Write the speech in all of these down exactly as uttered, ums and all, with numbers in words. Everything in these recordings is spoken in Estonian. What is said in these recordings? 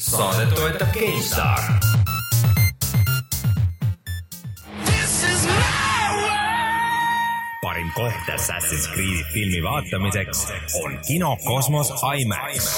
Saadet toetab GameStar. Parim koht Assassin's Creed filmi vaatamiseks on Kino Kosmos IMAX.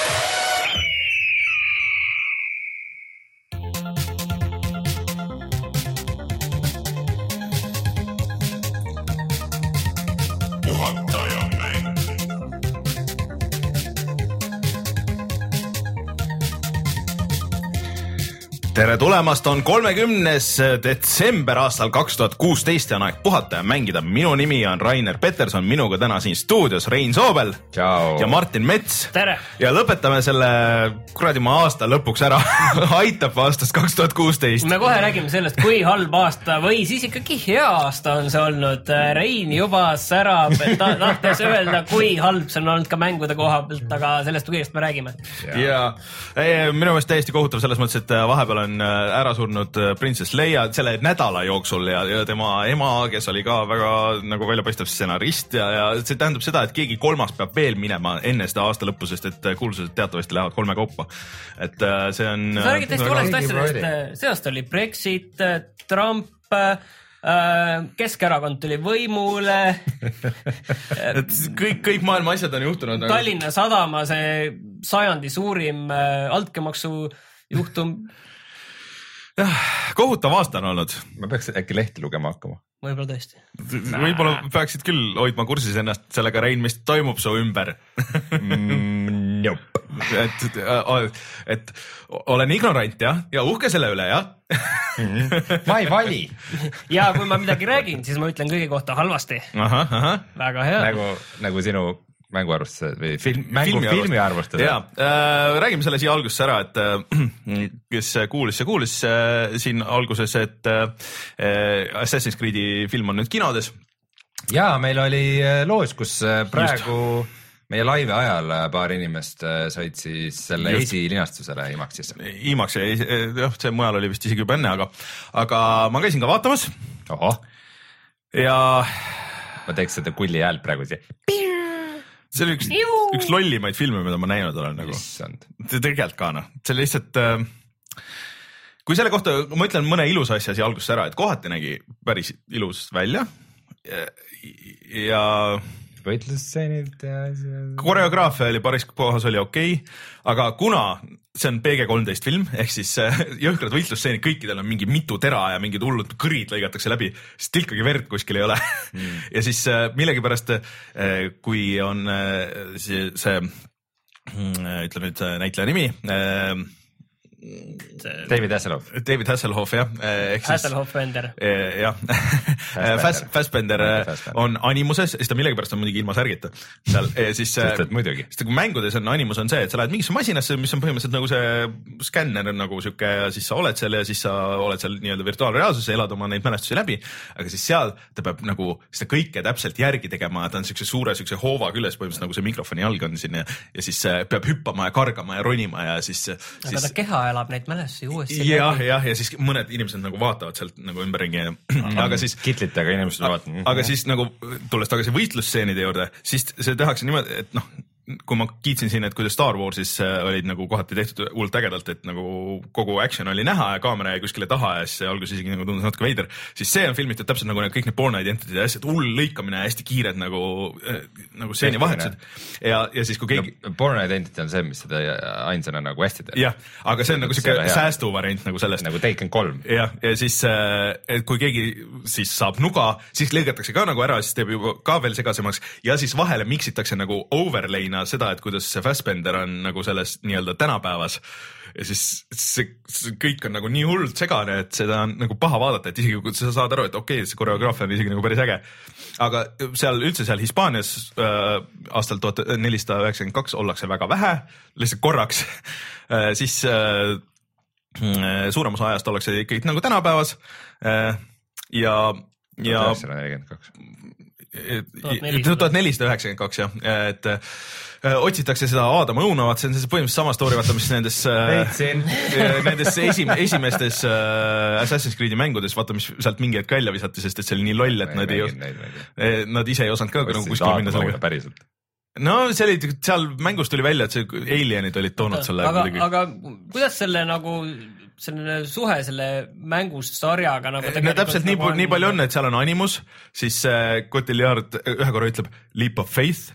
Tere tulemast, on kolmekümnes detsember aastal kaks tuhat kuusteist ja on aeg puhata ja mängida. Minu nimi on Rainer Peterson, minuga täna siin stuudios Rein Soobel. Ciao. Ja Martin Mets. Tere. Ja lõpetame selle kuradi ma aasta lõpuks ära. Aitab aastast kaks tuhat kuusteist. Me kohe räägime sellest, kui halb aasta või siis ikkagi hea aasta on see olnud. Rein juba särab, ta tahtes öelda, kui halb see on olnud ka mängude koha pealt, aga sellest kõigest me räägime. Ja, ja minu meelest täiesti kohutav selles mõttes, et vahepeal on ära surnud Princess Leia selle nädala jooksul ja, ja tema ema, kes oli ka väga nagu väljapaistev stsenarist ja, ja see tähendab seda, et keegi kolmas peab veel minema enne seda aasta lõppu, sest et kuulsused teatavasti lähevad kolme kaupa. Et see on... Sa räägid täiesti olest asjadest, see aasta oli Brexit, Trump, Keskerakond tuli võimule. Et kõik, kõik maailma asjad on juhtunud. Nagu... Tallinna Sadama see sajandi suurim altkäemaksu juhtum. Kohutav aasta on olnud. Ma peaks äkki lehti lugema hakkama. Võib-olla tõesti. Võib-olla peaksid küll hoidma kursis ennast sellega, Rein, mis toimub su ümber. mm, nope. et, et olen ignorant, jah, ja uhke selle üle, jah. Ma ei vali. Ja kui ma midagi räägin, siis ma ütlen kõige kohta halvasti. Aha, aha. Väga hea. Nagu, nagu sinu... mänguarvustused või film, mängu filmi, filmi arvustused. Jaa, äh, räägime selle siia alguses ära, et äh, kes kuulis, see kuulis äh, siin alguses, et äh, Assassin's Creed'i film on nüüd kinodes. Jaa, meil oli loos, kus praegu Just. meie laive ajal paar inimest said siis selle Just. esilinastusele IMAX-is. IMAX, jah, see mujal oli vist isegi juba enne, aga, aga ma käisin ka vaatamas. Oho. Ja... Ma teeks seda kulli hääl praegu siia. See oli üks, üks lollimaid filme, mida ma näinud olen. Nagu. Tegelikult ka, noh. See lihtsalt... Kui selle kohta, ma ütlen mõne ilus asja siia alguses ära, et kohati nägi päris ilus välja. Ja... ja... võitlusseenid ja... koreograafia oli paris kohas oli okei, okay, aga kuna see on P G kolmteist film, ehk siis jõhkrad võitlusseenid, kõikidel on mingi mitu tera ja mingid hullud kõrid lõigatakse läbi, sest tilkagi verd kuskil ei ole. Mm. Ja siis millegipärast, kui on see, see ütleme nüüd näitleja nimi, David Hasselhoff. David Hasselhoff, jah. Hasselhoff Bender. Jah. Fassbender on animuses, siis ta millegipärast on muidugi ilma särgita. Seal, siis, sest et muidugi. Sest kui mängudes on animus on see, et sa lähed mingisse masinasse, mis on põhimõtteliselt nagu see skänner nagu siuke ja siis sa oled seal ja siis sa oled seal nii-öelda virtuaalreaalsuses ja elad oma neid mälestusi läbi. Aga siis seal ta peab nagu seda kõike täpselt järgi tegema, ta on siukse suure siukse hoova küljes põhimõtteliselt nagu see mikrofoni jalg on siin ja, ja siis peab hüppama ja kargama ja ronima ja siis... Aga siis... ta keha elab neid mälestusi uuesti. Jah, jah, ja siis mõned inimesed nagu vaatavad sealt nagu ümberringi. Aga siis... Kitlitega inimesed vaatavad. Aga siis nagu tulles tagasi võitlusseenide juurde, siis see tehakse niimoodi, et noh, kui ma kiitsin siin, et kuidas Star Warsis olid nagu kohati tehtud hullult ägedalt, et nagu kogu action oli näha ja kaamera jäi kuskile taha ja siis alguses isegi nagu tundus natuke veider, siis see on filmitud täpselt nagu kõik need Born Identity ja asjad, hull lõikamine ja hästi kiired nagu, nagu seeni vahetused. Ja, ja siis kui keegi... No, Born Identity on see, mis seda ainsana nagu hästi teeb. Jah, aga see on nagu siuke säästu variant nagu sellest. Nagu Taken kolm. Ja, ja siis, et kui keegi siis saab nuga, siis lõigatakse ka nagu ära, siis teeb juba ka veel segasemaks ja siis vahele miksitakse nagu overlay'na seda, et kuidas see Fassbender on nagu selles nii-öelda tänapäevas ja siis see, see kõik on nagu nii hullult segane, et seda on nagu paha vaadata, et isegi kui sa saad aru, et okei, okay, see koreograafia on isegi nagu päris äge. Aga seal üldse seal Hispaanias äh, aastal tuhat nelisada üheksakümmend kaks ollakse väga vähe, lihtsalt korraks, äh, siis äh, suurem osa ajast ollakse ikkagi nagu tänapäevas äh, ja, ja tuhat üheksasada nelikümmend kaks tuhat nelisada üheksakümmend kaks, jah, et äh, otsitakse seda Adam Õunavat, see on see põhimõtteliselt sama story, vaata, mis nendes äh, nendes esim, esimestes äh, Assassin's Creed'i mängudes, vaata, mis sealt mingi hetk välja visati, sest et see oli nii loll, et nad, ei, nad ise ei osanud ka nagu kuskil minna sellega. Päriselt. No see oli, seal mängust tuli välja, et see alienid olid toonud selle. Aga, aga kuidas selle nagu selline suhe selle mängusarjaga nagu no täpselt nii, nagu nii palju on, et seal on Animus, siis Cotillard ühe korra ütleb Leap of Faith,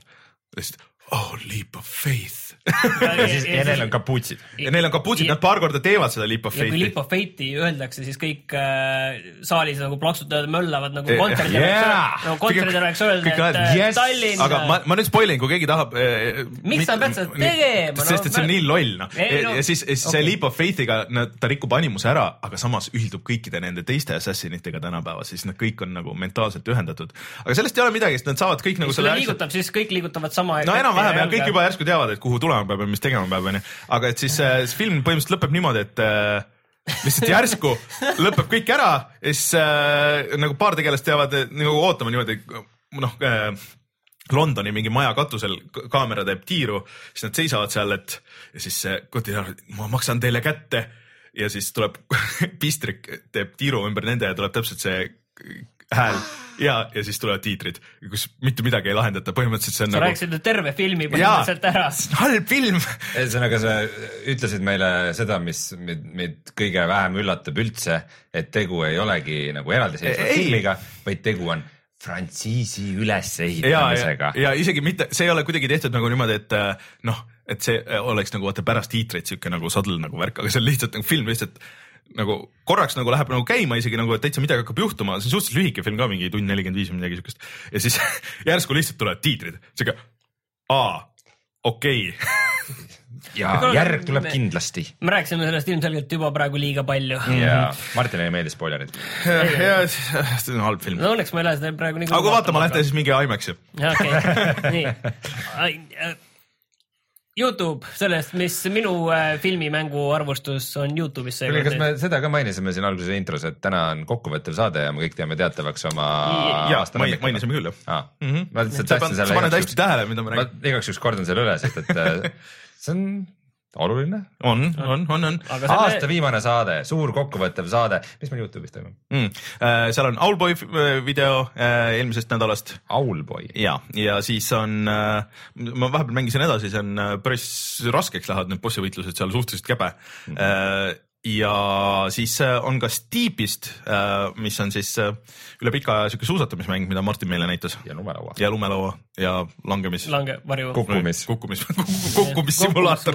oh, Leap of Faith. ja, siis, ja neil on kapuutsid. Ja neil on kapuutsid, nad paar korda teevad seda Leap of Faith'i. Ja kui Leap of Faith'i öeldakse, siis kõik äh, saalis nagu plaksutavad, möllavad nagu kontserdi yeah. nagu kontserdi oleks öelda, et yes. Tallinn. Aga ma, ma nüüd spoilin, kui keegi tahab äh, miks sa pead seda tegema? Sest et see on nii loll, noh. No. Ja siis, siis okay. see Leap of Faith'iga, ta rikub animuse ära, aga samas ühildub kõikide nende teiste assassinitega tänapäeva, siis nad kõik on nagu mentaalselt ühendatud. Aga sellest ei ole midagi, sest nad saavad kõik nagu selle liigutab, asja... siis kõik liigutavad sama no enam-vähem ja kõik juba järsku teavad, et kuhu tulema peab ja mis tegema peab, onju. Aga et siis äh, see film põhimõtteliselt lõpeb niimoodi, et äh, lihtsalt järsku lõpeb kõik ära ja siis äh, nagu paar tegelast teavad nagu ootama niimoodi, noh äh, Londoni mingi maja katusel kaamera teeb tiiru, siis nad seisavad seal, et ja siis äh, Cotillard, ma maksan teile kätte ja siis tuleb pistrik, teeb tiiru ümber nende ja tuleb täpselt see hääl ja, ja siis tulevad tiitrid, kus mitte midagi ei lahendata, põhimõtteliselt see on sa nagu... rääkisid terve filmi põhimõtteliselt ära. Halb film! Ühesõnaga sa ütlesid meile seda, mis meid, meid kõige vähem üllatab üldse, et tegu ei olegi nagu eraldiseisva filmiga, vaid tegu on frantsiisi ülesehitamisega. Ja, ja, ja isegi mitte, see ei ole kuidagi tehtud nagu niimoodi, et noh, et see oleks nagu vaata pärast tiitreid siuke nagu sadl nagu värk, aga see on lihtsalt nagu film lihtsalt nagu korraks nagu läheb nagu käima isegi nagu, et täitsa midagi hakkab juhtuma, see on suhteliselt lühike film ka, mingi tund nelikümmend viis või midagi siukest. Ja siis järsku lihtsalt tulevad tiitrid, siuke, aa, okei. Okay. ja järg tuleb kindlasti. Me rääkisime sellest ilmselgelt juba praegu liiga palju. Ja Martinile ei meeldi spoilerid. Ja see on halb film. No õnneks ma ei lähe seda praegu nii aga kui vaatama lähte, siis mingi IMAX-i. Okei, nii. YouTube, sellest, mis minu äh, filmimängu arvustus on YouTube'is. Küll, kas me seda ka mainisime siin alguses intros, et täna on kokkuvõttev saade ja me kõik teame teatavaks oma ja, aasta main, mainisime küll, jah. Ah. Mm-hmm. Ma lihtsalt tahtsin selle... Sa paned hästi tähele, mida ma räägin. Ma igaks üks kordan selle üles, et, et see on... oluline? On, on, on, on. Aasta viimane saade, suur kokkuvõttev saade. Mis meil YouTube'is toimub? Mm. Äh, seal on Owlboy video äh, eelmisest nädalast. Owlboy? Ja, ja siis on, äh, ma vahepeal mängisin edasi, see on äh, päris raskeks lähevad need bossivõitlused seal suhteliselt käbe. Mm. Äh, ja siis on ka Steepist, mis on siis üle pika aja siuke suusatamismäng, mida Martin meile näitas. Ja lumelaua. Ja lumelaua ja langemis. Lange, varju. Kukkumis. Kukkumis. Kukkumissimulaator.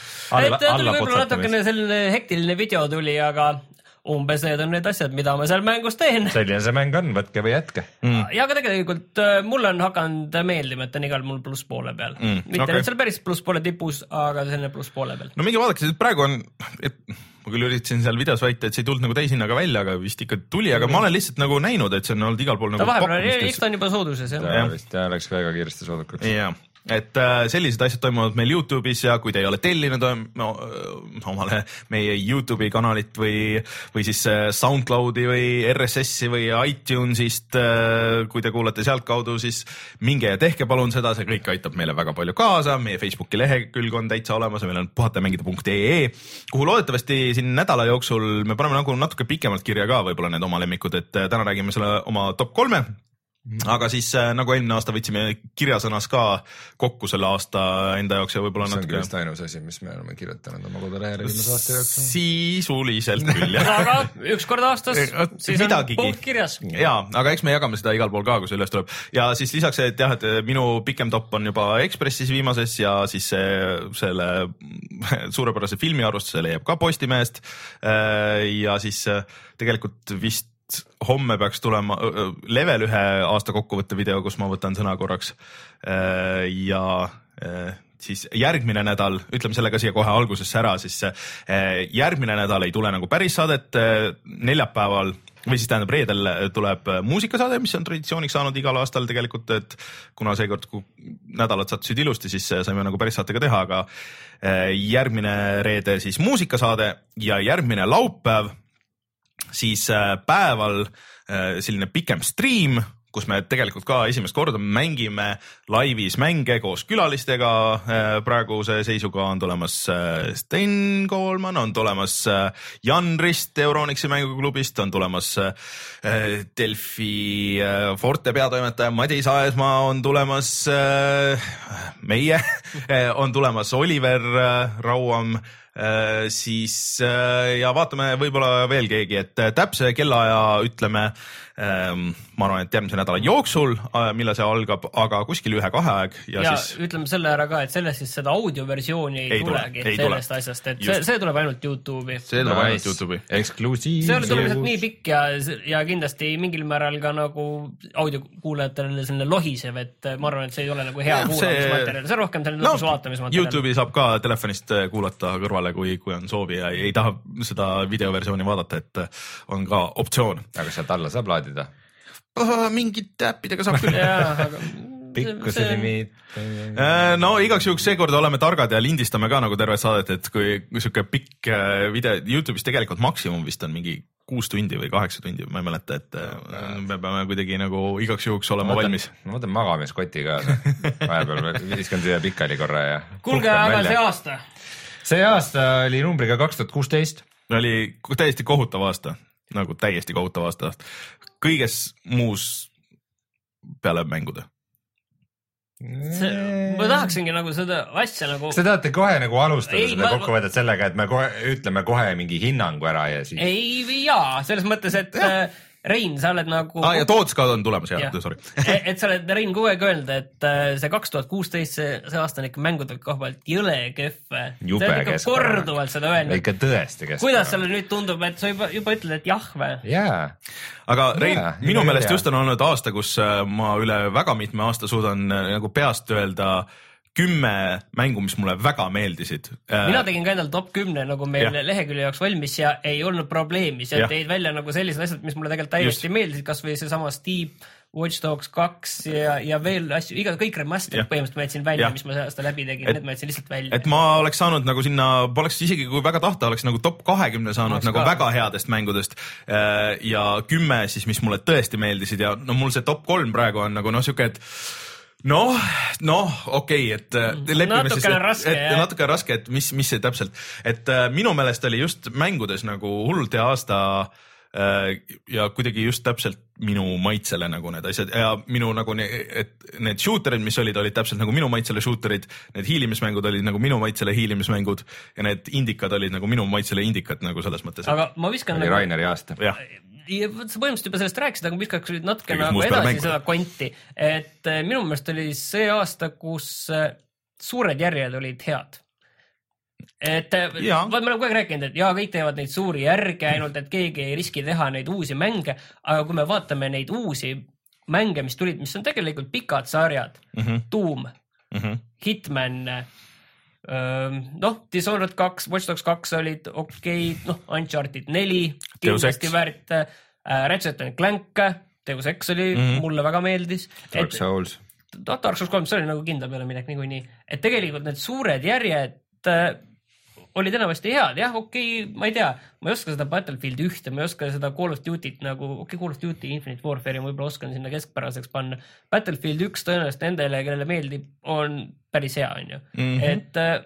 Et tuli võib-olla natukene selline hektiline video tuli, aga umbes need on need asjad, mida ma seal mängus teen. Selline see mäng on, võtke või jätke. Mm. Ja aga tegelikult mulle on hakanud meeldima, et on igal mul pluss poole peal. Mm. Mitte okay. Nüüd seal päris pluss poole tipus, aga selline pluss poole peal. No mingi vaadake, praegu on, et ma küll üritasin seal videos väita, et see ei tulnud nagu täishinnaga välja, aga vist ikka tuli, aga ma olen lihtsalt nagu näinud, et see on olnud igal pool nagu pakkumistes. Eks ta on juba sooduses, jah. Ja vist, ja läks väga kiiresti soodukaks. Jaa. Et äh, sellised asjad toimuvad meil YouTube'is ja kui te ei ole tellinud no, omale meie YouTube'i kanalit või, või siis SoundCloudi või R S S-i või iTunesist, äh, kui te kuulate sealt kaudu, siis minge ja tehke palun seda, see kõik aitab meile väga palju kaasa, meie Facebooki lehekülg on täitsa olemas ja meil on puhatamängida punkt ee, kuhu loodetavasti siin nädala jooksul me paneme nagu natuke pikemalt kirja ka võib-olla need oma lemmikud, et täna räägime selle oma top kolme. Aga siis nagu eelmine aasta võtsime kirjasõnas ka kokku selle aasta enda jaoks ja võib-olla natuke... See on küll ainus asi, mis me oleme kirjutanud oma kodulehele viimase aasta jooksul. Sisuliselt küll, jah. Aga üks kord aastas, siis midagigi. On punkt kirjas. Jaa, aga eks me jagame seda igal pool ka, kui see üles tuleb. Ja siis lisaks, et jah, et minu pikem top on juba Ekspressis viimases ja siis selle suurepärase filmiarvustuse leiab ka Postimehest. Ja siis tegelikult vist homme peaks tulema level ühe aasta kokkuvõtte video, kus ma võtan sõna korraks ja siis järgmine nädal, ütleme selle ka siia kohe algusesse ära, siis järgmine nädal ei tule nagu päris saadet, neljapäeval või siis tähendab reedel tuleb muusikasaade, mis on traditsiooniks saanud igal aastal tegelikult, et kuna seekord kui nädalad sattusid ilusti, siis saime nagu päris saatega teha, aga järgmine reede siis muusikasaade ja järgmine laupäev siis päeval selline pikem stream, kus me tegelikult ka esimest korda mängime laivis mänge koos külalistega. Praeguse seisuga on tulemas Sten Koolman, on tulemas Jan Rist Euronixi mänguklubist, on tulemas Delfi Forte peatoimetaja Madis Aesmaa, on tulemas meie, on tulemas Oliver Rauam, siis ja vaatame võib-olla veel keegi, et täpse kellaaja ütleme, ma arvan, et järgmise nädala jooksul, millal see algab, aga kuskil ühe-kahe aeg. Ja, ja siis... ütleme selle ära ka, et sellest siis seda audioversiooni ei, ei tulegi tule, sellest tule. asjast, et see, see tuleb ainult YouTube'i. See tuleb nice. ainult YouTube'i. Eksklusiiv. See tuleb lihtsalt nii pikk ja, ja kindlasti mingil määral ka nagu audiokuulajatele selline lohisev, et ma arvan, et see ei ole nagu hea ja, kuulamismaterjal. See on rohkem selline no, vaatamismaterjal. YouTube'i saab ka telefonist kuulata kõrvale, kui, kui on soovi ja ei taha seda videoversiooni vaadata, et on ka optsioon. Aga sealt alla saab laadida? Mingite äppidega saab küll. aga... pikkuse limiit. No igaks juhuks seekord oleme targad ja lindistame ka nagu terve saadet, et kui siuke pikk video YouTube'is tegelikult maksimum vist on mingi kuus tundi või kaheksa tundi, ma ei mäleta, et me peame kuidagi nagu igaks juhuks olema ma valmis. Ma võtan magamiskoti kaasa. Vahepeal viskan siia pikali korra ja... Kuulge, aga see aasta? See aasta oli numbriga kaks tuhat kuusteist. Oli täiesti kohutav aasta, nagu täiesti kohutav aasta. Kõiges muus peale mängude. See, ma tahaksingi nagu seda asja nagu... Seda tahate kohe nagu alustada ei, seda ma... kokkuvõtet sellega, et me kohe, ütleme kohe mingi hinnangu ära ja siis... Ei, jaa, selles mõttes, et ja. Rein, sa oled nagu... Ah, ja Toots ka on tulemas, jah, ja. sorry. et sa oled Rein kogu aeg öelda, et see kaks tuhat kuusteist, see, see aasta on ikka mängude koha pealt jõle kehve. Jube keskpära. Korduvalt seda öelnud. Ikka tõesti keskpära. Kuidas sulle nüüd tundub, et sa juba, juba ütled, et jah või? Jaa. Aga Rein, yeah, minu yeah, meelest yeah. just on olnud aasta, kus ma üle väga mitme aasta suudan nagu peast öelda kümme mängu, mis mulle väga meeldisid. Mina tegin ka endal top kümne nagu meil ja. lehekülje jaoks valmis ja ei olnud probleemi. Seal teid välja nagu sellised asjad, mis mulle tegelikult täiesti just. meeldisid, kas või see sama Steep, Watch Dogs kaks ja, ja veel asju, iga, kõik remasterid põhimõtteliselt ma jätsin välja, ja. mis ma seda läbi tegin, et, need ma jätsin lihtsalt välja. Et ma oleks saanud nagu sinna, poleks isegi kui väga tahta, oleks nagu top kahekümne saanud oleks nagu ka. väga headest mängudest ja kümme siis, mis mulle tõesti meeldisid ja no mul see top kolm praegu on nagu noh, siuke, et noh, noh, okei, okay, et lepime siis, et, et natuke raske, et mis, mis see täpselt, et äh, minu meelest oli just mängudes nagu hullult hea aasta äh, ja kuidagi just täpselt minu maitsele nagu need asjad ja minu nagu ne, et need shooterid, mis olid, olid täpselt nagu minu maitsele shooterid, need hiilimismängud olid nagu minu maitsele hiilimismängud ja need indikad olid nagu minu maitsele indikad nagu selles mõttes. Aga ma viskan oli nagu... Raineri aasta. Jah. Ja sa põhimõtteliselt juba sellest rääkisid, aga viskaks olid natuke nagu edasi seda konti, et minu meelest oli see aasta, kus suured järjed olid head. Et ja. me oleme kogu aeg rääkinud, et jaa, kõik teevad neid suuri järge, ainult et keegi ei riski teha neid uusi mänge, aga kui me vaatame neid uusi mänge, mis tulid, mis on tegelikult pikad sarjad, mm-hmm. Doom, mm-hmm. Hitman, noh, Dishonored kaks, Watch Dogs kaks olid okei, okay, noh, Uncharted neli, kindlasti väärt, äh, Ratchet and Clank, Deus Ex oli, mm-hmm. mulle väga meeldis. Dark Souls. Dark Souls kolm, see oli nagu kindla peale minek niikuinii. Et tegelikult need suured järjed äh, olid enamasti head, jah, okei, okay, ma ei tea, ma ei oska seda Battlefield ühte, ma ei oska seda Call of Duty't nagu, okei, okay, Call of Duty Infinite Warfare'i ma võib-olla oskan sinna keskpäraseks panna. Battlefield üks tõenäoliselt nendele, kellele meeldib, on päris hea, on ju. Mm-hmm. Et äh,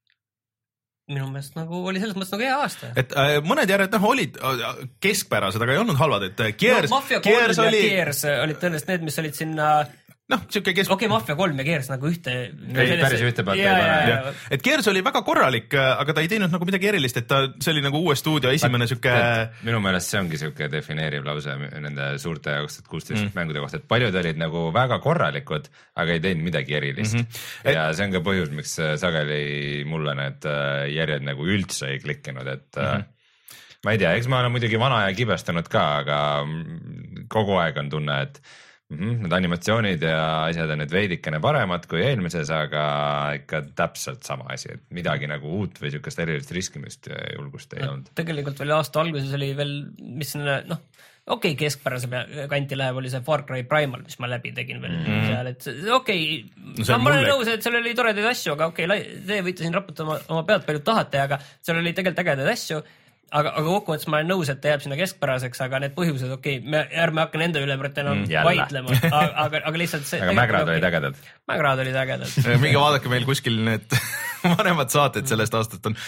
minu meelest nagu oli selles mõttes nagu hea aasta. Et äh, mõned järjed noh, olid keskpärased, aga ei olnud halvad, et Gears, no, Mafia kolm ja oli... Gears olid tõenäoliselt need, mis olid sinna... noh, siuke kes... okei, okay, Mafia kolm ja Gears nagu ühte... ei, päris ühte pealt ei pane. Et Gears oli väga korralik, aga ta ei teinud nagu midagi erilist, et ta, see oli nagu uue stuudio esimene siuke... Minu meelest see ongi siuke defineeriv lause nende suurte kaks tuhat kuusteist mm. mängude kohta, et paljud olid nagu väga korralikud, aga ei teinud midagi erilist. Mm-hmm. Et... ja see on ka põhjus, miks sageli mulle need järjed nagu üldse ei klikkinud, et mm-hmm. ma ei tea, eks ma olen muidugi vana ja kibestanud ka, aga kogu aeg on tunne, et Mm-hmm. Need animatsioonid ja asjad on need veidikene paremad kui eelmises, aga ikka täpselt sama asi, et midagi nagu uut või siukest erilist riskimist ja julgust ei no, olnud. Tegelikult veel aasta alguses oli veel, mis on, noh, okei, okay, keskpärase kanti läheb, oli see Far Cry Primal, mis ma läbi tegin veel mm-hmm. seal, et okei, okay, no, ma olen nõus, et seal oli toredaid asju, aga okei, okay, te võite siin raputada oma, oma pealt palju tahate, aga seal oli tegelikult ägedaid asju. aga, aga kokkuvõttes ma olen nõus, et ta jääb sinna keskpäraseks, aga need põhjused, okei okay,, me ärme hakka nende üle enam mm, vaidlema, aga, aga, aga lihtsalt see... Aga mägrad olid ägedad. Mägrad olid ägedad. Minge vaadake meil kuskil need vanemad saated sellest aastast on,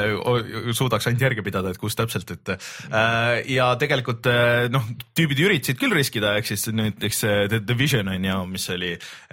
suudaks ainult järge pidada, et kus täpselt, et ja tegelikult noh, tüübid üritasid küll riskida, ehk siis näiteks The Division on ju, mis oli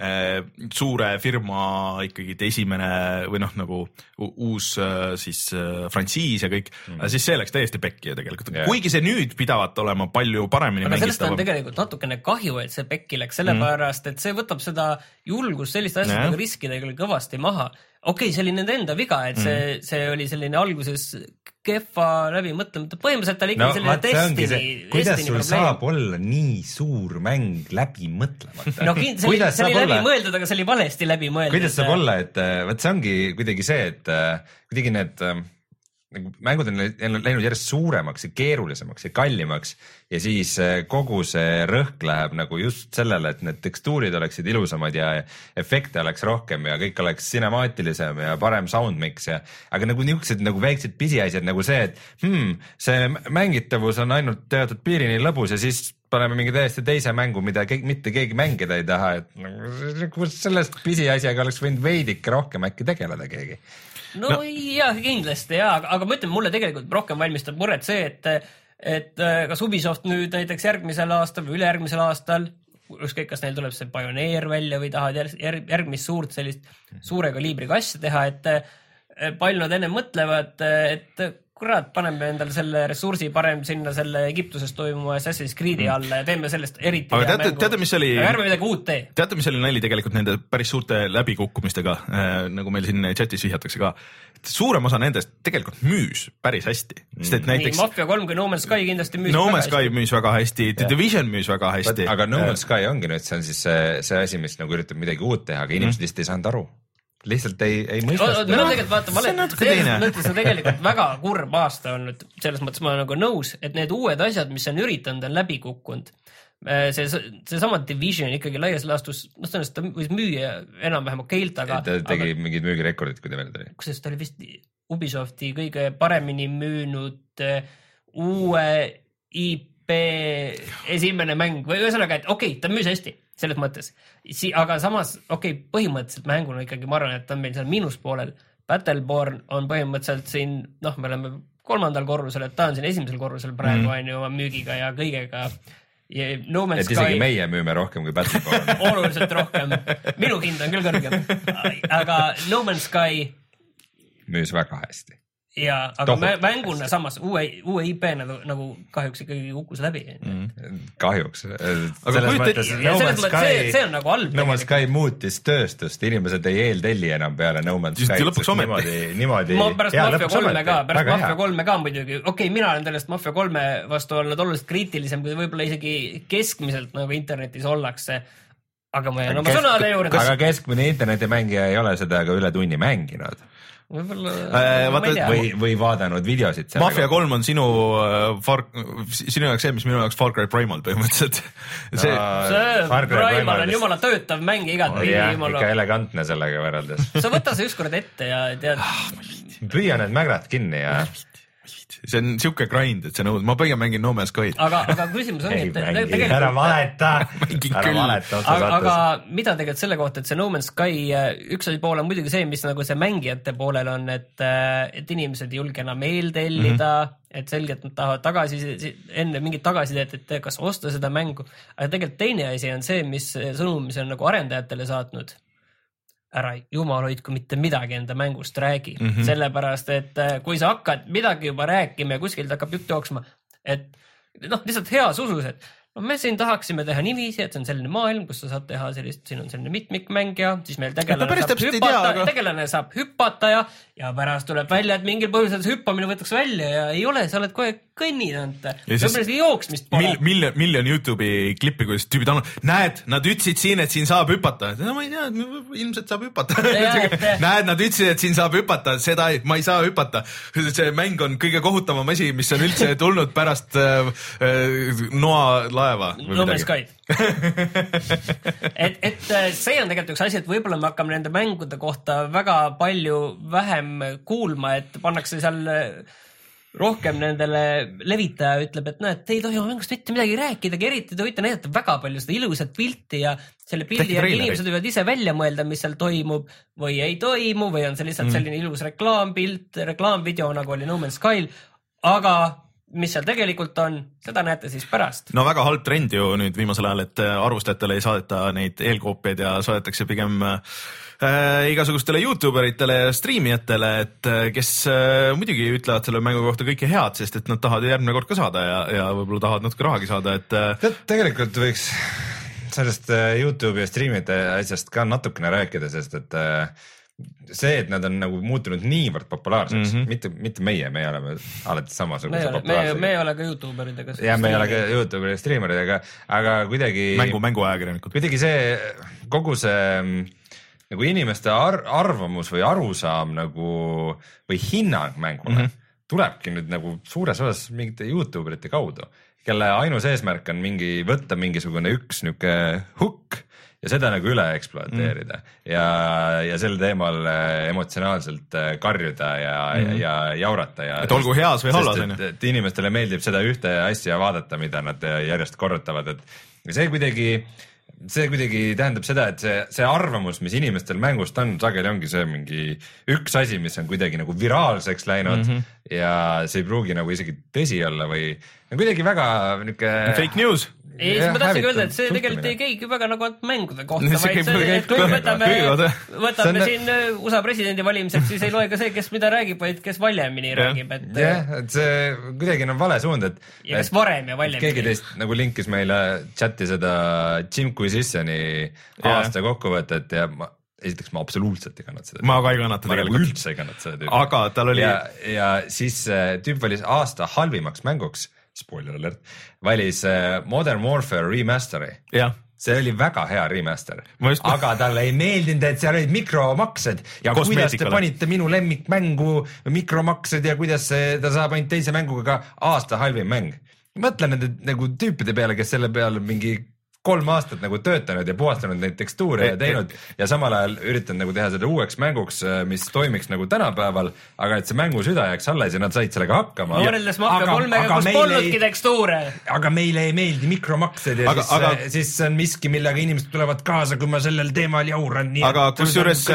suure firma ikkagi esimene või noh, nagu uus siis frantsiis ja kõik, mm. siis see läks täiesti pekki ja tegelikult, yeah. kuigi see nüüd pidavat olema palju paremini aga sellest on tegelikult natukene kahju, et see pekki läks sellepärast, et see võtab seda julgust sellist asjadega yeah. riskida kõvasti maha. Okei, okay, see oli nende enda viga, et see, mm. see oli selline alguses kehva läbi mõtlemata. Põhimõtteliselt ta oli ikka no, selline Destiny. Kuidas sul probleem. Saab olla nii suur mäng läbi mõtlemata? No see oli, see oli läbi mõeldud, aga see oli valesti läbi mõeldud. Kuidas saab olla, et võt see ongi kuidagi see, et kuidagi need mängud on läinud järjest suuremaks ja keerulisemaks ja kallimaks ja siis kogu see rõhk läheb nagu just sellele, et need tekstuurid oleksid ilusamad ja efekte oleks rohkem ja kõik oleks cinemaatilisem ja parem soundmix ja aga nagu niisugused nagu väiksed pisiasjad nagu see, et hmm, see mängitavus on ainult teatud piirini lõbus ja siis paneme mingi täiesti teise mängu, mida keegi, mitte keegi mängida ei taha, et nagu sellest pisiasjaga oleks võinud veidike rohkem äkki tegeleda keegi. No, no jah, kindlasti jah, aga, aga ma ütlen, mulle tegelikult rohkem valmistab muret see, et, et kas Ubisoft nüüd näiteks järgmisel aastal või ülejärgmisel aastal, ükskõik kas neil tuleb see Pioneer välja või tahavad järg, järgmist suurt sellist suure kaliibriga asja teha, et palju nad enne mõtlevad, et kurat, paneme endale selle ressursi parem sinna selle Egiptuses toimuma Assassin's Creed'i alla ja teeme sellest eriti aga teate, teate, mis oli, ärme midagi uut tee. Teate, mis oli nali tegelikult nende päris suurte läbikukkumistega, äh, nagu meil siin chatis vihjatakse ka. Suurem osa nendest tegelikult müüs päris hästi. Sest et näiteks... Nii, Mafia kolm kui No Man's Sky kindlasti müüs no väga hästi. No Man's Sky müüs väga hästi, The Division müüs väga hästi. But, aga No Man's Sky ongi nüüd, see on siis see, see asi, mis nagu üritab midagi uut teha, aga inimesed lihtsalt ei saanud aru. Lihtsalt ei, ei mõista. No, no tegelikult vaata, ma olen mõttes on tegelikult väga kurb aasta olnud, selles mõttes ma olen nagu nõus, et need uued asjad, mis on üritanud, on läbi kukkunud. See, see sama Division ikkagi laias laastus, no tõenäoliselt ta võis müüa enam-vähem okeilt, aga... Ta tegi aga, mingid müügirekordid, kui ta veel tuli. Kusjuures ta oli vist Ubisofti kõige paremini müünud uue I P esimene mäng või ühesõnaga, et okei, ta müüs hästi. Selles mõttes, si- aga samas, okei, okay, põhimõtteliselt mänguna ikkagi ma arvan, et ta on meil seal miinuspoolel. Battleborn on põhimõtteliselt siin, noh, me oleme kolmandal korrusel, et ta on siin esimesel korrusel praegu mm. on ju oma müügiga ja kõigega. Ja No Man's et Sky... isegi meie müüme rohkem kui Battleborn. Oluliselt rohkem. Minu hind on küll kõrgem. Aga No Man's Sky... müüs väga hästi. Ja, aga Tohut. mänguna samas uue, uue I P nagu, nagu kahjuks ikkagi kukkus läbi. Mm. Kahjuks. Aga selles mõttes, no selles mõttes see, see on nagu halb. No Man's Sky muutis tööstust, inimesed ei eeltelli enam peale No Man's Sky. Lõpuks niimoodi, niimoodi. Ma pärast ja, Mafia kolme ka, pärast Väga Mafia hea. kolme ka muidugi. Okei, okay, mina olen sellest Mafia kolme vastu olnud oluliselt kriitilisem, kui võib-olla isegi keskmiselt nagu internetis ollakse. Aga ma jään oma sõnade juurde. Aga keskmine internetimängija ei ole seda ka üle tunni mänginud. Võib-olla äh, vaata, või, või vaadanud videosid. Mafia kolm on sinu uh, far, sinu jaoks see, mis minu jaoks Far Cry Primal põhimõtteliselt. See, no, see Primal on jumala töötav mäng igat oh, jah, jumala... ikka elegantne sellega võrreldes. Sa võta see ükskord ette ja tead. Püüa need mägrad kinni ja... See on siuke grind, et see nõud, ma pigem mängin No Man's Sky'd. Aga, aga küsimus on, et tegelikult... Ära valeta! Ära valeta! Aga, aga mida tegelikult selle kohta, et see No Man's Sky üks pool on muidugi see, mis nagu see mängijate poolel on, et, et inimesed ei julge enam eeltellida, mm-hmm. et selgelt nad tahavad tagasi, enne mingit tagasiteed, et kas osta seda mängu. Aga tegelikult teine asi on see, mis sõnum, mis on nagu arendajatele saatnud. Ära jumal hoidku mitte midagi enda mängust räägi. Mm-hmm. Sellepärast, et kui sa hakkad midagi juba rääkima ja kuskilt hakkab jutt jooksma, et noh, lihtsalt heas usus, et no me siin tahaksime teha niiviisi, et see on selline maailm, kus sa saad teha sellist, siin on selline mitmikmäng ja siis meil tegelane saab hüpata, tea, aga... tegelane saab hüpata ja, ja pärast tuleb välja, et mingil põhjusel see hüppamine võtakse välja ja ei ole, sa oled kohe kõnninud. Siis jooksmist pole. Mil, miljon, miljon YouTube'i klippi, kuidas tüübid on, näed, nad ütlesid siin, et siin saab hüpata. No ma ei tea, ilmselt saab hüpata. Näed, nad ütlesid, et siin saab hüpata, seda ei, ma ei saa hüpata. See mäng on kõige kohutavam asi, mis on üldse tulnud pärast äh, noa laeva. No Man's Sky. et, et see on tegelikult üks asi, et võib-olla me hakkame nende mängude kohta väga palju vähem kuulma, et pannakse seal rohkem nendele levitaja ütleb, et näed, te ei tohi mängust mitte midagi rääkida, eriti te võite näidata väga palju seda ilusat pilti ja selle pildi järgi inimesed võivad ise välja mõelda, mis seal toimub või ei toimu või on see lihtsalt mm. selline ilus reklaampilt, reklaamvideo nagu oli No Man's Sky, aga mis seal tegelikult on, seda näete siis pärast. No väga halb trend ju nüüd viimasel ajal, et arvustajatele ei saadeta neid eelkoopiaid ja saadetakse pigem äh, igasugustele YouTuberitele ja streamijatele, et kes äh, muidugi ütlevad selle mängu kohta kõike head, sest et nad tahavad järgmine kord ka saada ja, ja võib-olla tahavad natuke rahagi saada, et äh... tegelikult võiks sellest YouTube'i ja streamijate asjast ka natukene rääkida, sest et äh, see, et nad on nagu muutunud niivõrd populaarseks, mm -hmm. mitte, mitte meie, me oleme alati samasuguse populaarsega. Me ei ole ka YouTuberidega. Ja me ei ole ka YouTuberid ja streameridega, aga kuidagi mängu, mänguajakirjanikud. Kuidagi see, kogu see nagu inimeste ar arvamus või arusaam nagu või hinnang mängule mm -hmm. tulebki nüüd nagu suures osas mingite YouTuberite kaudu, kelle ainus eesmärk on mingi, võtta mingisugune üks niuke hukk ja seda nagu üle ekspluateerida mm. ja, ja sel teemal emotsionaalselt karjuda ja, mm. ja, ja jaurata. Ja, et olgu heas või hallas. Et, et inimestele meeldib seda ühte asja vaadata, mida nad järjest korrutavad, et see kuidagi, see kuidagi tähendab seda, et see, see arvamus, mis inimestel mängust on, sageli ongi see mingi üks asi, mis on kuidagi nagu viraalseks läinud mm -hmm. ja see ei pruugi nagu isegi tõsi olla või kuidagi väga niuke fake news. Ei, ma tahtsingi öelda, et see tegelikult ei käigi väga nagu mängude kohta, vaid see, et kui võtame, võtame siin U S A presidendivalimised, siis ei loe ka see, kes mida räägib, vaid kes valjemini ja. räägib. Et... jah, et see kuidagi on vale suund, et ja kes varem ja valjemini. Keegi teist nagu linkis meile chati seda Jimquisitioni aasta kokkuvõtet ja ma esiteks ma absoluutselt ei kannata seda. Ma ka ei kannata ma tegelikult. Ma üldse ei kannata seda tüüpi. Aga tal oli... Ja, ja siis tüüp valis aasta halvimaks mänguks, spoiler alert, valis Modern Warfare remasteri. Jah. See oli väga hea remaster, just... aga talle ei meeldinud, et seal olid mikromaksed ja kuidas te panite minu lemmikmängu mikromaksed ja kuidas ta saab ainult teise mänguga ka aasta halvim mäng. Mõtlen nende nagu tüüpide peale, kes selle peale mingi kolm aastat nagu töötanud ja puhastanud neid tekstuure ja teinud ja samal ajal üritanud nagu teha seda uueks mänguks, mis toimiks nagu tänapäeval, aga et see mängu süda jääks alles ja nad said sellega hakkama. Võrreldes Mafia kolmega, kus polnudki tekstuure. Aga meile ei meeldi mikromaksed ja aga, siis, aga, siis see on miski, millega inimesed tulevad kaasa, kui ma sellel teemal jauran. Nii, aga kusjuures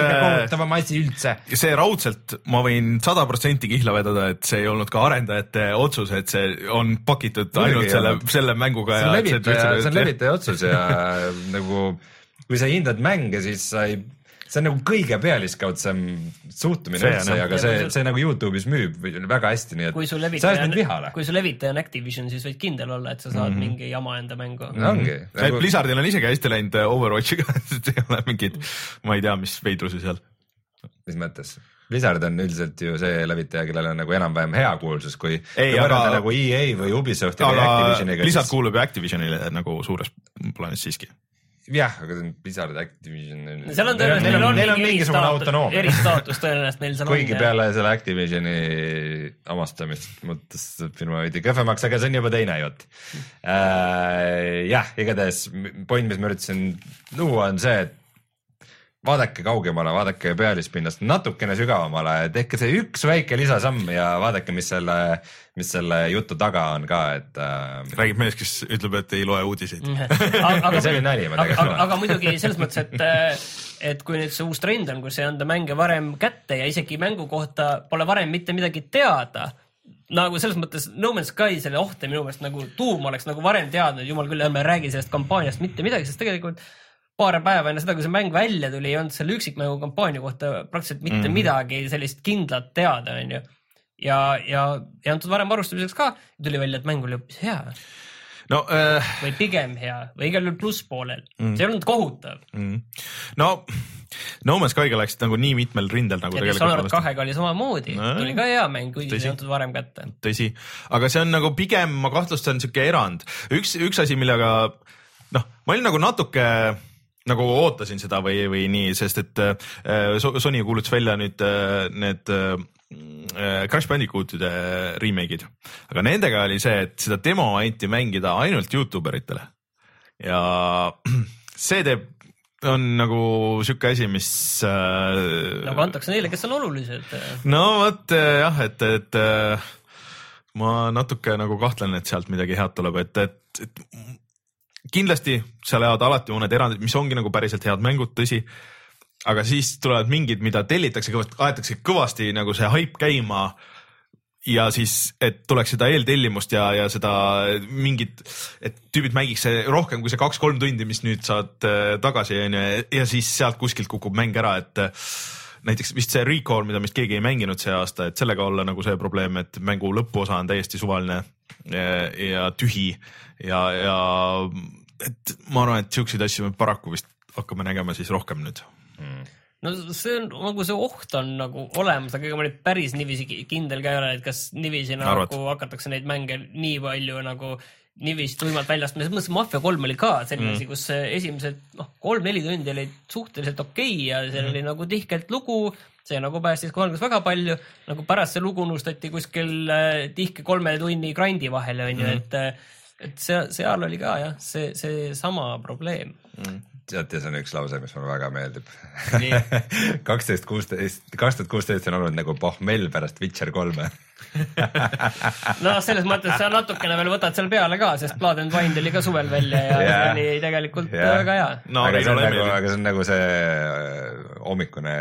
see, see raudselt ma võin sada protsenti kihla vedada, et see ei olnud ka arendajate otsus, et see on pakitud ainult selle, selle mänguga. See on levitaja otsus. Ja nagu kui sa hindad mänge, siis sa ei, see on nagu kõige pealiskaudsem suhtumine üldse, aga see, see nagu YouTube'is müüb väga hästi, nii et kui su levitaja, kui su levitaja on Activision, siis võid kindel olla, et sa saad mm -hmm. mingi jama enda mängu. Ongi. Nagu... Blizzardil on isegi hästi läinud Overwatchiga, ei ole mingid, ma ei tea, mis veidrusi seal. Mis mõttes? Blizzard on üldiselt ju see levitaja, kellel on nagu enam-vähem hea kuulsus, kui ei, aga... nagu E A või Ubisofti või Activisioniga. Blizzard siis... kuulub ju Activisionile nagu suures plaanis siiski. Jah, aga Blizzard Activision... Seal on tõenäoliselt, neil on, neil on mingisugune autonoom. Eristaatus tõenäoliselt neil seal on. Kuigi peale selle Activisioni omastamist mõttes firma veidi kõhvemaks, aga see on juba teine jutt. Äh, jah, igatahes point, mis ma üritasin luua, on see, et vaadake kaugemale, vaadake pealispinnast natukene sügavamale, tehke see üks väike lisasamm ja vaadake, mis selle, mis selle jutu taga on ka, et äh... räägib mees, kes ütleb, et ei loe uudiseid. aga, see oli nali, ma aga, aga, aga muidugi selles mõttes, et, et kui nüüd see uus trend on, kus ei anda mänge varem kätte ja isegi mängu kohta pole varem mitte midagi teada, nagu selles mõttes No Man's Sky selle ohte minu meelest nagu tuum oleks nagu varem teadnud, jumal küll, ärme räägi sellest kampaaniast mitte midagi, sest tegelikult paar päeva enne seda, kui see mäng välja tuli, ei olnud selle üksikmängu kampaania kohta praktiliselt mitte mm. midagi sellist kindlat teada, on ju. Ja, ja, ja antud varem varustamiseks ka, tuli välja, et mäng oli hoopis hea. No, äh... või pigem hea, või igal juhul plusspoolel. Mm. See ei olnud kohutav. Mm. No, No Man's Sky'ga läksid nagu nii mitmel rindel nagu ja tegelikult. Ja Dishonored kahega oli sama moodi, no, tuli ka hea mäng, kui see ei antud varem kätte. Tõsi, aga see on nagu pigem, ma kahtlustan, niisugune erand. Üks, üks asi, millega, noh, ma olin nagu natuke... nagu ootasin seda või, või nii, sest et äh, Sony kuulutas välja nüüd äh, need äh, Crash Bandicootide remake'id, aga nendega oli see, et seda demo anti mängida ainult YouTuberitele ja see teeb, on nagu siuke asi, mis äh, nagu antakse neile, kes on olulised. No vot jah, et, et ma natuke nagu kahtlen, et sealt midagi head tuleb, et, et, et kindlasti seal jäävad alati mõned erandid, mis ongi nagu päriselt head mängud, tõsi, aga siis tulevad mingid, mida tellitakse, aetakse kõvasti nagu see hype käima ja siis, et tuleks seda eeltellimust ja, ja seda mingit, et tüübid mängiks see rohkem kui see kaks-kolm tundi, mis nüüd saad tagasi ja siis sealt kuskilt kukub mäng ära, et näiteks vist see Recall, mida vist keegi ei mänginud see aasta, et sellega olla nagu see probleem, et mängu lõpuosa on täiesti suvaline ja, ja tühi ja, ja et ma arvan, et siukseid asju me paraku vist hakkame nägema siis rohkem nüüd. Mm. No see on nagu see oht on nagu olemas, aga ega ma nüüd päris niiviisi kindel ka ei ole, et kas niiviisi nagu Arvat. hakatakse neid mänge nii palju nagu niiviisi tuimalt väljast, me mõttes Mafia kolm oli ka selline mm., kus esimesed noh, kolm-neli tundi olid suhteliselt okei okay ja seal mm. oli nagu tihkelt lugu, see nagu päästis kohalgas väga palju, nagu pärast see lugu unustati kuskil tihke kolme tunni grindi vahele, on ju, mm. et, et see, seal oli ka jah, see, see sama probleem. Mm. Teate, see on üks lause, mis mulle väga meeldib. kaksteist kuusteist, kaks tuhat kuusteist on olnud nagu pohmell pärast Witcher kolme. no selles mõttes sa natukene veel võtad seal peale ka, sest Blood and Wine oli ka suvel välja ja yeah. see oli tegelikult yeah. väga hea. No, aga, see nagu, aga see on nagu see hommikune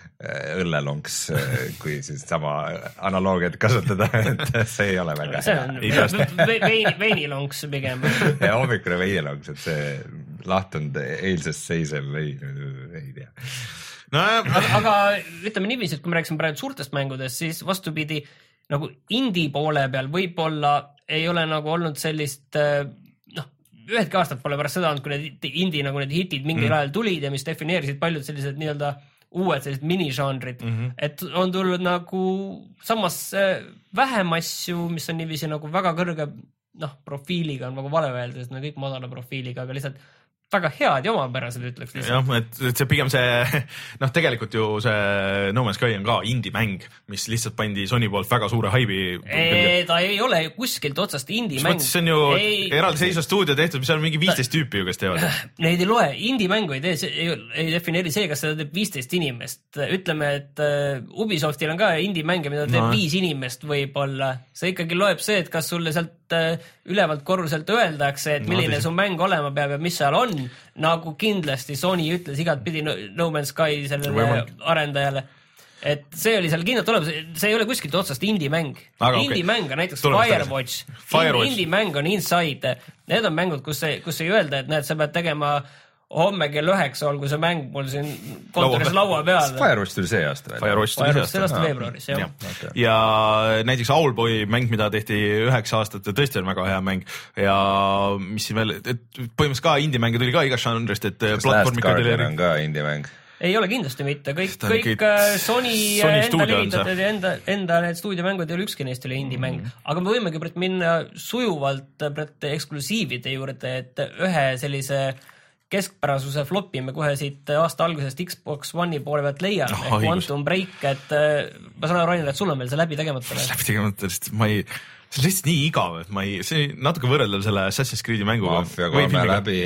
õllelonks, kui siis sama analoogiat kasutada, et see ei ole väga see on veini, veinilonks pigem. ja hommikune veinilonks, et see lahtunud eilsest seisel ei, ei tea. No, aga, aga ütleme niiviisi, et kui me rääksime praegu suurtest mängudest, siis vastupidi nagu indie poole peal võib-olla ei ole nagu olnud sellist noh, ühetki aastat pole pärast seda olnud, kui need indie nagu need hitid mingil mm. ajal tulid ja mis defineerisid paljud sellised nii-öelda uued sellised minižanrid, mm-hmm. et on tulnud nagu samas vähem asju, mis on niiviisi nagu väga kõrge noh, profiiliga on nagu vale öelda, sest need kõik madala profiiliga, aga lihtsalt väga head ja omapärased ütleks lihtsalt. jah, et, et see pigem see, noh tegelikult ju see No Man's Sky on ka indie-mäng, mis lihtsalt pandi Sony poolt väga suure haibi. Ei, ta ei ole kuskilt otsast indie-mäng. See on ju eraldiseisva stuudio tehtud, mis on mingi viisteist tüüpi ju, kes teevad. Neid ei loe, indie-mängu ei tee, ei, ei defineeri see, kas seda teeb viisteist inimest. Ütleme, et Ubisoftil on ka indie-mänge, mida teeb no. viis inimest võib-olla. See ikkagi loeb see, et kas sulle sealt ülevalt korruselt öeldakse, et milline no, su mäng olema peab ja mis seal on, nagu kindlasti Sony ütles igat pidi No Man's Sky sellele arendajale, et see oli seal kindlalt olemas, see ei ole kuskilt otsast indie-mäng. Indie-mäng on näiteks Tuleme Firewatch, Firewatch. Indie-mäng on Inside, need on mängud, kus, see, kus ei öelda, et näed, sa pead tegema homme kell üheksa, olgu see mäng mul siin kontoris laua peal. Firewatch tuli see aasta veel. Firewatch tuli Firewatch see aasta veebruaris, jah. Ja, okay. ja näiteks Owlboy mäng, mida tehti üheksa aastat, tõesti on väga hea mäng ja mis siin veel, et põhimõtteliselt ka indie-mänge tuli ka igast žanrist, et kas Last Guardian on ka indie-mäng? Ei ole kindlasti mitte, kõik, kõik Sony, Sony enda levitatud ja enda, enda need stuudiomängud ei ole ükski neist oli indie-mäng, mm. aga me võimegi minna sujuvalt eksklusiivide juurde, et ühe sellise keskpärasuse flopi me kohe siit aasta algusest Xbox One'i poole pealt leiame, oh, Quantum Break, et ma saan aru, Rainer, et sul on veel see läbi tegemata. Läbi tegemata, sest ma ei, see on lihtsalt nii igav, et ma ei, see natuke võrreldav selle Assassin's Creed'i mänguga. Mafia kolme läbi.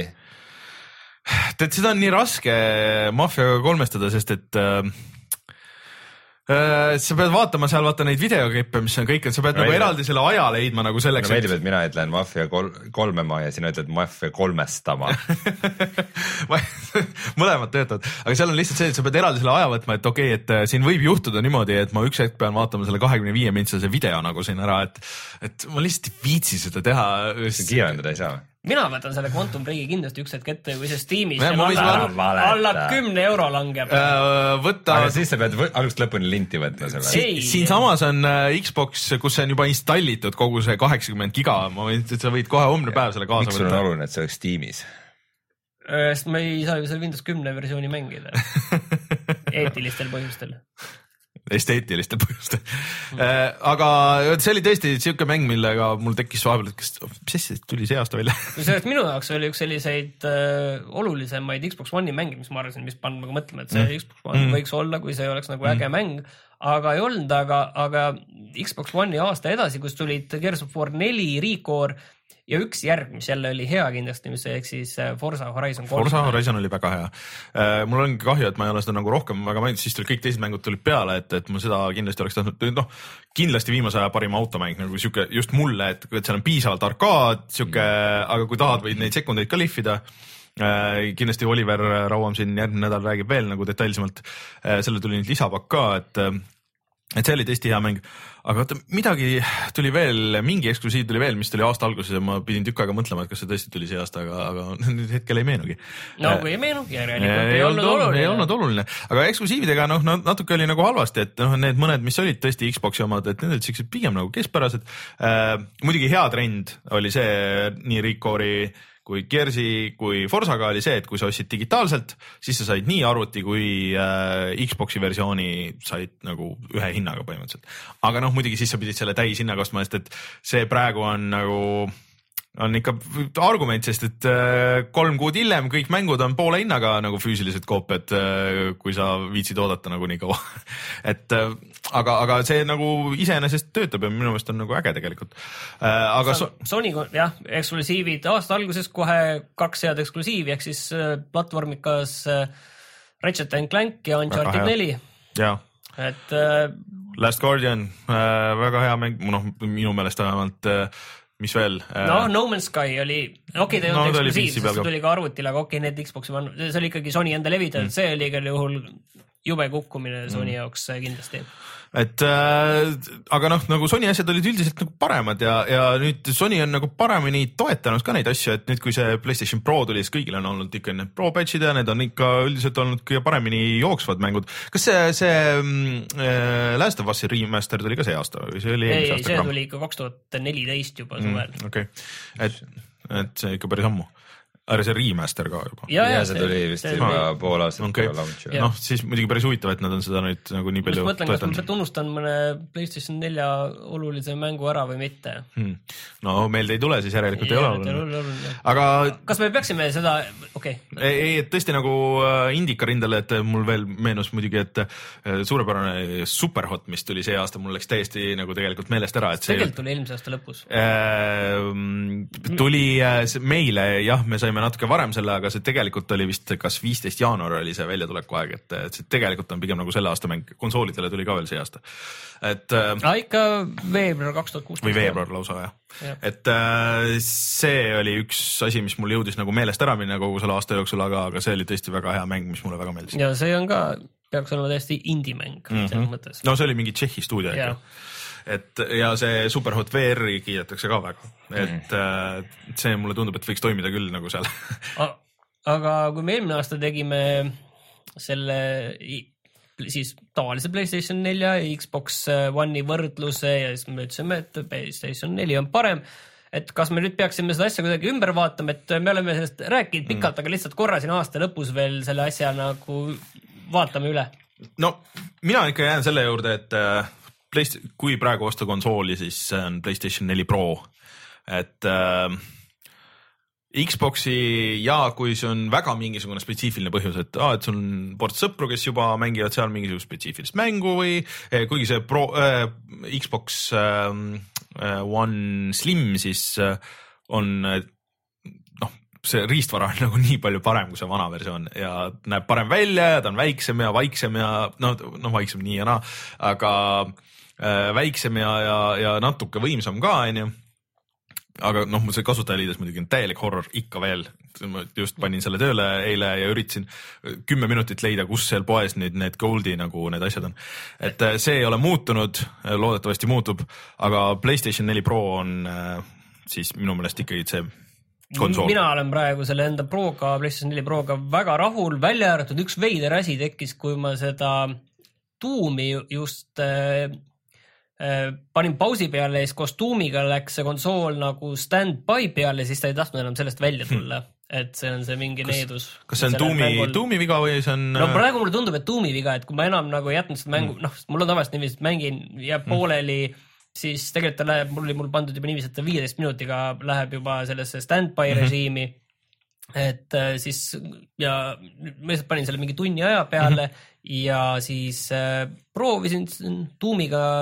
Et seda on nii raske Mafiaga kolmestada, sest et äh, sa pead vaatama seal vaata neid videoklippe, mis on kõik, et sa pead no, nagu eraldi selle aja leidma nagu selleks. No meeldib, et mina ütlen Mafia kol kolmema ja sina ütled Mafia kolmestama. Mõlemad töötavad, aga seal on lihtsalt see, et sa pead eraldi selle aja võtma, et okei, okay, et siin võib juhtuda niimoodi, et ma üks hetk pean vaatama selle kahekümne viie mintsase video nagu siin ära, et, et ma lihtsalt ei viitsi seda teha. Kiirendada ei saa. Mina võtan selle Quantum Breaki kindlasti üks hetk ette, kui see Steamis alla, alla kümne euro langeb. Võtta... Aga siis sa pead algust lõpuni linti võtma selle. Si siin samas on Xbox, kus see on juba installitud kogu see kaheksakümmend giga, ma võin, et sa võid kohe homne päev selle kaasa võtta. Miks sul on oluline, et see oleks Steamis? Sest ma ei saa ju selle Windows kümme versiooni mängida. Eetilistel põhjustel. Esteetiliste põhjuste mm. äh, aga see oli tõesti siuke mäng, millega mul tekkis vahepeal, et kas, mis asja tuli see aasta välja? Sellest minu jaoks oli üks selliseid äh, olulisemaid Xbox One'i mänge, mis ma arvasin, mis pann mõtlema, et see mm. Xbox One mm. võiks olla, kui see oleks nagu äge mm. mäng, aga ei olnud, aga, aga Xbox One'i aasta edasi, kus tulid Gears of War neli, Recore ja üks järg, mis jälle oli hea kindlasti, mis ehk siis Forza Horizon kolm. Forza Horizon oli väga hea. Mul ongi kahju, et ma ei ole seda nagu rohkem väga maininud, siis tulid kõik teised mängud tulid peale, et, et ma seda kindlasti oleks tahtnud, noh, kindlasti viimase aja parim automäng, nagu siuke just mulle, et, et seal on piisavalt arkaad, siuke, aga kui tahad, võid neid sekundeid ka lihvida. Kindlasti Oliver Rauam siin järgmine nädal räägib veel nagu detailsemalt. Selle tuli nüüd lisapakk ka, et et see oli tõesti hea mäng, aga vaata, midagi tuli veel, mingi eksklusiiv tuli veel, mis tuli aasta alguses ja ma pidin tükk aega mõtlema, et kas see tõesti tuli see aasta, aga, aga nüüd hetkel ei meenugi. No kui ei meenu, järelikult ei, ei olnud oluline. Ei olnud oluline, aga eksklusiividega noh, natuke oli nagu halvasti, et noh, need mõned, mis olid tõesti Xboxi omad, et need olid siuksed pigem nagu keskpärased. Äh, muidugi hea trend oli see nii Recore'i kui Gearsi, kui Forzaga oli see, et kui sa ostsid digitaalselt, siis sa said nii arvuti kui äh, Xboxi versiooni said nagu ühe hinnaga põhimõtteliselt. Aga noh, muidugi siis sa pidid selle täis hinnaga ostma, sest et see praegu on nagu on ikka argument, sest et kolm kuud hiljem kõik mängud on poole hinnaga nagu füüsilised koopiad, kui sa viitsid oodata nagu nii kaua. et aga, aga see nagu iseenesest töötab ja minu meelest on nagu äge tegelikult. Aga so, Sony, jah, eksklusiivid aasta alguses kohe kaks head eksklusiivi, ehk siis platvormikas Ratchet and Clank ja Uncharted neli. Jaa. Et Last Guardian, väga hea mäng, noh, minu meelest vähemalt mis veel? No, No Man's Sky oli, okei, okay, ta ei olnud no, eksklusiiv, sest see tuli ka arvutil, aga okei, okay, need Xboxi, see oli ikkagi Sony enda levida, mm. see oli igal juhul jube kukkumine Sony mm. jaoks kindlasti. Et äh, aga noh, nagu Sony asjad olid üldiselt nagu paremad ja, ja nüüd Sony on nagu paremini toetanud ka neid asju, et nüüd kui see PlayStation Pro tuli, siis kõigil on olnud ikka need Pro patchid ja need on ikka üldiselt olnud kõige paremini jooksvad mängud. Kas see, see äh, Last of Us'i remaster tuli ka see aasta või see oli ei, ei, see tuli ikka kaks tuhat neliteist juba suvel. Mm, okei, okay. et, et see ikka päris ammu. Aga see remaster ka juba. Ja, ja see tuli vist juba pool aastat okay. launch. Noh, siis muidugi päris huvitav, et nad on seda nüüd nagu nii palju mõtlen, toetanud. Kas ma tunnustan mõne PlayStation nelja olulise mängu ära või mitte? Hmm. No meil ei tule, siis järelikult ei, ei ole oluline. Aga kas me peaksime seda, okei. Okay. Ei, et tõesti nagu Indika rindele, et mul veel meenus muidugi, et suurepärane Superhot, mis tuli see aasta, mul läks täiesti nagu tegelikult meelest ära. Et see tegelikult tuli eelmise aasta lõpus. Äh, tuli meile, jah, me saime natuke varem selle, aga see tegelikult oli vist kas viisteist jaanuar oli see väljatuleku aeg, et, et see tegelikult on pigem nagu selle aasta mäng. Konsoolidele tuli ka veel see aasta. Et, ah, ikka veebruar kaks tuhat kuusteist. Või veebruar lausa, jah. Ja. Et see oli üks asi, mis mul jõudis nagu meelest ära minna kogu selle aasta jooksul, aga, aga see oli tõesti väga hea mäng, mis mulle väga meeldis. Ja see on ka, peaks olema täiesti indie-mäng mm-hmm. selles mõttes. No see oli mingi Tšehhi stuudio ikka. Et ja see Superhot V R-i kiidetakse ka väga, et mm. see mulle tundub, et võiks toimida küll nagu seal. Aga kui me eelmine aasta tegime selle siis tavalise PlayStation nelja ja Xbox One'i võrdluse ja siis me ütlesime, et PlayStation neli on parem, et kas me nüüd peaksime seda asja kuidagi ümber vaatama, et me oleme sellest rääkinud pikalt, mm. aga lihtsalt korra siin aasta lõpus veel selle asja nagu vaatame üle. No mina ikka jään selle juurde, et Playst- kui praegu osta konsooli, siis on PlayStation neli Pro, et äh, Xboxi ja kui see on väga mingisugune spetsiifiline põhjus, et, ah, et sul on port sõpru, kes juba mängivad seal mingisugust spetsiifilist mängu või eh, kuigi see Pro, äh, Xbox äh, One Slim siis äh, on noh, see riistvara on nagu nii palju parem kui see vana versioon ja näeb parem välja ja ta on väiksem ja vaiksem ja no, no vaiksem nii ja naa, aga väiksem ja, ja, ja natuke võimsam ka, onju. Aga noh, see kasutajaliides muidugi on täielik horror ikka veel. Ma just panin selle tööle eile ja üritasin kümme minutit leida, kus seal poes nüüd need Goldi nagu need asjad on. Et see ei ole muutunud, loodetavasti muutub, aga PlayStation neli Pro on siis minu meelest ikkagi see konsool. Mina olen praegu selle enda Proga, PlayStation neli Proga väga rahul, välja arvatud üks veider asi tekkis, kui ma seda tuumi just äh, panin pausi peale ja siis koos tuumiga läks see konsool nagu stand-by peale, siis ta ei tahtnud enam sellest välja tulla. Hmm. Et see on see mingi kas, needus. Kas see on tuumi, mängul... tuumi viga või see on... No praegu mulle tundub, et tuumi viga, et kui ma enam nagu jätnud seda mängu, hmm. noh, mul on tavaliselt niiviisi, et mängin ja pooleli, hmm. siis tegelikult ta läheb, mul oli mul pandud juba niiviisi, et ta viieteist minutiga läheb juba sellesse stand-by hmm. režiimi. Et siis ja ma lihtsalt panin selle mingi tunni aja peale hmm. ja siis äh, proovisin tuumiga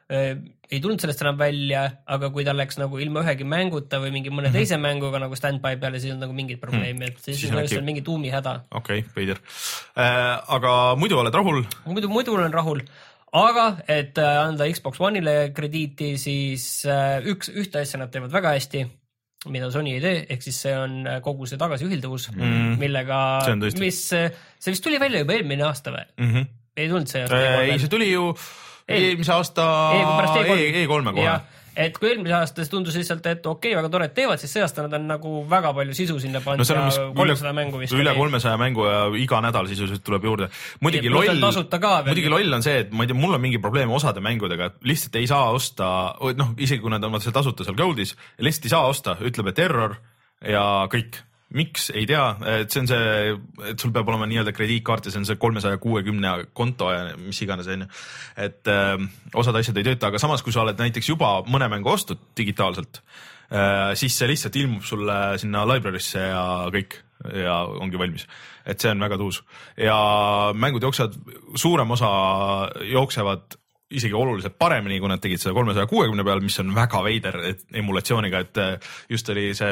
ei tulnud sellest enam välja, aga kui ta läks nagu ilma ühegi mänguta või mingi mõne mm -hmm. teise mänguga nagu standby peale, siis on nagu mingid probleemi, et siis, siis on äkki... mingi tuumi häda. Okei, okay, veider. Äh, aga muidu oled rahul? Muidu, muidu olen rahul. Aga et anda Xbox One'ile krediiti, siis üks, ühte asja nad teevad väga hästi, mida Sony ei tee, ehk siis see on kogu see tagasiühilduvus, mm. millega, see mis, see vist tuli välja juba eelmine aasta või? Mm -hmm. Ei tulnud see aasta? Ei, see tuli ju eelmise aasta E kolme kohe. Et kui eelmise aasta tundus lihtsalt, et okei, okay, väga tore, et teevad, siis see aasta nad on nagu väga palju sisu sinna pannud no, ja kolmsada mängu vist. Üle kolmesaja mängu ja iga nädal sisuliselt tuleb juurde. Muidugi loll, muidugi loll on see, et ma ei tea, mul on mingi probleem osade mängudega, et lihtsalt ei saa osta, noh, isegi kui nad on seal tasuta seal Goldis, lihtsalt ei saa osta, ütleb, et error ja kõik. Miks, ei tea, et see on see, et sul peab olema nii-öelda krediitkaart ja see on see kolmesaja kuuekümne konto ja mis iganes on ju. Et äh, osad asjad ei tööta, aga samas kui sa oled näiteks juba mõne mängu ostud digitaalselt, äh, siis see lihtsalt ilmub sulle sinna library'sse ja kõik ja ongi valmis. Et see on väga tuus. Ja mängud jooksevad, suurem osa jooksevad isegi oluliselt paremini, kui nad tegid seda kolmesaja kuuekümne peal, mis on väga veider et emulatsiooniga, et just oli see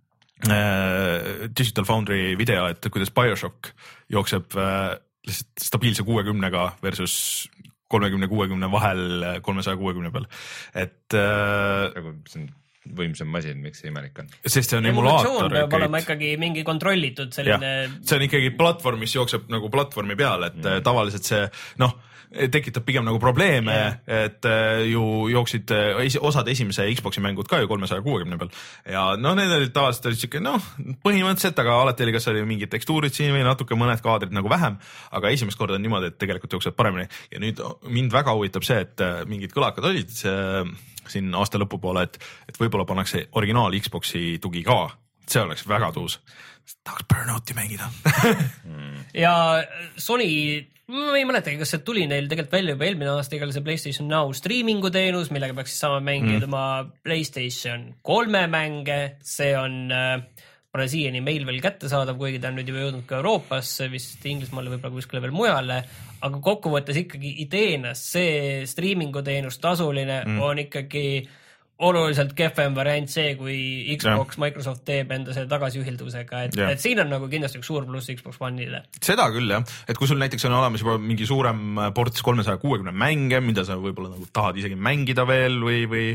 Digital Foundry video, et kuidas BioShock jookseb lihtsalt stabiilse kuuekümnega versus kolmekümne kuuekümne vahel kolmesaja kuuekümne peal. Et nagu see on võimsam masin, miks see imelik on? Sest see on emulaator. Peab olema ikkagi mingi kontrollitud selline... Ja, see on ikkagi platvorm, mis jookseb nagu platvormi peal, et mm. tavaliselt see, noh, tekitab pigem nagu probleeme, yeah. et ju jooksid osad esimese Xboxi mängud ka ju kolmesaja kuuekümne peal ja no need olid tavaliselt olid siuke noh, põhimõtteliselt, aga alati oli kas oli mingid tekstuurid siin või natuke mõned kaadrid nagu vähem, aga esimest korda on niimoodi, et tegelikult jooksevad paremini ja nüüd mind väga huvitab see, et mingid kõlakad olid see, siin aasta lõpu poole, et, et võib-olla pannakse originaal Xboxi tugi ka, see oleks väga tuus, tahaks Burnouti mängida ja Sony ma ei mäletagi, kas see tuli neil tegelikult välja juba eelmine aasta, igal see PlayStation Now streamingu teenus, millega peaks siis sama mängida mm. oma PlayStation kolme mänge, see on äh, pole siiani meil veel kättesaadav, kuigi ta on nüüd juba jõudnud ka Euroopasse, vist Inglismaale võib-olla kuskile veel mujale, aga kokkuvõttes ikkagi ideena see streamingu teenus tasuline mm. on ikkagi oluliselt kehvem variant see, kui Xbox ja. Microsoft teeb enda selle tagasiühilduvusega, et, et siin on nagu kindlasti üks suur pluss Xbox One'ile. Seda küll jah, et kui sul näiteks on olemas juba mingi suurem ports kolmesaja kuuekümne mänge, mida sa võib-olla nagu tahad isegi mängida veel või, või,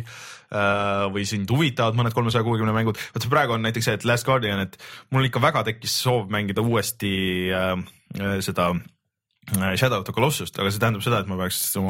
äh, või sind huvitavad mõned kolmesaja kuuekümne mängud, võt praegu on näiteks see, et Last Guardian, et mul ikka väga tekkis soov mängida uuesti äh, seda Shadow of the Colossust, aga see tähendab seda, et ma peaks oma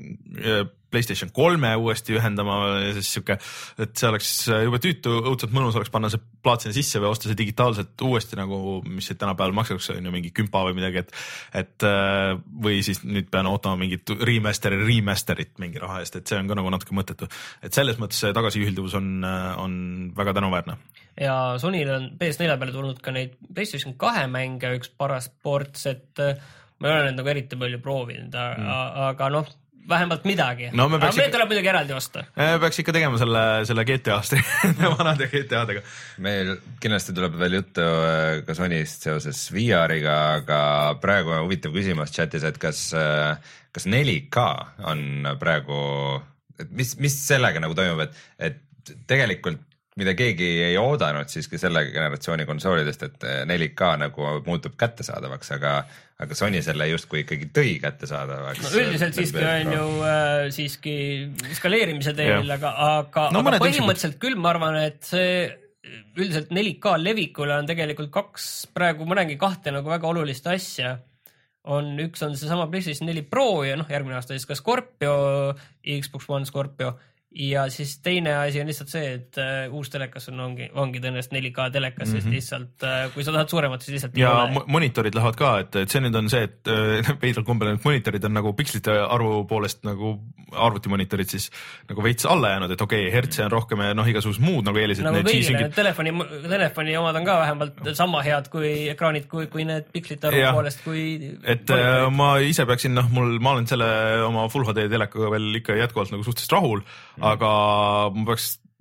PlayStation kolme uuesti ühendama ja siis siuke, et see oleks juba tüütu, õudselt mõnus oleks panna see plaat sinna sisse või osta see digitaalselt uuesti nagu, mis see tänapäeval maksaks, on ju mingi kümpa või midagi, et, et või siis nüüd pean ootama mingit remasteri, remasterit mingi raha eest, et see on ka nagu natuke mõttetu. Et selles mõttes see tagasiühilduvus on, on väga tänuväärne. Ja Sonyl on P S neli peale tulnud ka neid PlayStation kahe mänge üks paras ports, et ma ei ole neid nagu eriti palju proovinud, mm. aga noh, vähemalt midagi. No, aga meil tuleb midagi eraldi osta. Me peaks ikka tegema selle, selle G T A-st vanade G T A-dega. Meil kindlasti tuleb veel juttu ka Sonyst seoses V R-iga, aga praegu on huvitav küsimus chatis, et kas, kas neli K on praegu, et mis, mis sellega nagu toimub, et, et tegelikult mida keegi ei oodanud siiski selle generatsiooni konsoolidest, et neli K nagu muutub kättesaadavaks, aga, aga Sony selle justkui ikkagi tõi kättesaadavaks. No, üldiselt siiski on ju äh, siiski skaleerimise teel, aga, aga, no, aga põhimõtteliselt küll ma arvan, et see üldiselt neli K levikule on tegelikult kaks, praegu ma näengi kahte nagu väga olulist asja. On, üks on see sama PlayStation neli Pro ja noh, järgmine aasta siis ka Scorpio, Xbox One Scorpio. Ja siis teine asi on lihtsalt see, et uh, uus telekas on, ongi, ongi tõenäoliselt neli K telekas, sest mm -hmm. lihtsalt, uh, kui sa tahad suuremat, siis lihtsalt ja mo monitorid lähevad ka, et, et see nüüd on see, et uh, veidral kombel need monitorid on nagu pikslite arvu poolest nagu arvutimonitorid siis nagu veits alla jäänud, et okei, okay, hertse on rohkem ja noh, igasugused muud nagu eelised. Nagu kõigile, need telefoni, telefoni omad on ka vähemalt sama head kui ekraanid, kui, kui need pikslite arvu ja. Poolest, kui et uh, ma ise peaksin, noh, mul, ma olen selle oma Full H D telekaga veel ikka jätkuvalt nagu suhteliselt rahul, aga ma peaks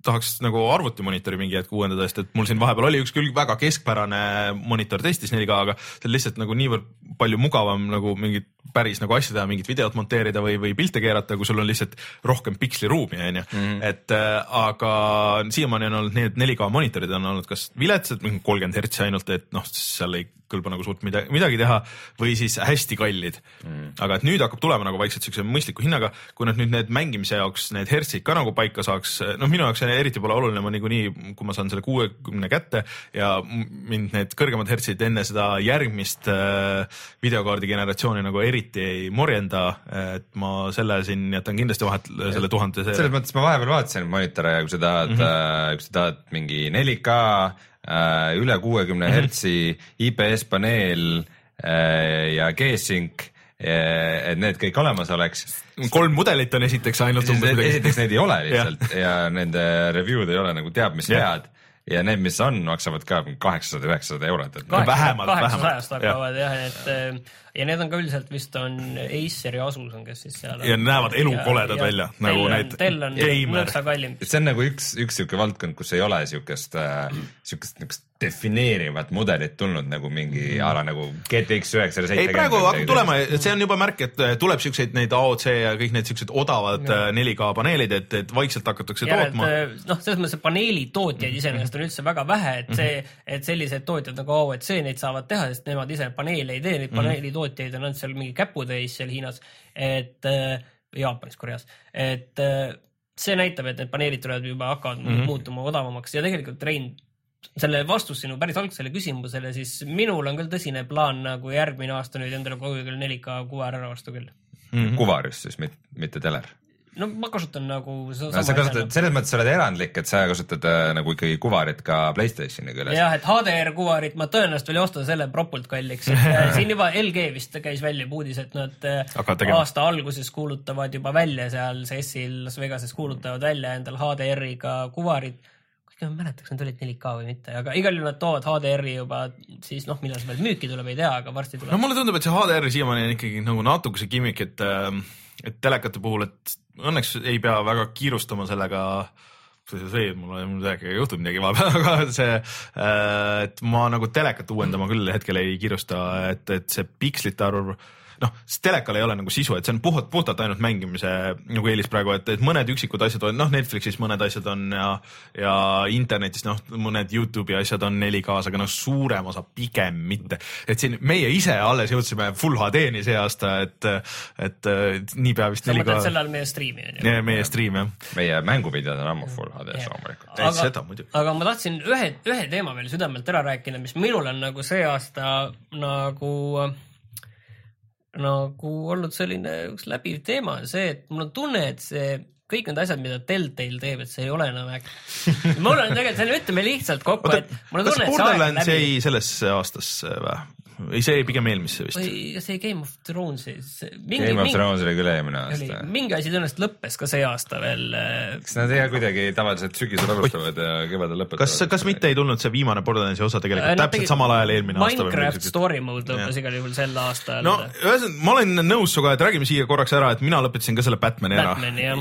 tahaks nagu arvutimonitori mingi hetk uuendada, sest et mul siin vahepeal oli üks küll väga keskpärane monitor testis neli K, aga see on lihtsalt nagu niivõrd palju mugavam nagu mingit päris nagu asja teha, mingit videot monteerida või, või pilte keerata, kui sul on lihtsalt rohkem piksliruumi, on ju. Et äh, aga siiamaani on olnud need neli K monitorid on olnud kas viletsad, kolmkümmend hertsi ainult, et noh, seal ei kõlba nagu suurt midagi, midagi teha või siis hästi kallid. Mm. Aga et nüüd hakkab tulema nagu vaikselt siukse mõistliku hinnaga, kui nad nüüd need mängimise jaoks need hertsid ka nagu paika saaks, noh minu jaoks eriti pole oluline, ma niikuinii, kui ma saan selle kuuekümne kätte ja mind need kõrgemad hertsid enne seda järgmist äh, videokaardi generatsiooni nagu eriti ei morjenda, et ma selle siin jätan kindlasti vahet selle tuhande. Selles mõttes ma vahepeal vaatasin monitore ja kui sa tahad, mm -hmm. kui sa tahad mingi neli K üle kuuekümne hertsi I P S paneel ja G-Sync, et need kõik olemas oleks. Kolm mudelit on esiteks ainult. Esiteks neid ei ole lihtsalt ja, ja nende review'd ei ole nagu teab mis head ja need, mis on, maksavad ka kaheksasada üheksasada eurot. Vähemalt, kaheksasajast hakkavad jah, et ja need on ka üldiselt vist on Acer ja Asus on, kes siis seal ja näevad elukoledad välja nagu need nõksa kallim. See on nagu üks, üks siuke valdkond, kus ei ole siukest, siukest, siukest defineerivat mudelit tulnud nagu mingi ala nagu G T X üheksasada seitsekümmend. Ei, praegu hakkab tulema, see on juba märk, et tuleb siukseid neid A O C ja kõik need siuksed odavad ja. neli K paneelid, et, et vaikselt hakatakse ja, tootma. Noh, selles mõttes paneeli tootjaid iseenesest on üldse väga vähe, et see, et sellised tootjad nagu A O C neid saavad teha, sest nemad ise paneele ei tee, neid paneeli tootjaid on ainult seal mingi käputäis seal Hiinas, et Jaapanis, Koreas, et see näitab, et need paneelid tulevad juba hakkavad mm -hmm. muutuma odavamaks ja tegelikult Rein, selle vastus sinu päris algsele küsimusele, siis minul on küll tõsine plaan nagu järgmine aasta nüüd endale kogu küll neli K kuvar ära vastu küll. Mm -hmm. Kuvar just siis, mitte teler? No ma kasutan nagu... No, sa kasutad, selles mõttes sa oled erandlik, et sa kasutad äh, nagu ikkagi kuvarit ka PlayStationiga üles. Jah, et H D R kuvarit ma tõenäoliselt veel ostan selle propult kalliks. Et, siin juba L G vist käis välja puudis, et nad aasta alguses kuulutavad juba välja seal C E S-il Las Vegases kuulutavad välja endal H D R-iga kuvarit. Ma mäletaks, need olid neli K või mitte, aga igal juhul nad toovad H D R-i juba siis noh, millal see veel müüki tuleb, ei tea, aga varsti tuleb. No mulle tundub, et see H D R siiamaani on ikkagi nagu natukese gimmick, et, et telekate puhul, et õnneks ei pea väga kiirustama sellega, see, mul on midagi, juhtub midagi vahepeal, aga see, et ma nagu telekat uuendama küll hetkel ei kiirusta, et, et see pikslite arv, noh, telekal ei ole nagu sisu, et see on puhtalt, puhtalt ainult mängimise nagu eelis praegu, et, et mõned üksikud asjad on, noh, Netflixis mõned asjad on ja, ja internetis, noh, mõned YouTube'i asjad on neli K-s, aga noh, suurem osa pigem mitte. Et siin meie ise alles jõudsime Full H D-ni see aasta, et, et, et nii pea vist neli K. Sa mõtled selle all meie striimi, on ju? Meie striim, jah. Meie mänguvideod on ammu Full H D-s loomulikult. Aga, aga ma tahtsin ühe, ühe teema veel südamelt ära rääkida, mis minul on nagu see aasta nagu... nagu olnud selline üks läbiv teema, see, et mul on tunne, et see kõik need asjad, mida Telltale teeb, et see ei ole enam äkki. Mul on tegelikult, selle ütleme lihtsalt kokku, et mul on tunne, et see aeg läbi. See sellesse aastasse või? Ei, see pigem eelmisse vist. Või see Game of Thrones. Mingi, Game of Thrones oli küll eelmine aasta. Mingi asi tõenäoliselt lõppes ka see aasta veel. Kas nad ei kuidagi tavaliselt sügisel alustavad ja kevadel lõpetavad? Kas, kas mitte ei tulnud see viimane Borderlandsi osa tegelikult äh, täpselt samal ajal eelmine Minecraft aasta? Minecraft Story Mode lõppes igal juhul sel aastal. No, ma olen nõus suga, et räägime siia korraks ära, et mina lõpetasin ka selle Batmani ära. Batman, jah.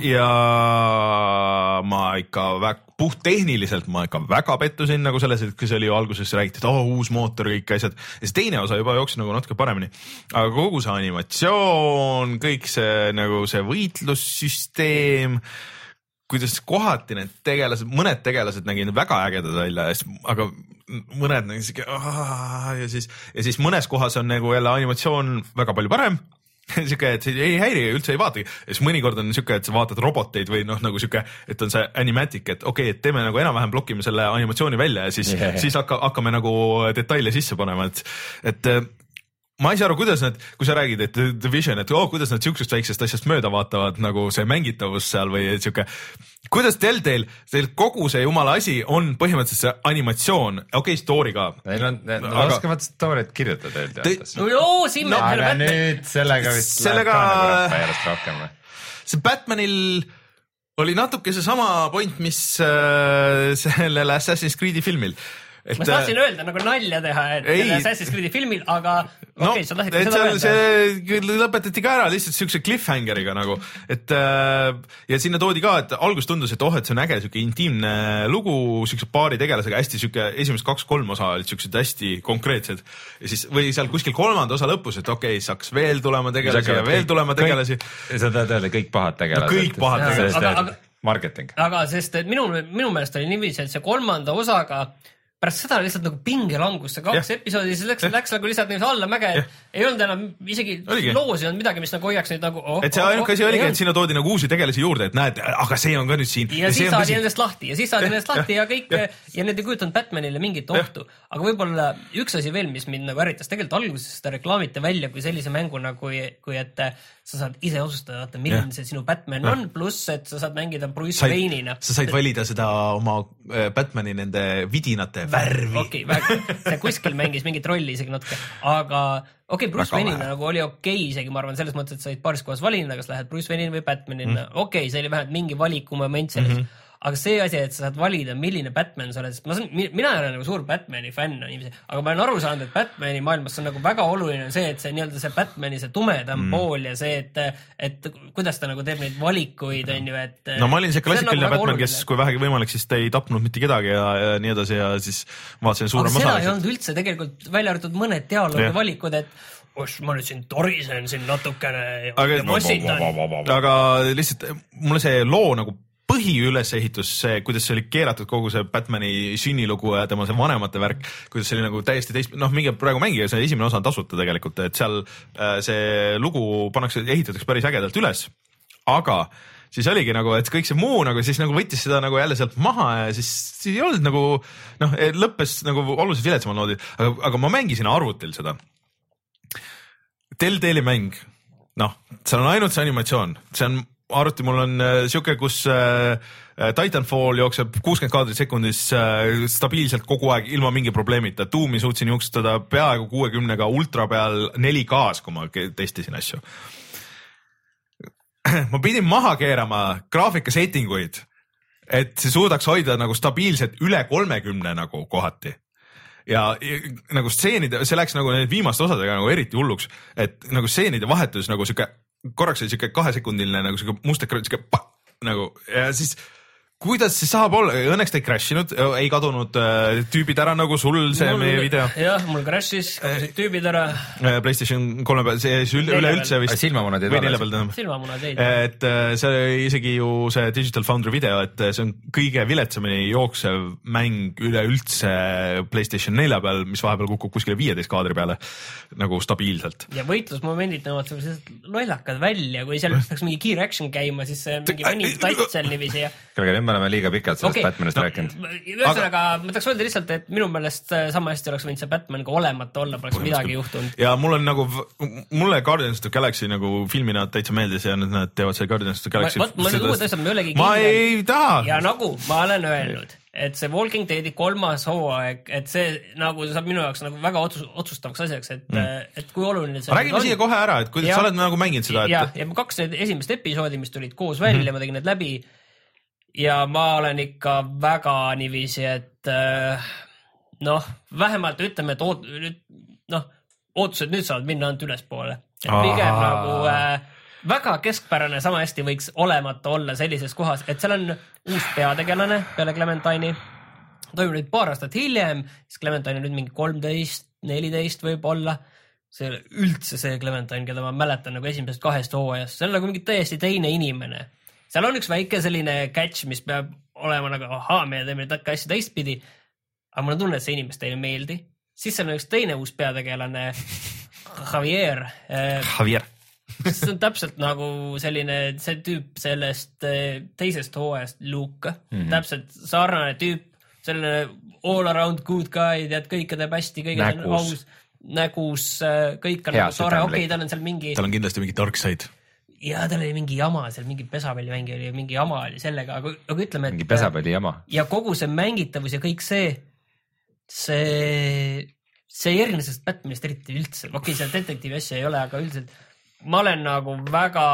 Ja ma ikka väga puht tehniliselt ma ikka väga pettusin nagu selles, et kui see oli ju alguses räägiti, et oh, uus mootor, kõik asjad. Ja see teine osa juba jooksis nagu natuke paremini. Aga kogu see animatsioon, kõik see nagu see võitlussüsteem, kuidas kohati need tegelased, mõned tegelased nägid väga ägedad välja, aga mõned nägid siuke, ja siis, ja siis mõnes kohas on nagu jälle animatsioon väga palju parem. Siuke, et ei häiri, üldse ei vaatagi. Ja siis mõnikord on siuke, et sa vaatad roboteid või noh, nagu siuke, et on see animatic, et okei, et teeme nagu enam-vähem blokime selle animatsiooni välja ja siis, yeah. siis hakka, hakkame nagu detaile sisse panema, et, et ma ei saa aru, kuidas nad, kui sa räägid, et The Vision, et oh, kuidas nad siuksest väiksest asjast mööda vaatavad, nagu see mängitavus seal või siuke, kuidas Telltale, teil kogu see jumala asi on põhimõtteliselt see animatsioon, okei, okay, story ka. Neil on, nad aga... oskavad story't kirjutada teatas. no joo, siin no, aga nüüd sellega vist sellega... läheb ka nagu järjest rohkem. See Batmanil oli natuke see sama point, mis äh, sellele Assassin's Creed'i filmil. Et, ma tahtsin öelda nagu nalja teha, et ei, Assassin's Creed'i filmil, aga no, okei okay,, sa tahtsid seda öelda. See lõpetati ka ära lihtsalt siukse cliffhangeriga nagu, et ja sinna toodi ka, et algus tundus, et oh, et see on äge siuke intiimne lugu, siukse paari tegelasega hästi siuke, esimesed kaks-kolm osa olid siuksed hästi konkreetsed ja siis, või seal kuskil kolmanda osa lõpus, et okei okay,, saaks veel tulema tegelasi ja veel kõik, tulema tegelasi. Sa tahad öelda kõik pahad tegelased. No, kõik pahad tegelased. Marketing. Aga sest minu, minu meelest oli niiviisi, et see kolmanda osaga pärast seda lihtsalt nagu pingelangus, see kaks ja. episoodi, siis läks, läks nagu lihtsalt niiviisi alla mäge, et ei olnud enam isegi oligi. Loosi olnud midagi, mis nagu hoiaks neid nagu oh, et see ainuke asi oligi, et sinna toodi nagu uusi tegelasi juurde, et näed, aga see on ka nüüd siin. Ja, ja siis saadi nendest lahti ja siis saadi nendest lahti ja kõik ja, ja need ei kujutanud Batmanile mingit ohtu. Aga võib-olla üks asi veel, mis mind nagu ärritas, tegelikult alguses seda reklaamite välja kui sellise mänguna, kui, kui et sa saad ise otsustada, vaata, milline see sinu Batman ja. on, pluss, et sa saad mängida Bruce said, Wayne'ina. Sa said valida seda oma Batmani nende vidinate värvi. Okei, okay, see kuskil mängis mingit rolli isegi natuke, aga okei, okay, Bruce Wayne'ina nagu oli okei okay, isegi, ma arvan, selles mõttes, et sa olid paaris kohas valina, kas lähed Bruce Wayne'ina või Batmanina. Mm. Okei okay,, see oli vähemalt mingi valikumoment selles. Mm -hmm. Aga see asi, et sa saad valida, milline Batman sa oled, sest ma saan, mina olen nagu suur Batmani fänn, aga ma olen aru saanud, et Batmani maailmas on nagu väga oluline see, et see nii-öelda see Batmani see tumedam mm. pool ja see, et, et kuidas ta nagu teeb neid valikuid, on ju, et no ma olin see klassikaline nagu Batman, kes kui vähegi võimalik, siis ta ei tapnud mitte kedagi ja, ja nii edasi ja siis vaatasin suurem osa. Aga seda ei olnud üldse tegelikult välja arvatud mõned dialoogi valikud, et Oš, ma nüüd siin torisen siin natukene ja, aga, ja mossitan. Aga lihtsalt mulle see loo nagu põhiülesehitus, see, kuidas see oli keeratud kogu see Batmani sünnilugu ja tema see vanemate värk, kuidas see oli nagu täiesti teist, noh, mingi praegu mängige, see esimene osa on tasuta tegelikult, et seal see lugu pannakse, ehitatakse päris ägedalt üles, aga siis oligi nagu, et kõik see muu nagu siis nagu võttis seda nagu jälle sealt maha ja siis, siis ei olnud nagu, noh, lõppes nagu oluliselt viletsamal noodil, aga, aga ma mängisin arvutil seda. Telltale'i mäng, noh, seal on ainult see animatsioon, see on arvuti, mul on äh, siuke, kus äh, Titanfall jookseb kuuskümmend kaadrit sekundis äh, stabiilselt kogu aeg ilma mingi probleemita. Doomi suutsin jooksutada peaaegu kuuekümnega ultra peal neli K-s, kui ma testisin asju. Ma pidin maha keerama graafika settinguid, et see suudaks hoida nagu stabiilselt üle kolmekümne nagu kohati. Ja, ja nagu stseenide, see läks nagu need viimaste osadega nagu eriti hulluks, et nagu stseenide vahetus nagu siuke korraks oli siuke kahesekundiline nagu siuke mustekra, siuke pa, nagu ja siis kuidas see saab olla, õnneks ta ei crashinud, ei kadunud äh, tüübid ära nagu sul see mul, meie video. Jah, mul crashis, kadusid tüübid ära. PlayStation kolme peal, see üle, üleüldse vist. Silmamunad ei ole. Silmamunad ei ole. Et see oli isegi ju see Digital Foundry video, et see on kõige viletsamini jooksev mäng üleüldse PlayStation nelja peal, mis vahepeal kukub kuskile viieteist kaadri peale nagu stabiilselt. Ja võitlusmomendid näevad sellised lollakad välja, kui seal peaks mingi kiire action käima, siis mingi mõni tats seal nivisi ja me oleme liiga pikalt sellest okay. Batmanist no, rääkinud. Ühesõnaga, ma tahaks öelda lihtsalt, et minu meelest sama hästi oleks võinud see Batman ka olemata olla, poleks midagi juhtunud. Ja mul on nagu, mulle Guardians of the Galaxy nagu filmina täitsa meeldis ja nüüd nad teevad see Guardians of the Galaxy. Ma, ma nüüd uued asjad, ma ei olegi ma kindel. Ei taha. Ja nagu ma olen öelnud, et see Walking Deadi kolmas hooaeg, et see nagu saab minu jaoks nagu väga otsus, otsustavaks asjaks, et, mm. et kui oluline see räägime siia kohe ära, et kuidas ja, sa oled nagu mänginud seda. Ja, et... ja, ja kaks need esimest episoodi, mis tulid koos välja, mm. ma tegin need läbi. Ja ma olen ikka väga niiviisi, et noh, vähemalt ütleme, et oot, noh, ootused nüüd saavad minna ainult ülespoole. Et pigem Aa. nagu äh, väga keskpärane sama hästi võiks olemata olla sellises kohas, et seal on uus peategelane peale Clementine'i. Toimub nüüd paar aastat hiljem, siis Clementine on nüüd mingi kolmteist, neliteist võib olla. See üldse see Clementine, keda ma mäletan nagu esimesest kahest hooajast. See on nagu mingi täiesti teine inimene. Seal on üks väike selline catch, mis peab olema nagu, ahaa, me teeme takka asja teistpidi, aga mul on tunne, et see inimest teile meeldi. Siis seal on üks teine uus peategelane, Javier. Javier. See on täpselt nagu selline, see tüüp sellest teisest hooajast Luke. Mm-hmm. Täpselt sarnane tüüp, selline all around good guy, tead, kõike teeb hästi, kõige on aus, nägus, kõik on nagu tore, okei, tal on seal mingi... Tal on kindlasti mingi dark side. Ja tal oli mingi jama, seal mingi pesapallimängi oli, mingi jama oli sellega, aga, aga ütleme, et... Mingi pesapalli jama. Ja kogu see mängitavus ja kõik see, see, see ei erine sellest Batmanist eriti üldse. Okei, okay, seal detektiivi asja ei ole, aga üldiselt ma olen nagu väga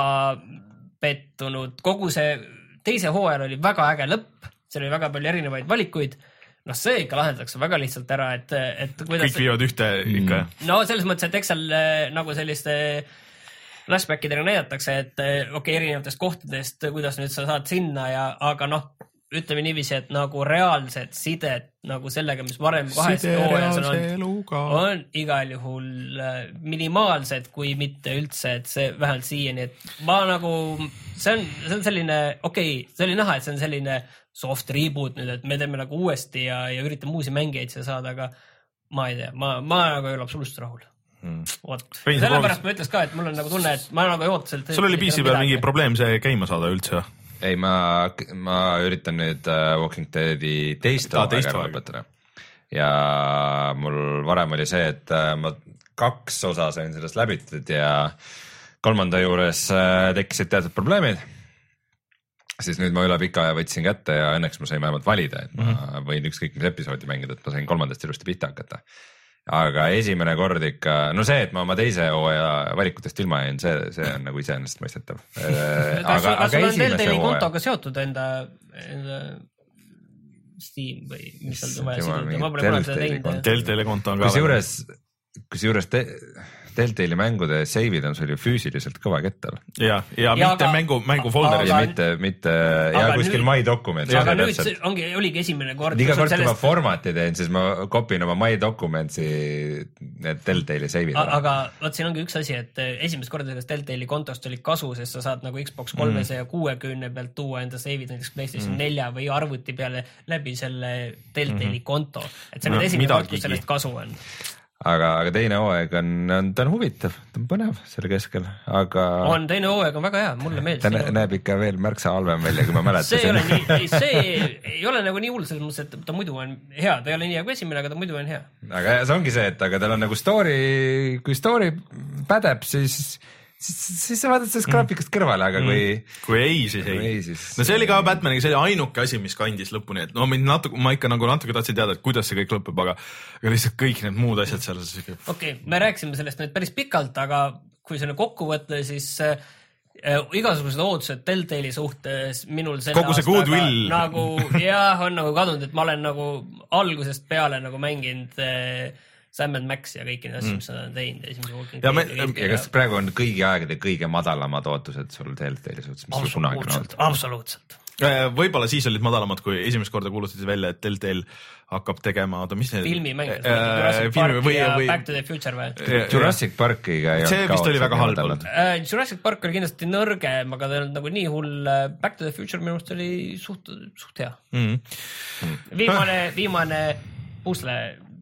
pettunud. Kogu see teise hooajal oli väga äge lõpp, seal oli väga palju erinevaid valikuid, noh, see ikka lahendatakse väga lihtsalt ära, et, et kuidas... kõik viivad ühte ikka. No selles mõttes, et eks seal nagu selliste flashbackidega näidatakse, et okei, okay, erinevatest kohtadest, kuidas nüüd sa saad sinna ja, aga noh, ütleme niiviisi, et nagu reaalsed sidet nagu sellega, mis varem kahest hooajas on, on igal juhul minimaalsed, kui mitte üldse, et see vähemalt siiani, et ma nagu, see on, see on selline, okei okay,, see oli näha, et see on selline soft reboot nüüd, et me teeme nagu uuesti ja, ja üritame uusi mängijaid siia saada, aga ma ei tea, ma, ma nagu ei ole absoluutselt rahul. Hmm. Oot. Sellepärast ma ütles ka, et mul on nagu tunne, et ma nagu ei oota sealt. Sul oli P C peal mingi probleem see käima saada üldse? Ei, ma, ma üritan nüüd Walking Deadi teist hooaega lõpetada. Ja mul varem oli see, et ma kaks osa sain sellest läbitud ja kolmanda juures tekkisid teatud probleemid. Siis nüüd ma üle pika aja võtsin kätte ja õnneks ma sain vähemalt valida, et ma mm-hmm. võin ükskõik mis episoodi mängida, et ma sain kolmandast ilusti pihta hakata. Aga esimene kord ikka, no see, et ma oma teise hooaja valikutest ilma jäin, see, see on nagu iseenesest mõistetav. Aga, aga sul on Telltale'i kontoga seotud enda, enda Steam või mis seal vaja siduda? Ma pole kunagi seda teinud. Telltale'i konto on ka. Kus juures, kus juures te... Telltale'i mängude save'id on sul ju füüsiliselt kõva kettal. Ja, ja, ja mitte aga, mängu, mängu folderis. Ja mitte, mitte, ja kuskil My Documents. Aga nüüd see ongi, oligi esimene kord. Iga kord, kui ma formati teen, siis ma kopin oma My Documentsi need Telltale'i save'id. Aga võt, siin ongi üks asi, et esimest korda sellest Telltale'i kontost oli kasu, sest sa saad nagu Xbox kolmesaja kuuekümne pealt tuua enda save'id näiteks PlayStation mm. nelja või arvuti peale läbi selle Telltale'i mm. konto. Et see on no, esimene kord, kus sellest kasu on. Aga, aga teine hooaeg on, on, ta on huvitav, ta on põnev selle keskel, aga... On, teine hooaeg on väga hea, mulle meeldis. Ta nä, näeb ikka veel märksa halvem välja, kui ma mäletasin. see, ei ole nii, see ei ole nagu nii hull, selles mõttes, et ta muidu on hea, ta ei ole nii hea kui esimene, aga ta muidu on hea. Aga see ongi see, et aga tal on nagu story, kui story pädeb, siis... Siis, siis sa vaatad sellest graafikast kõrvale, aga kui... Mm. Kui ei, siis ei. ei siis... No see oli ka Batmaniga, see oli ainuke asi, mis kandis lõpuni, et no natuke, ma ikka nagu natuke tahtsin teada, et kuidas see kõik lõpeb, aga, aga lihtsalt kõik need muud asjad seal. Okei, okay, me rääkisime sellest nüüd päris pikalt, aga kui selle kokku võtta, siis äh, igasugused ootused Telltale'i suhtes minul selle kogu see goodwill nagu, jah, on nagu kadunud, et ma olen nagu algusest peale nagu mänginud äh, Sam and Max ja kõiki need asju, mis nad on teinud. Ja, me, ja kas praegu on kõigi aegade kõige madalamad ootused sul Telltale'i suhtes, mis sul kunagi on olnud? Absoluutselt. Võib-olla siis olid madalamad, kui esimest korda kuulutasid välja, et Telltale hakkab tegema, oota, mis need... Filmi mänginud, äh, Jurassic Park või, ja või... Back to the Future või? Jurassic Parkiga ei see vist oli väga halb olnud. Uh, Jurassic Park oli kindlasti nõrgem, aga ta on nagu nii hull. Back to the Future minu arust oli suht, suht hea. Mm. Viimane, viimane pusle...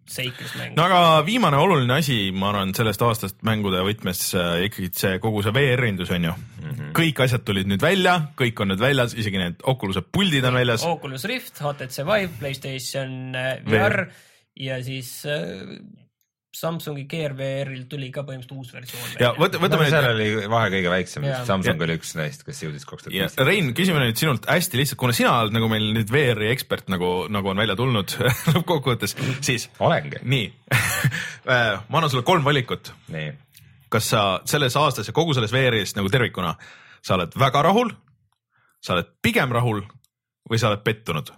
No aga viimane oluline asi, ma arvan, sellest aastast mängude võtmes äh, ikkagi see kogu see V R-indus on ju. Mm-hmm. Kõik asjad tulid nüüd välja, kõik on nüüd väljas, isegi need Oculus'e puldid on väljas. Oculus Rift, H T C Vive, PlayStation äh, V R ja siis äh, Samsungi Gear V R-il tuli ka põhimõtteliselt uus versioon. Ja võt, võtame no, seal oli vahe kõige väiksem, Samsung ja. Oli üks neist, kes jõudis kaks tuhat viisteist. Rein, küsime nüüd sinult hästi lihtsalt, kuna sina oled nagu meil nüüd V R-i ekspert, nagu, nagu on välja tulnud lõppkokkuvõttes, siis... Olengi. Nii, ma annan sulle kolm valikut. Nii. Kas sa selles aastas ja kogu selles V R-is nagu tervikuna, sa oled väga rahul, sa oled pigem rahul või sa oled pettunud?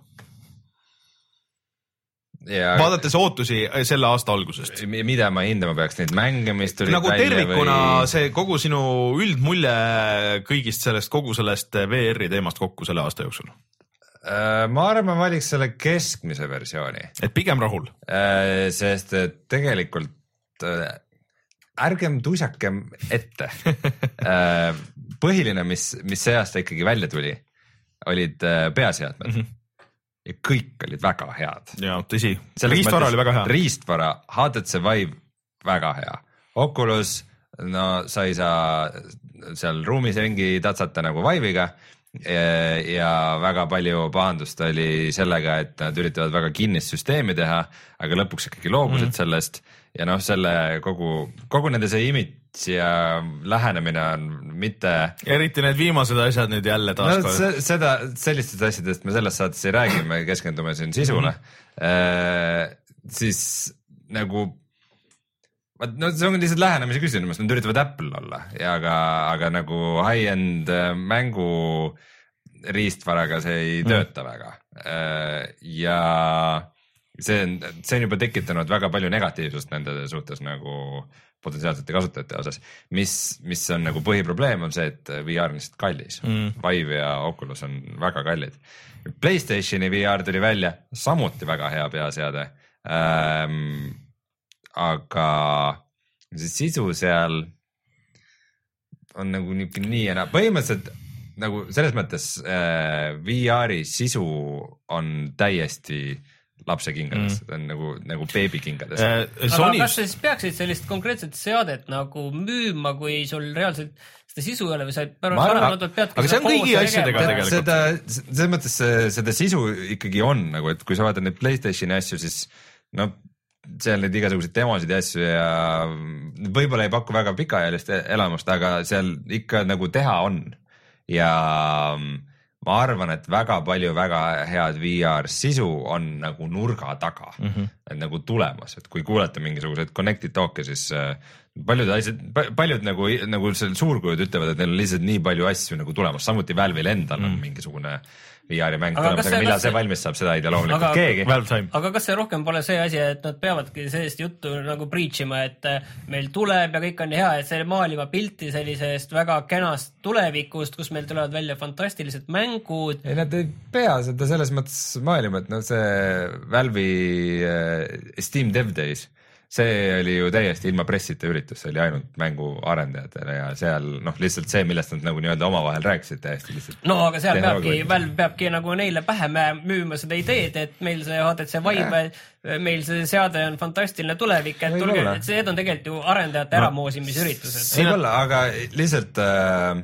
Ja, vaadates ootusi selle aasta algusest. Mida ma hindama peaks neid mänge, mis tulid nagu välja tervikuna või... see kogu sinu üldmulje kõigist sellest, kogu sellest V R-i teemast kokku selle aasta jooksul? Ma arvan, ma valiks selle keskmise versiooni. Et pigem rahul? Sest tegelikult ärgem tusakem ette. Põhiline, mis, mis see aasta ikkagi välja tuli, olid peaseadmed. Mm-hmm. Ja kõik olid väga head. Ja, tõsi. Riistvara oli väga hea. Riistvara, H T C Vive, väga hea. Oculus, no sa ei saa seal ruumis ringi tatsata nagu Vive'iga ja väga palju pahandust oli sellega, et nad üritavad väga kinnist süsteemi teha, aga lõpuks ikkagi loobusid mm. sellest ja noh, selle kogu, kogu nende see image ja lähenemine on mitte... Eriti need viimased asjad nüüd jälle taas no, se, seda, sellistest asjadest me selles saates ei räägi, me keskendume siin sisule mm. äh, siis nagu no see on lihtsalt lähenemise küsimus, nad üritavad Apple olla ja aga, aga nagu high-end mängu riistvaraga see ei tööta mm. väga äh, ja see on, see on juba tekitanud väga palju negatiivsust nende suhtes nagu potentsiaalsete kasutajate osas, mis, mis on nagu põhiprobleem on see, et V R on lihtsalt kallis mm.. Vive ja Oculus on väga kallid. PlayStationi V R tuli välja, samuti väga hea peaseade ähm,. aga see sisu seal on nagu nii, nii ja naa, põhimõtteliselt nagu selles mõttes äh, V R-i sisu on täiesti lapsekingades mm., on nagu, nagu beebikingades äh,. Sony... aga kas sa siis peaksid sellist konkreetset seadet nagu müüma, kui sul reaalselt seda sisu ei ole või sa parematult pead aga see on kõigi asjadega tegelikult. Seda, selles mõttes seda sisu ikkagi on nagu, et kui sa vaatad neid PlayStationi asju, siis no seal neid igasuguseid demosid ja asju ja võib-olla ei paku väga pikaajalist elamust, aga seal ikka nagu teha on ja ma arvan, et väga palju väga head V R sisu on nagu nurga taga mm, -hmm. et nagu tulemas, et kui kuulata mingisuguseid connected talk'e, siis paljud asjad, paljud nagu, nagu seal suurkujud ütlevad, et neil on lihtsalt nii palju asju nagu tulemas, samuti Valve'il endal mm. on mingisugune V R-i mäng tulemas, aga millal see, see valmis saab, seda ei tea loomulikult aga, keegi. aga kas see rohkem pole see asi, et nad peavadki sellist juttu nagu preach ima, et meil tuleb ja kõik on hea, et see maalima pilti sellisest väga kenast tulevikust, kus meil tulevad välja fantastilised mängud. ei, nad ei pea seda selles mõttes maalima, et no see Valve'i äh, Steam Dev Days, see oli ju täiesti ilma pressita üritus, see oli ainult mänguarendajatele ja seal noh, lihtsalt see, millest nad nagu nii-öelda omavahel rääkisid täiesti lihtsalt. no aga seal peabki, Valve peabki nagu neile pähe müüma seda ideed, et meil see H T C Vive, meil see seade on fantastiline tulevik, et tulge, et see on tegelikult ju arendajate no, äramoosimisüritused. Võib-olla, aga lihtsalt äh,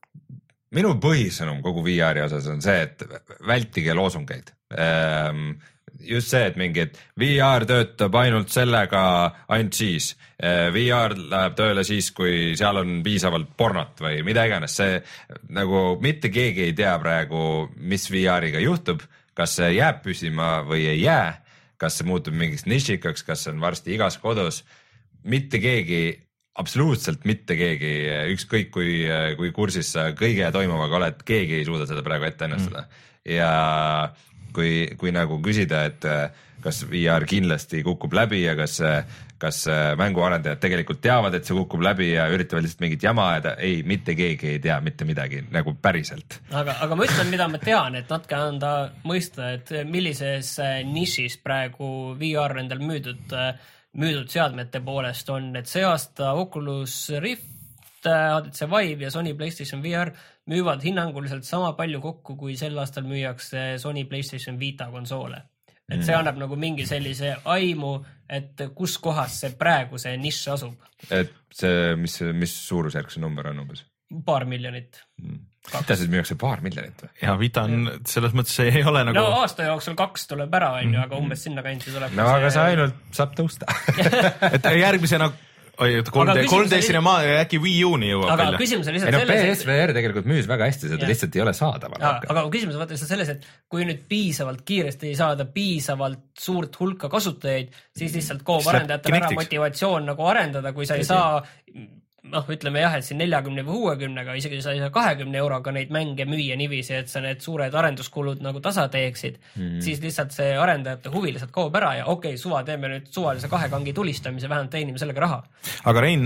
minu põhisõnum kogu V R-i osas on see, et vältige loosungeid ähm, just see, et mingi, et V R töötab ainult sellega, ainult siis. V R läheb tööle siis, kui seal on piisavalt pornot või mida iganes. See nagu mitte keegi ei tea praegu, mis V R-iga juhtub, kas see jääb püsima või ei jää, kas see muutub mingiks nišikaks, kas see on varsti igas kodus. Mitte keegi, absoluutselt mitte keegi, ükskõik kui, kui kursis sa kõige toimuvaga oled, keegi ei suuda seda praegu ette ennustada. Mm. Ja kui, kui nagu küsida, et kas V R kindlasti kukub läbi ja kas, kas mänguarendajad tegelikult teavad, et see kukub läbi ja üritavad lihtsalt mingit jama ajada, ei, mitte keegi ei tea mitte midagi nagu päriselt. Aga, aga ma ütlen, mida ma tean, et natuke anda mõista, et millises nišis praegu V R endal müüdud, müüdud seadmete poolest on, et see aasta Oculus Rift, H T C Vive ja Sony PlayStation V R müüvad hinnanguliselt sama palju kokku, kui sel aastal müüakse Sony PlayStation Vita konsoole. Et see annab nagu mingi sellise aimu, et kus kohas see praegu see nišš asub. Et see, mis, mis suurusjärk see number on umbes? Paar miljonit. Vita siis müüakse paar miljonit või? Ja Vita on, selles mõttes see ei ole nagu... No aasta jooksul kaks tuleb ära, on ju, aga umbes sinna kanti tuleb... No aga see ainult saab tõusta. Et järgmisena... Oi, kolmteisine maa ja äkki Wii U-ni jõuab aga välja. Küsimus on lihtsalt no, selles, P S V R tegelikult müüs väga hästi, seda ja. Lihtsalt ei ole saadaval. Aga küsimus on lihtsalt selles, et kui nüüd piisavalt kiiresti ei saada piisavalt suurt hulka kasutajaid, siis lihtsalt koov arendajatel ära motivatsioon nagu arendada, kui sa ei saa... noh, ütleme jah, et siin neljakümne või kuuekümnega, isegi sa ei saa kahekümne euroga neid mänge müüa nivisi, et sa need suured arenduskulud nagu tasa teeksid, mm. siis lihtsalt see arendajate huvi lihtsalt kaob ära ja okei, okay, suva, teeme nüüd suvalise kahekangi tulistamise, vähemalt teenime sellega raha. Aga Rein,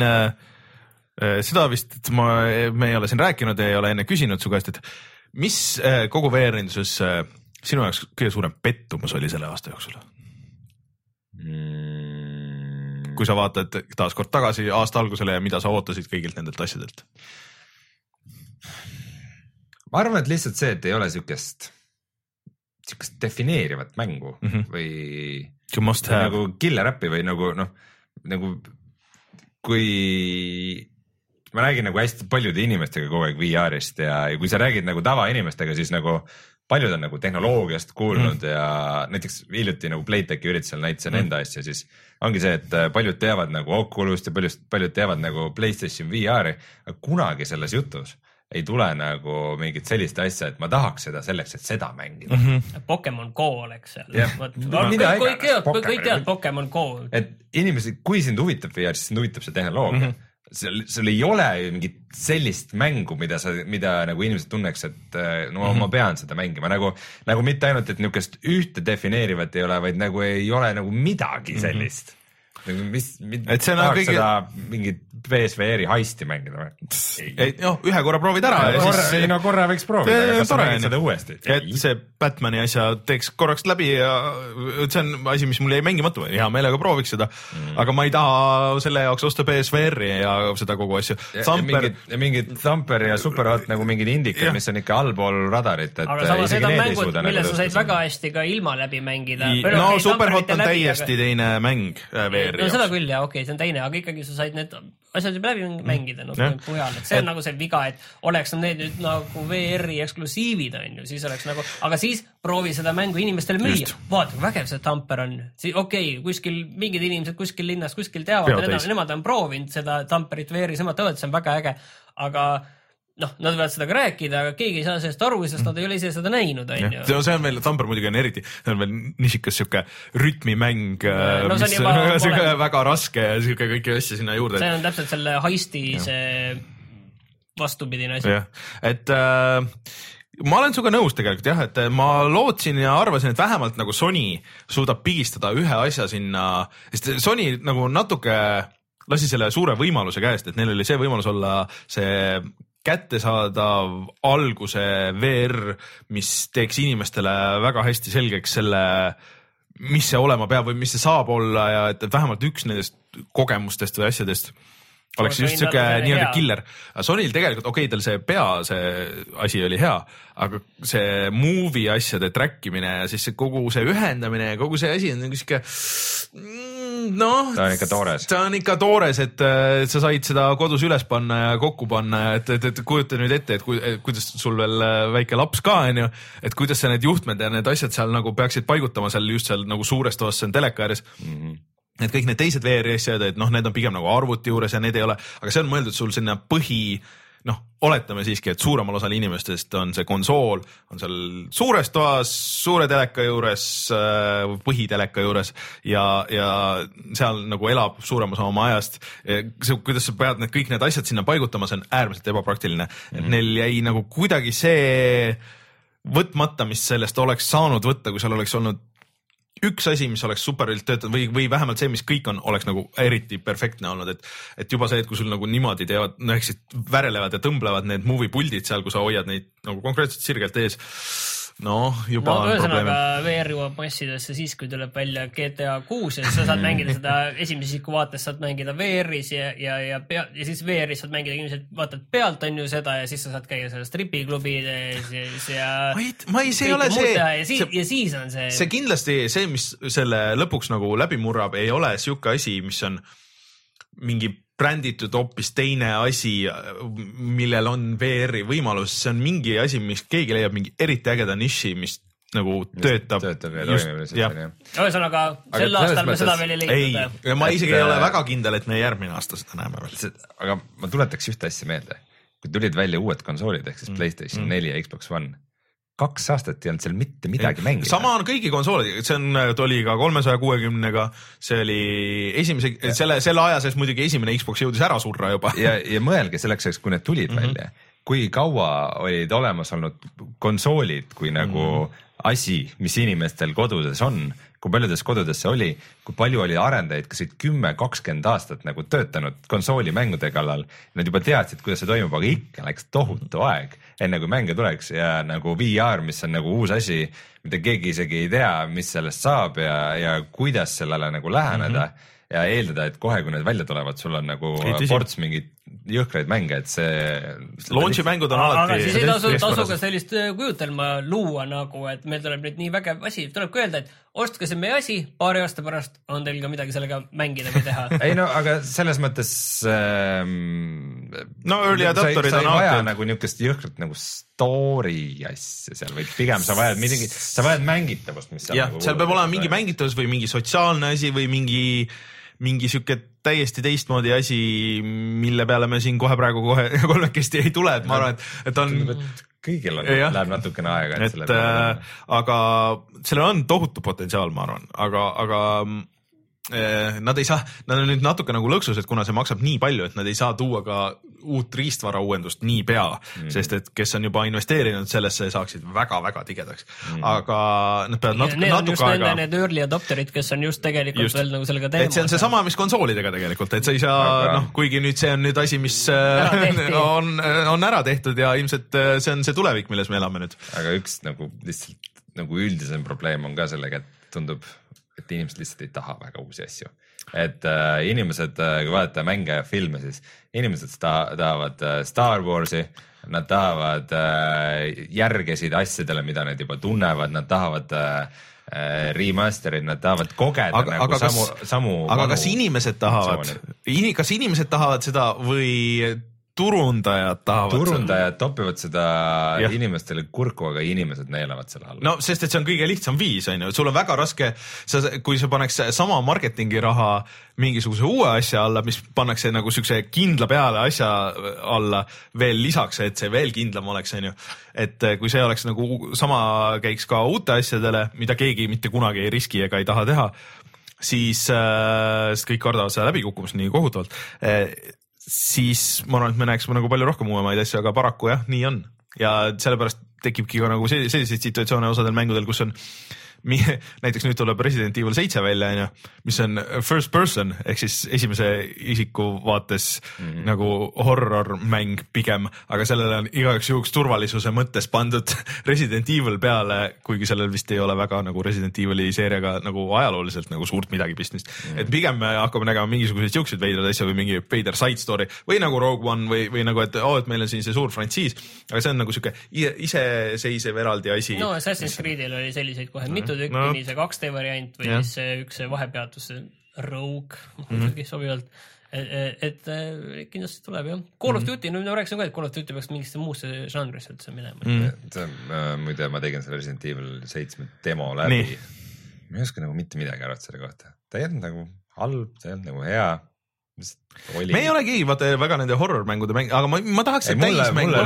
seda vist ma, me ei ole siin rääkinud ja ei ole enne küsinud su käest, et mis kogu V R-induses sinu jaoks kõige suurem pettumus oli selle aasta jooksul? Mm. Kui sa vaatad taas kord tagasi aasta algusele ja mida sa ootasid kõigilt nendelt asjadelt? Ma arvan, et lihtsalt see, et ei ole sükest, sükest defineerivat mängu mm -hmm. või, või nagu killer appi või nagu noh, nagu kui ma räägin nagu hästi paljude inimestega kogu aeg V R-ist ja, ja kui sa räägid nagu tavainimestega, siis nagu paljud on nagu tehnoloogiast kuulnud mm. ja näiteks hiljuti nagu Playtechi üritusel näitasin mm. enda asja, siis ongi see, et paljud teavad nagu Oculust ja paljud, paljud teavad nagu PlayStation V R-i, aga kunagi selles jutus ei tule nagu mingit sellist asja, et ma tahaks seda selleks, et seda mängida. Mm -hmm. Pokemon Go oleks seal. Yeah. No, kõik teavad Pokemon Go. Et inimesed, kui sind huvitab V R, siis sind huvitab see tehnoloogia. Mm -hmm. seal, seal ei ole mingit sellist mängu, mida sa, mida nagu inimesed tunneks, et no mm-hmm. ma pean seda mängima, nagu, nagu mitte ainult, et niisugust ühte defineerivat ei ole, vaid nagu ei ole nagu midagi sellist mm. -hmm. mis, mis tahaks kõige... seda mingit P S V R-i heisti mängida või? Ei, noh, ühe korra proovid ära. Ja korra, siis... ei, no korra võiks proovida, aga kas sa mängid seda uuesti? Et see Batmani asja teeks korraks läbi ja see on asi, mis mul jäi mängimatu. Hea meelega prooviks seda, mm. aga ma ei taha selle jaoks osta P S V R-i ja seda kogu asju. Ja, Thumper... ja mingid Thumper ja Superhot nagu mingid indikad, mis on ikka allpool radarit. Et aga samas need on mängud, mille sa said väga hästi ka ilma läbi mängida. I... No okay, Superhot on täiesti teine mäng V R-i no seda küll ja okei, okay, see on teine, aga ikkagi sa said need asjad juba läbi mängida no, põhjal, et see on et... nagu see viga, et oleks need nüüd nagu V R-i eksklusiivid on ju, siis oleks nagu, aga siis proovi seda mängu inimestele müüa, vaata, vägev see Thumper on, okei, okay, kuskil mingid inimesed kuskil linnas kuskil teavad, nemad, nemad on proovinud seda Thumperit V R-i, nemad teavad, see on väga äge, aga noh, nad võivad seda ka rääkida, aga keegi ei saa sellest aru, sest nad ei ole ise seda näinud, on ju. See on veel, Thumper muidugi on eriti, see on veel niisikas siuke rütmimäng, no, mis on juba, väga raske ja siuke kõiki asja sinna juurde. See on täpselt selle heisti see vastupidine asi. Et äh, ma olen suga nõus tegelikult jah, et ma lootsin ja arvasin, et vähemalt nagu Sony suudab pigistada ühe asja sinna, sest Sony nagu natuke lasi selle suure võimaluse käest, et neil oli see võimalus olla see kättesaadav alguse V R, mis teeks inimestele väga hästi selgeks selle, mis see olema peab või mis see saab olla ja et vähemalt üks nendest kogemustest või asjadest oleks just siuke nii-öelda killer. Sonyl tegelikult, okei, okay, tal see pea, see asi oli hea, aga see movie asjade trackimine ja siis see kogu see ühendamine ja kogu see asi on nagu siuke noh, ta on ikka toores. Ta on ikka toores, et, et sa said seda kodus üles panna ja kokku panna, et, et, et kujuta nüüd ette, et, ku, et kuidas sul veel väike laps ka on ju, et kuidas sa need juhtmed ja need asjad seal nagu peaksid paigutama seal just seal nagu suures toas, see on teleka ääres. Mm-hmm. Et kõik need teised V R-i asjad, et noh, need on pigem nagu arvuti juures ja need ei ole, aga see on mõeldud sul sinna põhi, noh, oletame siiski, et suuremal osal inimestest on see konsool, on seal suures toas, suure teleka juures, põhiteleka juures ja, ja seal nagu elab suurem osa oma ajast. See, kuidas sa pead need, kõik need asjad sinna paigutama, see on äärmiselt ebapraktiline. Mm-hmm. Et neil jäi nagu kuidagi see võtmata, mis sellest oleks saanud võtta, kui seal oleks olnud üks asi, mis oleks superilt töötanud või, või vähemalt see, mis kõik on, oleks nagu eriti perfektne olnud, et, et juba see, et kui sul nagu niimoodi teevad, no ehk siis värelevad ja tõmblevad need movie puldid seal, kui sa hoiad neid nagu konkreetselt sirgelt ees, noh, juba no, on probleeme. V R jõuab massidesse siis, kui tuleb välja G T A kuus ja siis sa saad mängida seda esimese isiku vaates, saad mängida V R-is ja, ja, ja, pea, ja siis V R-is saad mängida, inimesed vaatad pealt on ju seda ja siis sa saad käia selles tripiklubides ja ma ei, ma ei, see ei ole see ja, siis, see ja siis on see see kindlasti see, mis selle lõpuks nagu läbi murrab, ei ole siuke asi, mis on mingi bränditud hoopis teine asi, millel on V R-i võimalus, see on mingi asi, mis keegi leiab mingi eriti ägeda niši, mis nagu töötab. Töötab ja toimib. Ühesõnaga, sel aastal me seda veel ei leidnud. Ei, ma isegi et, ei ole väga kindel, et me järgmine aasta seda näeme veel. Aga ma tuletaks ühte asja meelde. Kui tulid välja uued konsoolid, ehk siis mm. PlayStation mm. neli ja Xbox One, kaks aastat ei olnud seal mitte midagi mängida. Sama on kõigi konsoolid, see on, oli ka kolmesaja kuuekümnega, see oli esimese, selle, selle aja sees muidugi esimene Xbox jõudis ära surra juba. Ja, ja mõelge selleks, kui need tulid mm-hmm. välja, kui kaua olid olemas olnud konsoolid, kui nagu mm-hmm. asi, mis inimestel kodudes on, kui paljudes kodudes see oli, kui palju oli arendajaid, kes olid kümme kakskümmend aastat nagu töötanud konsoolimängude kallal, nad juba teadsid, kuidas see toimub, aga ikka läks tohutu aeg, enne kui mänge tuleks ja nagu V R, mis on nagu uus asi, mida keegi isegi ei tea, mis sellest saab ja, ja kuidas sellele nagu läheneda mm-hmm. ja eeldada, et kohe, kui need välja tulevad, sul on nagu ports mingid jõhkraid mänge, et see launchi mängud on alati aga siis ei tasu, tasu ka sellist kujutelma luua nagu, et meil tuleb nüüd nii vägev asi, tuleb ka öelda, et ostke see meie asi, paari aasta pärast on teil ka midagi sellega mängida või teha. Ei no, aga selles mõttes ähm, no early adapterid on alati vaja nagu niukest jõhkrat nagu story asja seal või pigem sa vajad midagi, sa vajad mängitavust, mis seal jah, nagu seal peab olema mingi mängitavus või mingi sotsiaalne asi või mingi mingi siuke täiesti teistmoodi asi, mille peale me siin kohe praegu kohe kolmekesti ei tule, et ma arvan, et, et on kõigil on, läheb natukene aega. Et, et äh, aga sellel on tohutu potentsiaal, ma arvan, aga, aga nad ei saa, nad on nüüd natuke nagu lõksus, et kuna see maksab nii palju, et nad ei saa tuua ka uut riistvara uuendust nii pea, mm. sest et kes on juba investeerinud sellesse, saaksid väga-väga tigedaks. Mm. Aga nad peavad natuke, need natuke just aega... Need early adopterid, kes on just tegelikult just. Veel nagu sellega teema. Et see on see sama, mis konsoolidega tegelikult, et sa ei saa, aga... noh, kuigi nüüd see on nüüd asi, mis on, on ära tehtud ja ilmselt see on see tulevik, milles me elame nüüd. Aga üks nagu lihtsalt nagu üldisem probleem on ka sellega, et tundub et inimesed lihtsalt ei taha väga uusi asju. Et äh, inimesed, kui vaadata mänge ja filme, siis inimesed ta- tahavad äh, Star Warsi, nad tahavad äh, järgesid asjadele, mida nad juba tunnevad, nad tahavad äh, remasterid, nad tahavad kogeda aga, nagu aga samu, kas, samu aga kas inimesed tahavad, in, kas inimesed tahavad seda või turundajad tahavad turundajad topivad seda ja. Inimestele kurku, aga inimesed neelavad selle alla. No sest, et see on kõige lihtsam viis, on ju, sul on väga raske, sa, kui sa paneks sama marketingi raha mingisuguse uue asja alla, mis pannakse nagu siukse kindla peale asja alla veel lisaks, et see veel kindlam oleks, on ju. Et kui see oleks nagu sama käiks ka uute asjadele, mida keegi mitte kunagi ei riski ega ei taha teha, siis äh, kõik kardavad seda läbikukkumist nii kohutavalt äh, siis ma arvan, et me näeksime nagu palju rohkem uuemaid asju, aga paraku jah, nii on. Ja sellepärast tekibki ka nagu selliseid situatsioone osadel mängudel, kus on näiteks nüüd tuleb Resident Evil seitse välja, mis on first person ehk siis esimese isiku vaates mm-hmm. nagu horror mäng pigem, aga sellele on igaks juhuks turvalisuse mõttes pandud Resident Evil peale, kuigi sellel vist ei ole väga nagu Resident Evili seeriaga nagu ajalooliselt nagu suurt midagi pistmist. Mm-hmm. Et pigem me hakkame nägema mingisuguseid siukseid veidrad asja või mingi veider side story või nagu Rogue One või, või nagu, et, oh, et meil on siin see suur frantsiis, aga see on nagu siuke iseseisev eraldi asi. No Assassin's Creedil oli selliseid kohe mitu tükki, no. Nii see kaks D variant või ja. Siis see üks vahepeatus Rogue mm-hmm. sobivalt, et, et, et kindlasti tuleb jah. Call of Duty, no ma rääkisin ka, et Call of Duty peaks mingisse muusse žanrisse üldse minema. Mm. See, muide, ma tegin selle Resident Evil seitse demo läbi. Nii. Ma ei oska nagu mitte midagi arvata selle kohta. Ta ei olnud nagu halb, ta ei olnud nagu hea. Oli. Me ei olegi vaata väga nende horror-mängude mäng, aga ma, ma tahaks, et täis mängu.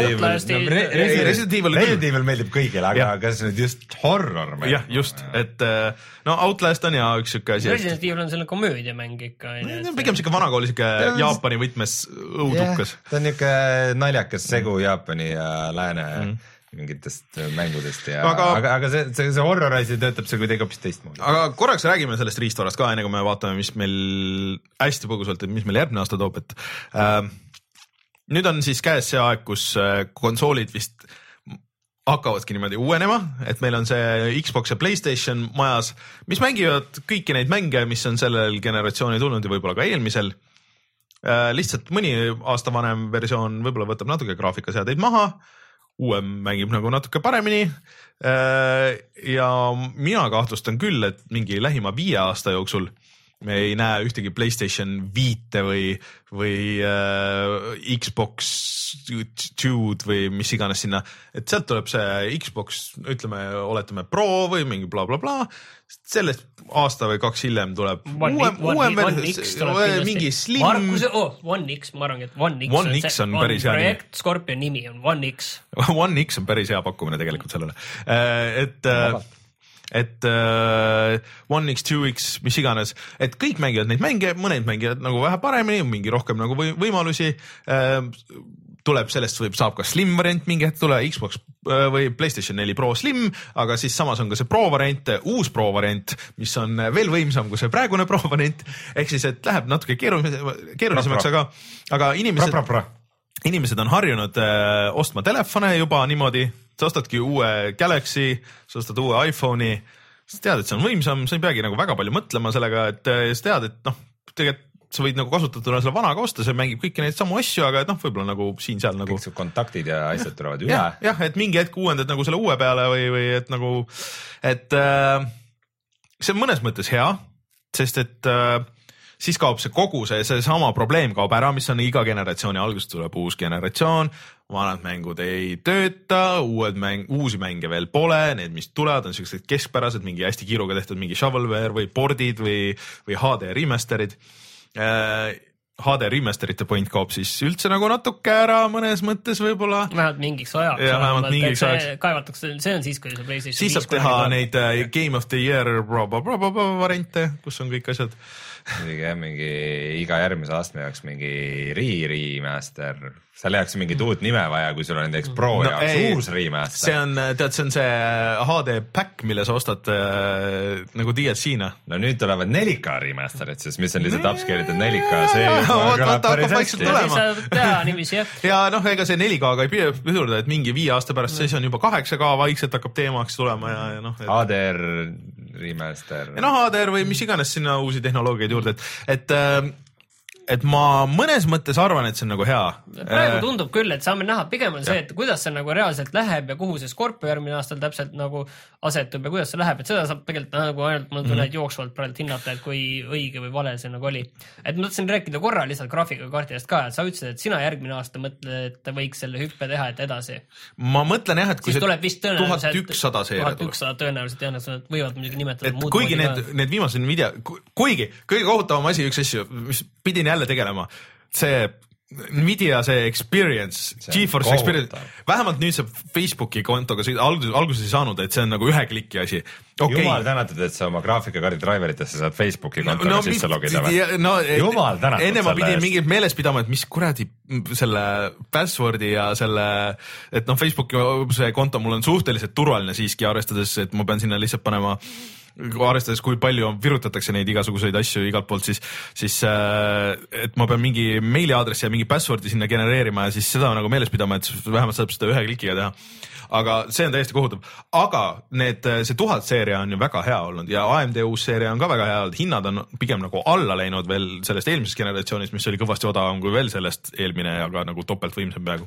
Resident Evil meeldib kõigile, aga ja. Kas nüüd just horror mäng? Jah, just, et no Outlast on ja üks siuke asi. Resident Evil on selle komöödiamäng ikka. No, pigem siuke vanakooli siuke Jaapani võtmes õudukas. Yeah, ta on niuke naljakas segu Jaapani ja lääne mm. mingitest mängudest ja aga, aga, aga see, see, see horror asi töötab see kuidagi hoopis teistmoodi. Aga korraks räägime sellest riistvarast ka, enne kui me vaatame, mis meil hästi põgusalt, et mis meil järgmine aasta toob, et äh, nüüd on siis käes see aeg, kus äh, konsoolid vist hakkavadki niimoodi uuenema, et meil on see Xbox ja PlayStation majas, mis mängivad kõiki neid mänge, mis on sellel generatsioonil tulnud ja võib-olla ka eelmisel. Äh, lihtsalt mõni aasta vanem versioon võib-olla võtab natuke graafikaseadeid maha, uuem mängib nagu natuke paremini ja mina kahtlustan küll, et mingi lähima viie aasta jooksul me ei näe ühtegi PlayStation viite või, või äh, Xbox Two'd või mis iganes sinna, et sealt tuleb see Xbox, ütleme, oletame Pro või mingi bla bla bla, sellest aasta või kaks hiljem tuleb One, uuem, uuem versioon, mingi Slim. Markus, oh, One X, ma arvan, et One X One on, X on, on päris hea projekt, Scorpion nimi on One X. One X on päris hea pakkumine tegelikult sellele, et Vabalt. et uh, One X, Two X, mis iganes, et kõik mängivad neid mänge, mõned mängivad nagu vähe paremini, mingi rohkem nagu või, võimalusi uh, tuleb sellest, võib, saab ka Slim variant mingi hetk tule, Xbox uh, või PlayStation neli Pro Slim, aga siis samas on ka see Pro variant, uus Pro variant, mis on veel võimsam kui see praegune Pro variant, ehk siis, et läheb natuke keerulisemaks, keerulisemaks, aga, aga inimesed, pra, pra, pra. inimesed on harjunud uh, ostma telefone juba niimoodi, sa ostadki uue Galaxy, sa ostad uue iPhone'i, sa tead, et see on võimsam, sa ei peagi nagu väga palju mõtlema sellega, et sa tead, et noh, tegelikult sa võid nagu kasutatuna selle vanaga osta, see mängib kõiki neid samu asju, aga et noh, võib-olla nagu siin-seal nagu... Kõik su kontaktid ja asjad tulevad üle. Jah, jah, et mingi hetk uuendad nagu selle uue peale või, või et nagu, et äh, see on mõnes mõttes hea, sest et äh, siis kaob see kogu see, see sama probleem kaob ära, mis on iga generatsiooni algusest tuleb uus generatsioon, vanad mängud ei tööta, uued mäng, uusi mänge veel pole, need, mis tulevad, on sellised keskpärased, mingi hästi kiiruga tehtud mingi shovelware või pordid või, või H D remasterid. H D remasterite point kaob, siis üldse nagu natuke ära mõnes mõttes võib-olla. Vähemalt mingiks ajaks. Ja vähemalt mingiks ajaks. Kaevatakse, see on siis, kui see PlayStation siis saab teha neid Game of the Year variante, kus on kõik asjad. Mingi, mingi iga järgmise astme jaoks mingi re-remaster, seal jääks mingi uut nime vaja, kui sul on näiteks Pro no, jaoks ei, uus remaster. See on, tead, see on see H D pack, mille sa ostad äh, nagu D L C-na. No nüüd tulevad neli K remasterid, siis mis on lihtsalt upscale'itud neli K, see kõlab päris hästi. Ja noh, ega see neli K-ga ei pidurda, et mingi viie aasta pärast siis on juba kaheksa K vaikselt hakkab teemaks tulema ja, ja noh. Et... H D R remaster. Ja noh, H D R või mis iganes sinna uusi tehnoloogiaid juurde, et, et äh, et ma mõnes mõttes arvan, et see on nagu hea. Praegu tundub küll, et saame näha, pigem on see, et kuidas see nagu reaalselt läheb ja kuhu see Scorpio järgmine aastal täpselt nagu asetub ja kuidas see läheb, et seda saab tegelikult nagu ainult mul tunne, et jooksvalt praegu hinnata, et kui õige või vale see nagu oli. Et ma mõtlesin rääkida korra lihtsalt graafikakaardidest ka, et sa ütlesid, et sina järgmine aasta mõtled, et võiks selle hüppe teha, et edasi. Ma mõtlen jah, et kui siis tuleb vist tõenäoliselt tuhat ükssada seeria tuhat ükssada tõenäoliselt jah, nad võivad muidugi nimetada muud kuigi need, need viimased video, kuigi kõige kohutavam asi üks asju, mis pidin jälle tegelema, see Nvidia see experience, GeForce experience, vähemalt nüüd see Facebooki kontoga alguses, alguses ei saanud, et see on nagu ühe kliki asi. Okay. Jumal tänatud, et sa oma graafikakaardi driveritesse saad Facebooki kontoga no, no, sisse logida või? No, Jumal tänatud. Enne ma pidin mingit meeles pidama, et mis kuradi selle passwordi ja selle, et noh, Facebooki see konto mul on suhteliselt turvaline siiski arvestades, et ma pean sinna lihtsalt panema arvestades, kui palju virutatakse neid igasuguseid asju igalt poolt, siis, siis et ma pean mingi meiliaadressi ja mingi passwordi sinna genereerima ja siis seda nagu meeles pidama, et vähemalt saab seda ühe klikiga teha. Aga see on täiesti kohutav. Aga need, see tuhat seeria on ju väga hea olnud ja A M D uus seeria on ka väga hea olnud. Hinnad on pigem nagu alla läinud veel sellest eelmisest generatsioonist, mis oli kõvasti odavam kui veel sellest eelmine, aga nagu topelt võimsam peaaegu.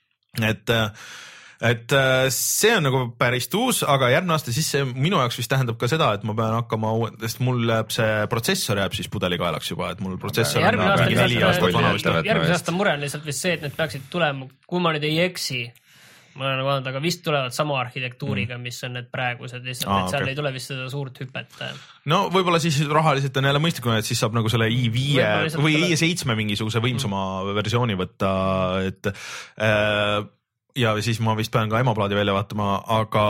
Et et see on nagu päris tuus, aga järgmine aasta siis see minu jaoks vist tähendab ka seda, et ma pean hakkama, sest mul jääb see protsessor jääb siis pudelikaelaks juba, et mul protsessor on mingi neli aastat vana. Järgmise aasta mure on lihtsalt vist see, et need peaksid tulema, kui ma nüüd ei eksi, ma olen vaadanud, aga vist tulevad sama arhitektuuriga, mis on need praegused, lihtsalt, ah, et seal okay. Ei tule vist seda suurt hüpet. No võib-olla siis rahaliselt on jälle mõistlikum, et siis saab nagu selle i viie või i seitsme mingisuguse võimsama mm. versiooni võtta, et äh, ja siis ma vist pean ka emaplaadi välja vaatama, aga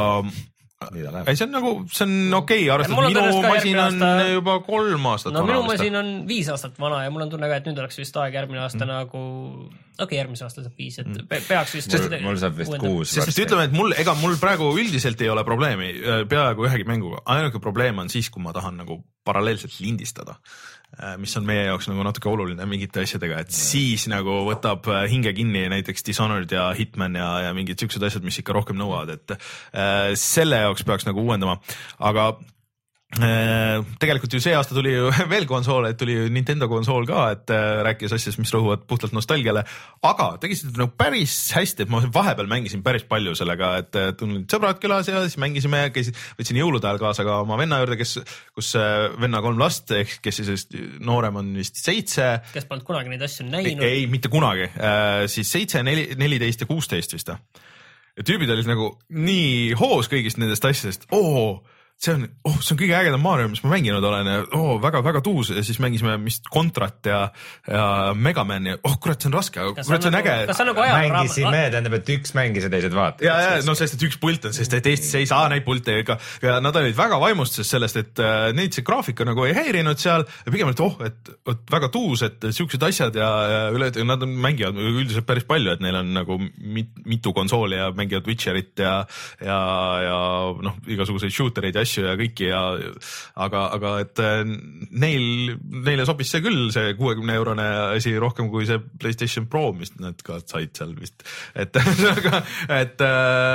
ei, see on nagu, see on okei okay, arvestades, minu masin on aasta... juba kolm aastat no, vana. No minu masin on viis aastat vana ja mul on tunne ka, et nüüd oleks vist aeg järgmine aasta mm. nagu, okei okay,, järgmise aasta saab viis, et mm. peaks vist... Mul, mul saab vist kuus. Sest ütleme, et mul, ega mul praegu üldiselt ei ole probleemi peaaegu ühegi mänguga. Ainuke probleem on siis, kui ma tahan nagu paralleelselt lindistada, mis on meie jaoks nagu natuke oluline mingite asjadega, et siis nagu võtab hinge kinni näiteks Dishonored ja Hitman ja, ja mingid siuksed asjad, mis ikka rohkem nõuavad, et äh, selle jaoks peaks nagu uuendama, aga äh, tegelikult ju see aasta tuli ju veel konsool, et tuli Nintendo konsool ka, et äh, rääkis asjast, mis rõhuvad puhtalt nostalgiale, aga tegisid nagu päris hästi, et ma vahepeal mängisin päris palju sellega, et tulid sõbrad külas ja siis mängisime, käisid, võtsin jõulude ajal kaasa ka oma venna juurde, kes, kus venna kolm last, ehk kes siis noorem on vist seitse. Kes polnud kunagi neid asju näinud? Ei, ei mitte kunagi, äh, siis seitse, neliteist ja kuusteist vist. Ja tüübid olid nagu nii hoos kõigist nendest asjadest, oo, see on, oh, see on kõige ägedam Mario, mis ma mänginud olen ja oh, väga, väga tuus ja siis mängisime mist Contrat ja, ja Megaman ja oh, kurat, see on raske, kurat, see on äge. Nagu mängisime, tähendab, et üks mängis ja teised vaatavad. Ja, ja, no sest, et üks pult on, sest et Eestis ei saa neid pulte ja, ja nad olid väga vaimustuses sellest, et uh, neid see graafika nagu ei häirinud seal ja pigem, et oh, et, et väga tuus, et siuksed asjad ja, ja üle, nad mängivad üldiselt päris palju, et neil on nagu mit, mitu konsooli ja mängivad Witcherit ja, ja, ja noh, igasuguseid shootereid ja asju ja kõiki ja aga, aga et neil, neile sobis see küll, see kuuekümne eurone asi rohkem kui see PlayStation Pro, mis nad ka said seal vist, et et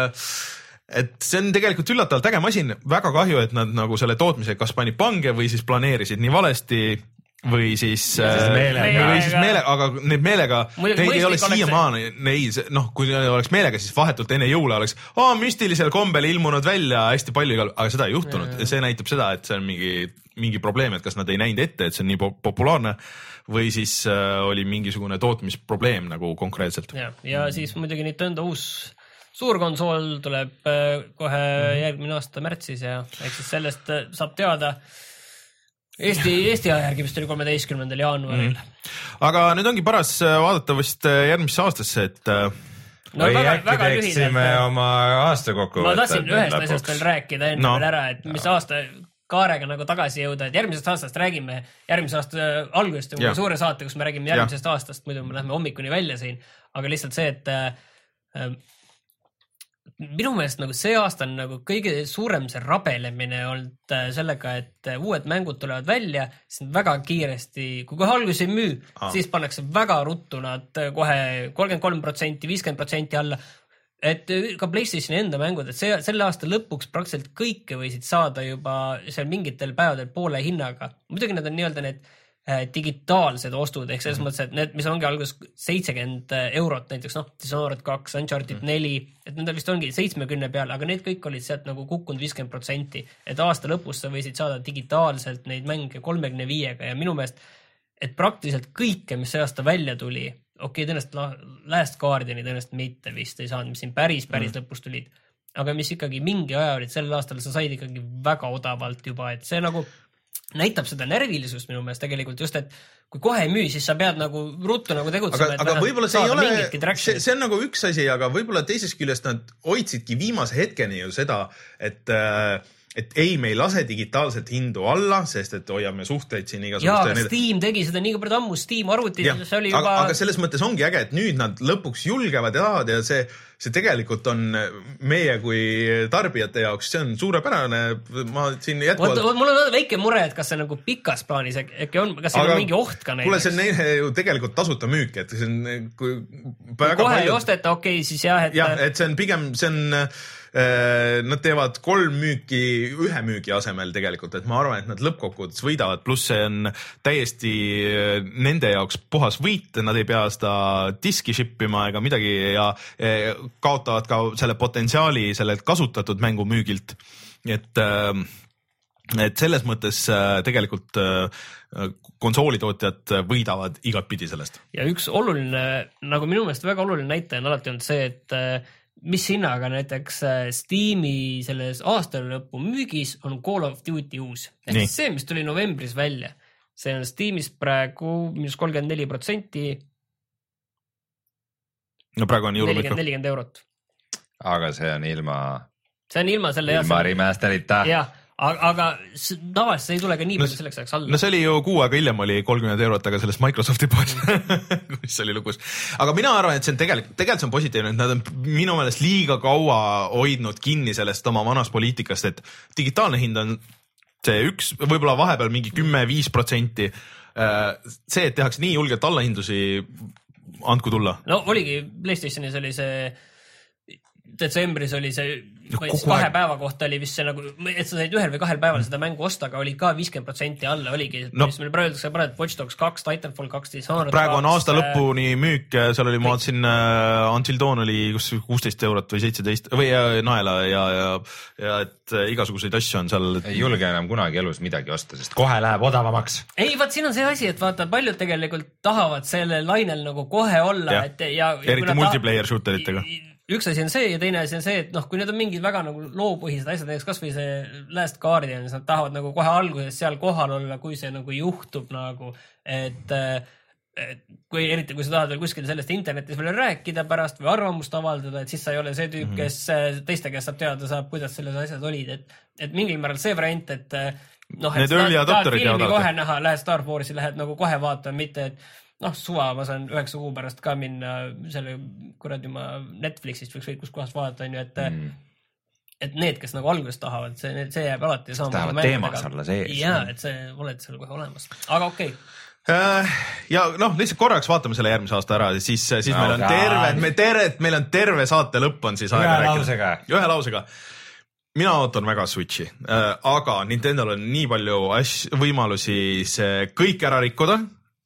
et see on tegelikult üllatavalt äge masin, väga kahju, et nad nagu selle tootmise kas pani pange või siis planeerisid nii valesti või siis, siis meelega, või siis meelega, aga need meelega, neid ei ole siiamaani, neid, noh, kui oleks meelega, siis vahetult enne jõule oleks oh, müstilisel kombel ilmunud välja hästi palju igal, aga seda ei juhtunud ja see näitab seda, et see on mingi, mingi probleem, et kas nad ei näinud ette, et see on nii populaarne või siis äh, oli mingisugune tootmisprobleem nagu konkreetselt. Ja, ja siis muidugi Nintendo uus suurkonsool tuleb äh, kohe järgmine aasta märtsis ja eks siis sellest äh, saab teada Eesti, Eesti aja järgi vist oli kolmeteistkümnendal jaanuaril mm.. aga nüüd ongi paras vaadata vist järgmisse aastasse, et no või väga, äkki väga teeksime lühidalt. Oma aasta kokku ma tahtsin ühest lõpuks. Asjast veel rääkida enne no. veel ära, et mis no. aasta kaarega nagu tagasi jõuda, et järgmisest aastast räägime järgmise aasta algusest ja suure saate, kus me räägime järgmisest ja. aastast, muidu me lähme hommikuni välja siin, aga lihtsalt see, et äh, minu meelest nagu see aasta on nagu kõige suurem see rabelemine olnud sellega, et uued mängud tulevad välja, siis väga kiiresti, kui kohe alguses ei müü, ah. siis pannakse väga ruttu nad kohe kolmkümmend kolm protsenti, viiskümmend protsenti alla. Et ka PlayStationi enda mängud, et see, selle aasta lõpuks praktiliselt kõike võisid saada juba seal mingitel päevadel poole hinnaga. Muidugi need on nii-öelda need äh, digitaalsed ostud, ehk selles mm-hmm. mõttes, et need, mis ongi alguses seitsekümmend eurot, näiteks noh, Dishonored kaks, Uncharted mm-hmm. neli, et need vist ongi seitsmekümne peale, aga need kõik olid sealt nagu kukkunud viiskümmend protsenti, et aasta lõpus sa võisid saada digitaalselt neid mänge kolmekümne viiega ja minu meelest, et praktiliselt kõike, mis see aasta välja tuli, okei, okay, tõenäoliselt Last Guardiani tõenäoliselt mitte vist ei saanud, mis siin päris, päris mm. lõpus tulid. Aga mis ikkagi mingi aja olid sellel aastal, sa said ikkagi väga odavalt juba, et see nagu näitab seda närvilisust minu meelest tegelikult just, et kui kohe ei müü, siis sa pead nagu ruttu nagu tegutsema. Aga, aga võib-olla see ei ole, see, see on nagu üks asi, aga võib-olla teisest küljest nad hoidsidki viimase hetkeni ju seda, et äh, et ei, me ei lase digitaalset hindu alla, sest et hoiame suhteid siin igasuguste... Jaa, aga Steam tegi seda nii palju ammu, Steam arvutid, see oli juba... Aga, aga selles mõttes ongi äge, et nüüd nad lõpuks julgevad ja tahavad ja see, see tegelikult on meie kui tarbijate jaoks, see on suurepärane, ma siin jätkuvalt... Oot, mul on väike mure, et kas see nagu pikas plaanis äkki on, kas siin on mingi oht ka näiteks? Kuule, see on neile ju tegelikult tasuta müük, et see on... Kui, kui kohe palju... ei osteta, okei, okay, siis jah, et... jah, et see on pigem, see on... Nad teevad kolm müüki ühe müügi asemel tegelikult, et ma arvan, et nad lõppkokkuvõttes võidavad, pluss see on täiesti nende jaoks puhas võit, nad ei pea seda diski shippima ega midagi ja kaotavad ka selle potentsiaali sellelt kasutatud mängu müügilt. Et, et selles mõttes tegelikult konsoolitootjad võidavad igat pidi sellest. Ja üks oluline, nagu minu meelest väga oluline näitaja on alati olnud see, et mis hinnaga näiteks Steam'i selles aasta lõpu müügis on Call of Duty uus. Ehk see, mis tuli novembris välja, see on Steam'is praegu minus kolmkümmend neli protsenti. No praegu on jõulumikro. nelikümmend eurot. Aga see on ilma... See on ilma selle... Ilma remasterita. Jah. Aga, aga tavaliselt see ei tule ka nii palju no, selleks ajaks alla. No see oli ju kuu aega hiljem oli kolmkümmend eurot, aga selles Microsofti poes, mis oli lugus. Aga mina arvan, et see on tegelikult, tegelikult see on positiivne, et nad on minu meelest liiga kaua hoidnud kinni sellest oma vanast poliitikast, et digitaalne hind on see üks, võib-olla vahepeal mingi kümme viis protsenti. See, et tehakse nii julgelt allahindusi, andku tulla. No oligi, PlayStationis oli see detsembris oli see kahe aeg. Päeva kohta oli vist see nagu, et sa said ühel või kahel päeval seda mängu osta, aga oli ka viiskümmend protsenti alla oligi, no. Mis meil praegu öeldakse, et Watch Dogs kaks, Titanfall kaks, Dishonored praegu on aasta äh... lõpuni müük, seal oli, ma vaatasin uh, Until Dawn oli kus kuusteist eurot või seitseteist või uh, naela ja, ja, ja et uh, igasuguseid asju on seal. Ei julge enam kunagi elus midagi osta, sest kohe läheb odavamaks. Ei, vaat siin on see asi, et vaata, paljud tegelikult tahavad selle lainel nagu kohe olla. Ja. Et, ja, eriti multiplayer ta... shooteritega. Üks asi on see ja teine asi on see, et noh, kui need on mingid väga nagu loopõhised asjad, näiteks kas või see Last Guardian, siis nad tahavad nagu kohe alguses seal kohal olla, kui see nagu juhtub nagu, et, et kui eriti, kui sa tahad veel kuskil sellest internetis veel rääkida pärast või arvamust avaldada, et siis sa ei ole see tüüp, kes teiste käest saab teada saab, kuidas selles asjad olid, et, et mingil määral see variant, et noh, et tahad, tahad filmi kohe näha, lähed Star Warsi, lähed nagu kohe vaatama, mitte et noh, suva, ma saan üheksa kuu pärast ka minna selle kuradi ma Netflixist võiks või kus kohas vaadata, on ju, et mm. et need, kes nagu alguses tahavad, see, see jääb alati saama. Tahavad teemas olla sees. Jaa, et see oled seal kohe olemas. Aga okei. Okay. Ja noh, lihtsalt korraks vaatame selle järgmise aasta ära, siis, siis no, meil on terve, me terve, meil on terve saate lõpp on siis aega rääkida. Lausega. Ühe lausega. Mina ootan väga Switchi, aga Nintendol on nii palju asj, võimalusi see kõik ära rikkuda.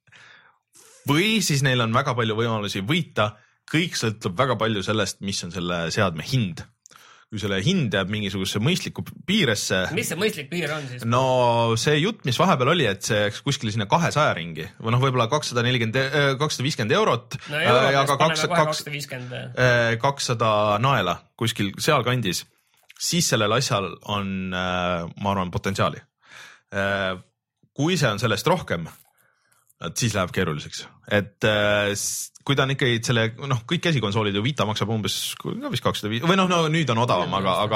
Või siis neil on väga palju võimalusi võita, kõik sõltub väga palju sellest, mis on selle seadme hind. Kui selle hind jääb mingisuguse mõistliku piiresse... Mis see mõistlik piir on siis? No see jutt, mis vahepeal oli, et see kuskil sinna kahesaja ringi, või noh, võib-olla kakssada nelikümmend, kakssada viiskümmend eurot. No euroopest paneme kohe kakssada viiskümmend. kakssada naela kuskil seal kandis. Siis sellel asjal on, ma arvan, potentsiaali. kui see on sellest rohkem, siis läheb keeruliseks, et kui ta on ikkagi selle, noh, kõik käsikonsoolid ju Vita maksab umbes vist kakssada viis või noh, no nüüd on odavam, aga, aga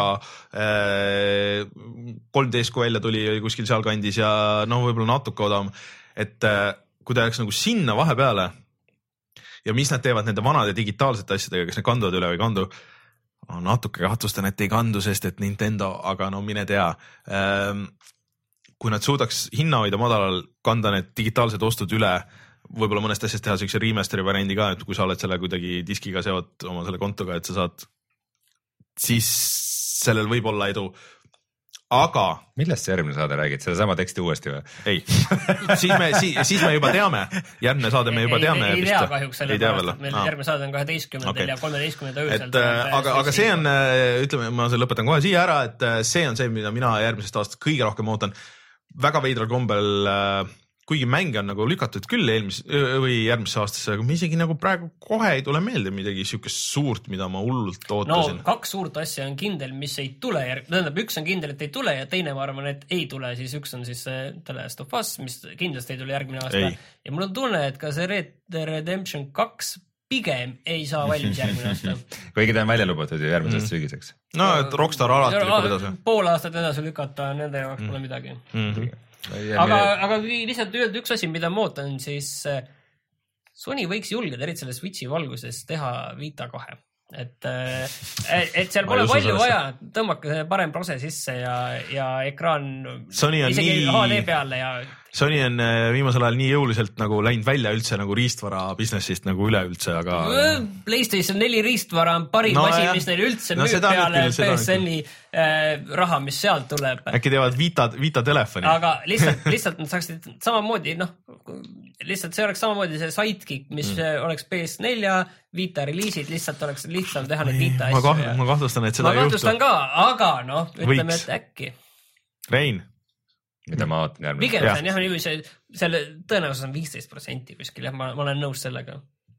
kolm D S kui välja tuli kuskil seal kandis ja noh, võib-olla natuke odavam, et kui ta jääks nagu sinna vahepeale ja mis nad teevad nende vanade digitaalsete asjadega, kas need kanduvad üle või kandu, no, natuke kahtlustan, et ei kandu, sest et Nintendo, aga no mine tea. Kui nad suudaks hinna hoida madalal, kanda need digitaalsed ostud üle, võib-olla mõnest asjast teha sellise remasteri variandi ka, et kui sa oled selle kuidagi diskiga seot oma selle kontoga, et sa saad, siis sellel võib olla edu. Aga millest see järgmine saade räägid? Seda sama teksti uuesti või? Ei, siis me, siis, siis me juba teame. Järgmine saade me juba teame. Ei, ei tea kahjuks selle pärast, et meil järgmine saade on kaheteistkümnendal okay. ja kolmeteistkümnendal öösel. Et, aga, aga see on, ütleme, ma lõpetan kohe siia ära, et see on see, mida mina järgmisest aastast kõige rohkem ootan. Väga veidral kombel, kuigi mänge on nagu lükatud küll eelmis, või järgmisse aastasse, aga ma isegi nagu praegu kohe ei tule meelde midagi siukest suurt, mida ma hullult ootasin. No kaks suurt asja on kindel, mis ei tule järg... Tähendab, üks on kindel, et ei tule ja teine ma arvan, et ei tule, siis üks on siis The Last of Us, mis kindlasti ei tule järgmine aasta. Ei. Ja mul on tunne, et ka see Red Dead Redemption kaks pigem ei saa valmis järgmine aasta. Kuigi ta on välja lubatud ju järgmisest mm. sügiseks. No, et Rockstar alati lükkab edasi. Pool aastat edasi lükata, nende jaoks pole mm. midagi. Mm. Aga, aga lihtsalt öelda üks asi, mida ma ootan, siis Sony võiks julgeda eriti selle Switchi valguses teha Vita kahe. Et, et seal pole palju vaja, tõmmake parem prose sisse ja, ja ekraan isegi nii... H D peale ja Sony on viimasel ajal nii jõuliselt nagu läinud välja üldse nagu riistvara businessist nagu üle üldse, aga PlayStation neli riistvara on parim no, asi, mis neil üldse no, müüb peale P S N-i äh, raha, mis sealt tuleb. Äkki teevad Vita, Vita telefoni. Aga lihtsalt, lihtsalt nad saaksid samamoodi, noh, lihtsalt see oleks samamoodi see sidekick, mis mm. oleks P S neli ja Vita reliisid, lihtsalt oleks lihtsam teha neid Vita asju. Ma, kah, ma kahtlustan, et seda ma ei juhtu. Ma kahtlustan ka, aga noh, ütleme, Võiks. Et äkki. Rein. Mida ma ootan järgmine. Pigem see on jah, nii, see, selle tõenäosus on viisteist protsenti kuskil, jah, ma, ma olen nõus sellega.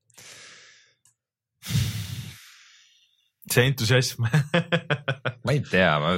See entusiasm. Ma ei tea, ma,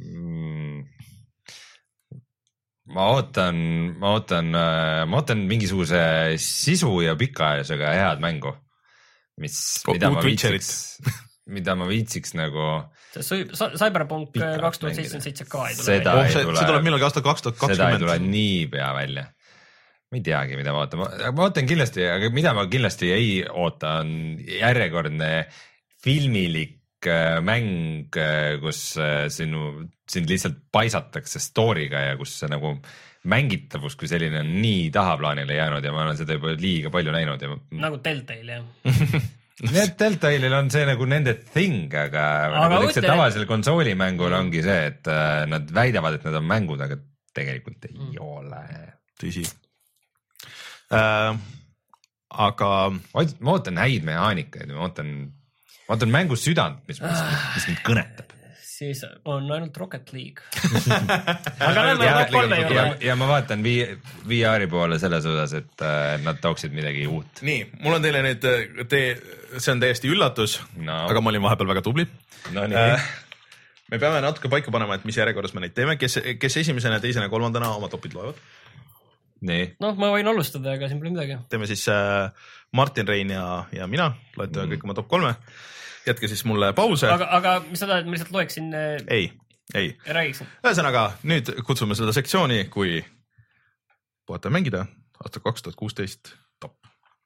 ma ootan, ma ootan, ma ootan mingisuguse sisu ja pikaajalisega head mängu, mis, mida ma viitsiks, mida ma viitsiks nagu Cyberpunk kaks tuhat seitsekümmend seitse ka ei tule. Seda oh, ei see, tule. See tuleb millalgi aasta kaks tuhat kakskümmend. Seda ei tule nii pea välja. Ma ei teagi, mida ma ootan. Ma, ma ootan kindlasti, aga mida ma kindlasti ei oota on järjekordne filmilik mäng, kus sinu, sind lihtsalt paisatakse story'ga ja kus see nagu mängitavus kui selline on nii tahaplaanile jäänud ja ma olen seda juba liiga palju näinud. Ja... Nagu Telltale, jah. Need Telltale'il on see nagu nende thing, aga, aga nagu see tavalisel konsoolimängul mm. ongi see, et uh, nad väidavad, et nad on mängud, aga tegelikult ei mm. ole. Tõsi. Uh, aga... Ma ootan häid mehaanikaid, ma ootan, ma ootan mängu südant, mis, mis, mis mind kõnetab. Siis on ainult Rocket League. Aga lähme ja, kolme juurde. Ja, ja ma vaatan V R-i poole selles osas, et uh, nad tooksid midagi uut. Nii, mul on teile nüüd, te, see on täiesti üllatus, no. Aga ma olin vahepeal väga tubli. No nii. Uh, me peame natuke paika panema, et mis järjekorras me neid teeme, kes, kes esimesena, teisena, kolmandana oma topid loevad. Nii. Noh, ma võin alustada, aga siin pole midagi. Teeme siis uh, Martin, Rein ja, ja mina, loetame mm. kõik oma top kolme. Jätke siis mulle pause. Aga, aga mis seda, et ma lihtsalt loeksin... Ei, ei. Räägiksin. Ühesõnaga, nüüd kutsume seda sektsiooni, kui puhata mängida aasta kaks tuhat kuusteist top.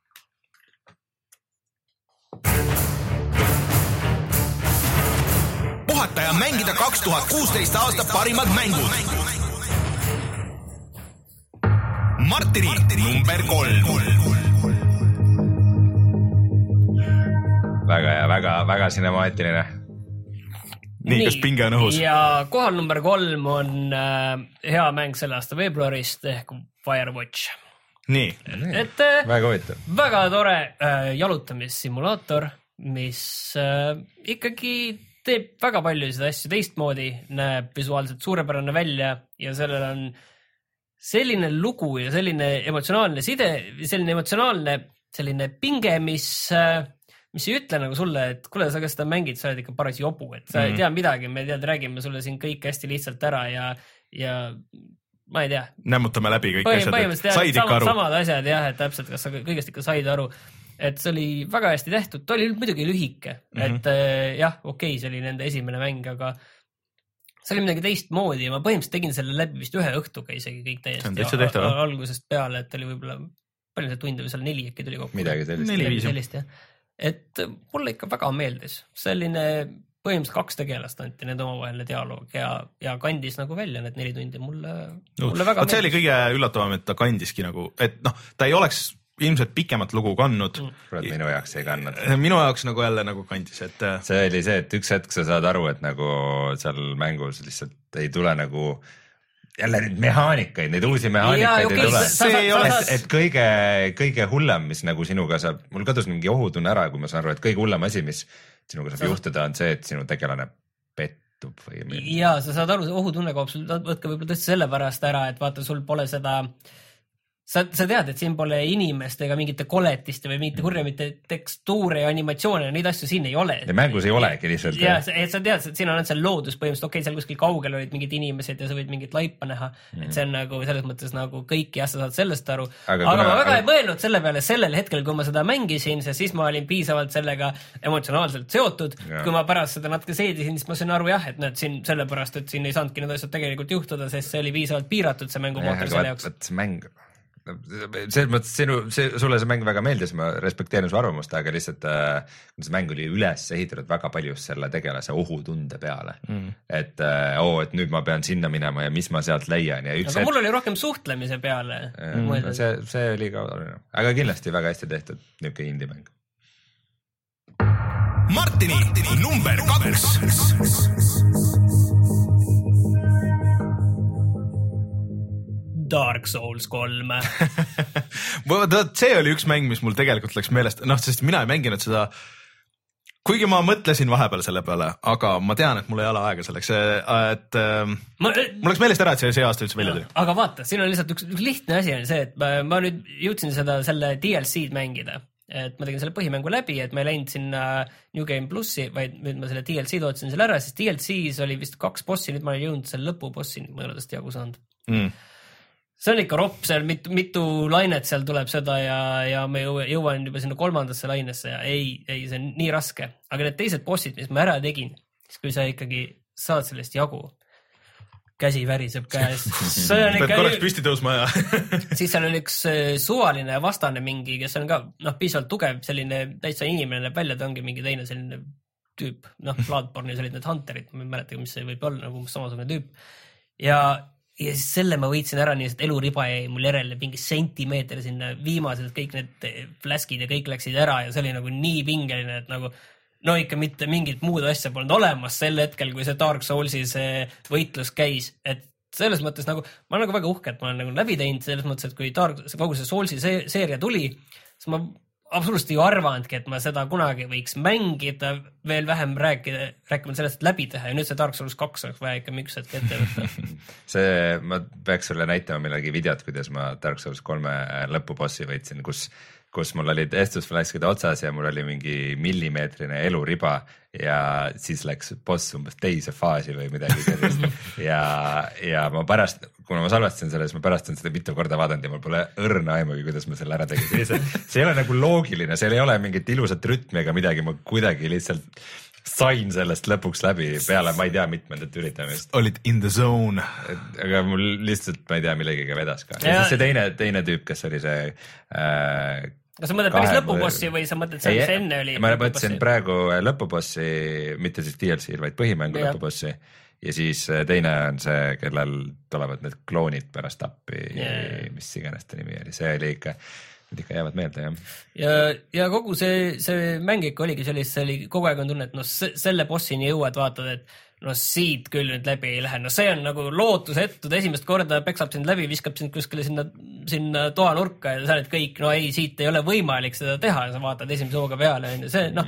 Puhata ja mängida kaks tuhat kuusteist aasta parimad mängud. Martini, Martini number kolm. Väga ja väga, väga sinemaatiline. Nii, Nii, kas pinge on õhus? Ja kohal number kolm on äh, hea mäng selle aasta veebruarist ehk Firewatch. Nii. Et, äh, väga huvitav. Väga tore äh, jalutamissimulaator, mis äh, ikkagi teeb väga palju seda asju teistmoodi, näeb visuaalselt suurepärane välja ja sellel on selline lugu ja selline emotsionaalne side, selline emotsionaalne selline pinge, mis... Äh, mis ei ütle nagu sulle, et kuule, sa kas seda mängid, sa oled ikka paras jobu, et sa mm. ei tea midagi, me tead, räägime sulle siin kõik hästi lihtsalt ära ja, ja ma ei tea. Nämmutame läbi kõik Põhim, asjad, said ikka aru. Samad asjad jah, et täpselt, kas sa kõigest ikka said aru. Et see oli väga hästi tehtud, ta oli muidugi lühike, mm-hmm. et äh, jah, okei, see oli nende esimene mäng, aga see oli midagi teist moodi ja ma põhimõtteliselt tegin selle läbi vist ühe õhtuga isegi kõik täiesti al algusest peale, et oli võib-olla palju see tunde või seal neli äkki tuli kokku. Midagi sellist. Midagi sellist jah. Et mulle ikka väga meeldis. Selline põhimõtteliselt kaks tegelast anti need omavaheline dialoog ja, ja kandis nagu välja need neli tundi. Mulle, no, mulle väga meeldis. See oli kõige üllatavam, et ta kandiski nagu, et noh, ta ei oleks ilmselt pikemat lugu kannud. Mm. Minu jaoks ei kannad. Minu jaoks nagu jälle nagu kandis, et see oli see, et üks hetk sa saad aru, et nagu seal mängus lihtsalt ei tule nagu jälle neid mehaanikaid, neid uusi mehaanikaid ja, okay, ei tule. See ei ole, et, et kõige, kõige hullem, mis nagu sinuga saab, mul kadus mingi ohutunne ära, kui ma saan aru, et kõige hullem asi, mis sinuga saab sa... juhtuda, on see, et sinu tegelane pettub või mingi. Ja sa saad aru, see ohutunne kaob sul võtke võib-olla tõesti selle pärast ära, et vaata, sul pole seda Sa, sa tead, et siin pole inimest ega mingite koletiste või mingite kurjamite tekstuure ja animatsioone, neid asju siin ei ole. Ja mängus ei olegi lihtsalt. Ja, et sa tead, et siin on seal loodus põhimõtteliselt, okei, seal kuskil kaugel olid mingid inimesed ja sa võid mingit laipa näha, mm. et see on nagu selles mõttes nagu kõik ja sa saad sellest aru. Aga, aga kuna, ma väga aga... ei mõelnud selle peale sellel hetkel, kui ma seda mängisin, siis ma olin piisavalt sellega emotsionaalselt seotud. Ja. Kui ma pärast seda natuke seedisin, siis ma sain aru jah, et näed siin sellepärast, et siin ei saanudki need asjad tegelikult juhtuda, sest see oli piisavalt piiratud see mängumootor selle jaoks. Võt, mäng... selles mõttes sinu, see, sulle see mäng väga meeldis, ma respekteerin su arvamust, aga lihtsalt äh, see mäng oli üles ehitatud väga palju selle tegelase ohutunde peale mm. et äh, oo, et nüüd ma pean sinna minema ja mis ma sealt leian ja üks aga mul oli rohkem suhtlemise peale mm, see, see oli ka, aga kindlasti väga hästi tehtud niuke indie mäng. Martini, Martini number kaks Dark Souls kolm. See oli üks mäng, mis mul tegelikult läks meelest, noh, sest mina ei mänginud seda, kuigi ma mõtlesin vahepeal selle peale, aga ma tean, et mul ei ole aega selleks, et ähm, ma, mul läks meelest ära, et see see aasta üldse välja tuli. Aga vaata, siin on lihtsalt üks, üks lihtne asi on see, et ma, ma nüüd jõudsin seda selle D L C-d mängida, et ma tegin selle põhimängu läbi, et ma ei läinud sinna New Game Plussi, vaid nüüd ma selle D L C tootsin selle ära, sest D L C-s oli vist kaks bossi, nüüd ma olen jõudnud selle lõpubossi, ma ei ole tõesti jagu saanud. Mm. See on ikka ropp, seal mitu, mitu lainet seal tuleb seda ja, ja me jõuan juba sinna kolmandasse lainesse ja ei, ei, see on nii raske. Aga need teised bossid, mis ma ära tegin, siis kui sa ikkagi saad sellest jagu, käsi väriseb käes. Pead korraks püsti tõusma ja. Siis seal on üks suvaline vastane mingi, kes on ka noh, piisavalt tugev, selline täitsa inimene näeb välja, ta ongi mingi teine selline tüüp. Noh, Bloodborne'is olid need hunterid, ma ei mäleta, mis see võib olla, nagu samasugune tüüp. Ja ja siis selle ma võitsin ära nii, et eluriba jäi mul järele mingi sentimeeter sinna viimaselt, kõik need flaskid ja kõik läksid ära ja see oli nagu nii pingeline, et nagu no ikka mitte mingit muud asja polnud olemas sel hetkel, kui see Dark Soulsi see võitlus käis, et selles mõttes nagu, ma olen nagu väga uhke, et ma olen nagu läbi teinud selles mõttes, et kui Dark, kogu see Soulsi seeria tuli, siis ma absoluutselt ei arvanudki, et ma seda kunagi võiks mängida, veel vähem rääkida, rääkima sellest, et läbi teha ja nüüd see Dark Souls kaks oleks vaja ikka üks hetk ette võtta. See, ma peaks sulle näitama millegi videot, kuidas ma Dark Souls kolme lõpubossi võitsin, kus, kus mul olid estusflaskide otsas ja mul oli mingi millimeetrine eluriba ja siis läks boss umbes teise faasi või midagi sellist ja, ja ma pärast, kuna ma salvestasin selle, siis ma pärast on seda mitu korda vaadanud ja mul pole õrna aimugi, kuidas ma selle ära tegin. See ei ole nagu loogiline, seal ei ole mingit ilusat rütmi ega midagi, ma kuidagi lihtsalt sain sellest lõpuks läbi peale, ma ei tea, mitmendat üritamist. Olid in the zone. Aga mul lihtsalt, ma ei tea, millegiga vedas ka. Ja, ja siis see teine, teine tüüp, kes oli see äh, kas sa mõtled päris lõpubossi või sa mõtled see, mis enne oli? Ma mõtlesin praegu lõpubossi, mitte siis D L C-l, vaid põhimängu ja. lõpubossi. Ja siis teine on see, kellel tulevad need kloonid pärast appi, yeah. mis iganes ta nimi oli. See oli ikka, need ikka jäävad meelde, jah. Ja, ja kogu see, see mäng ikka oligi sellist, see oli kogu aeg on tunne, et no selle bossini jõuad, vaatad, et no siit küll nüüd läbi ei lähe. No see on nagu lootusetud, esimest korda peksab sind läbi, viskab sind kuskile sinna, sinna toa nurka ja sa oled kõik, no ei, siit ei ole võimalik seda teha ja sa vaatad esimese hooga peale. See, noh,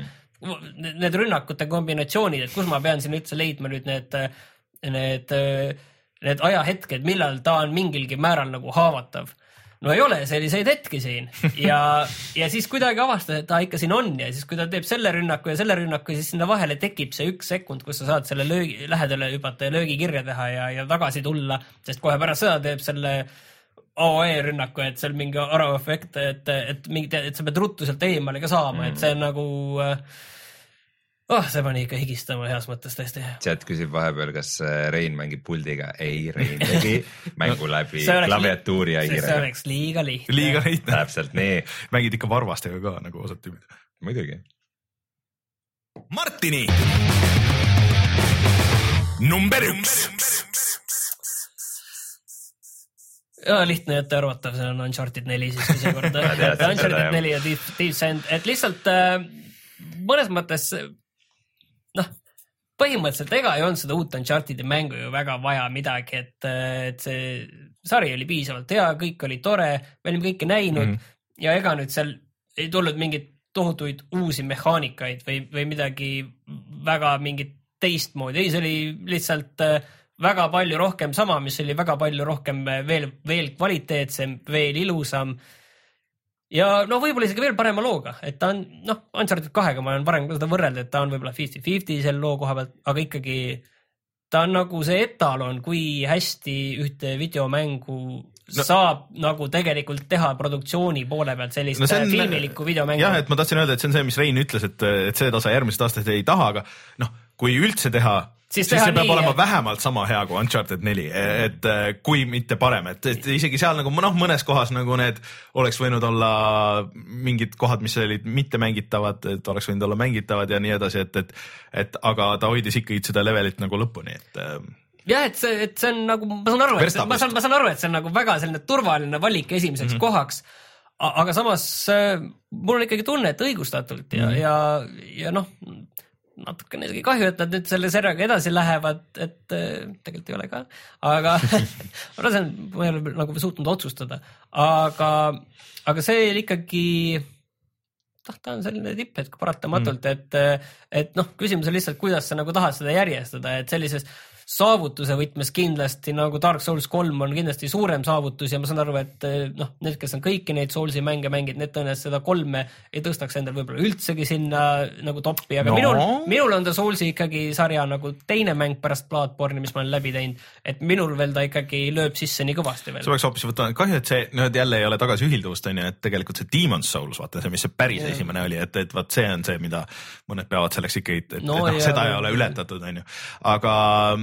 need rünnakute kombinatsioonid, et kus ma pean siin üldse leidma nüüd need, need, need ajahetked, millal ta on mingilgi määral nagu haavatav. no ei ole selliseid hetki siin ja, ja siis kuidagi avastad, et ta ikka siin on ja siis kui ta teeb selle rünnaku ja selle rünnaku ja siis sinna vahele tekib see üks sekund, kus sa saad selle löögi, lähedale hüpata ja löögi kirja teha ja, ja tagasi tulla, sest kohe pärast seda teeb selle A O E rünnaku, et seal mingi arvaefekt, et, et, mingi, et sa pead ruttu sealt eemale ka saama, et see on nagu oh, see pani ikka higistama heas mõttes tõesti. Chat küsib vahepeal, kas Rein mängib puldiga. Ei, Rein tegi mängu läbi klaviatuuri ja hiirega. See oleks liiga lihtne. Liiga lihtne. Täpselt nii. Mängid ikka varvastega ka nagu osad tüübid. Muidugi. Martini number üks. Ja, lihtne jätta arvatav, see on Uncharted neli siis seekord. Uncharted neli ja Thieves End, et lihtsalt mõnes mõttes noh, põhimõtteliselt ega ei olnud seda uut Unchartedi mängu ju väga vaja midagi, et, et see sari oli piisavalt hea, kõik oli tore, me olime kõike näinud mm. ja ega nüüd seal ei tulnud mingit tohutuid uusi mehaanikaid või, või midagi väga mingit teistmoodi, ei, see oli lihtsalt väga palju rohkem sama, mis oli väga palju rohkem veel, veel kvaliteetsem, veel ilusam ja no võib-olla isegi veel parema looga, et ta on, noh, Uncharted kahega ma olen varem seda võrrelda, et ta on võib-olla viiskümmend viiskümmend selle loo koha pealt, aga ikkagi ta on nagu see etalon, kui hästi ühte videomängu no, saab nagu tegelikult teha produktsiooni poole pealt sellist no on, filmilikku videomängu. Jah, et ma tahtsin öelda, et see on see, mis Rein ütles, et, et see tasa järgmisest aastast ei taha, aga noh, kui üldse teha siis, siis see peab nii, olema et... vähemalt sama hea kui Uncharted neli, et kui mitte parem, et, et isegi seal nagu noh, mõnes kohas nagu need oleks võinud olla mingid kohad, mis olid mitte mängitavad, et oleks võinud olla mängitavad ja nii edasi, et, et, et aga ta hoidis ikkagi seda levelit nagu lõpuni, et jah, et see, et see on nagu, ma saan aru, et see, ma saan, ma saan aru, et see on nagu väga selline turvaline valik esimeseks mm-hmm. kohaks, aga samas mul on ikkagi tunne, et õigustatult ja, mm-hmm. ja, ja noh, natukene isegi kahju, et nad nüüd selle serjaga edasi lähevad, et tegelikult ei ole ka, aga ma olen, ma ei ole nagu suutnud otsustada, aga, aga see ikkagi, noh, ta on selline tipphetk paratamatult, mm. et, et noh, küsimus on lihtsalt, kuidas sa nagu tahad seda järjestada, et sellises saavutuse võtmes kindlasti nagu Dark Souls kolm on kindlasti suurem saavutus ja ma saan aru, et noh, need, kes on kõiki neid Soulsi mänge mängid, need tõenäoliselt seda kolme ei tõstaks endal võib-olla üldsegi sinna nagu toppi, aga no. minul, minul on ta Soulsi ikkagi sarja nagu teine mäng pärast Bloodborne'i, mis ma olen läbi teinud, et minul veel ta ikkagi lööb sisse nii kõvasti veel. See oleks hoopis võtta, kahju, et see no, jälle ei ole tagasi ühilduvust, on ju, et tegelikult see Demon's Souls, vaata see, mis see päris ja. esimene oli, et, et vaat see on see, mida mõned peavad selleks ikka, et, et no, no, seda ei ole ületatud, on ju, aga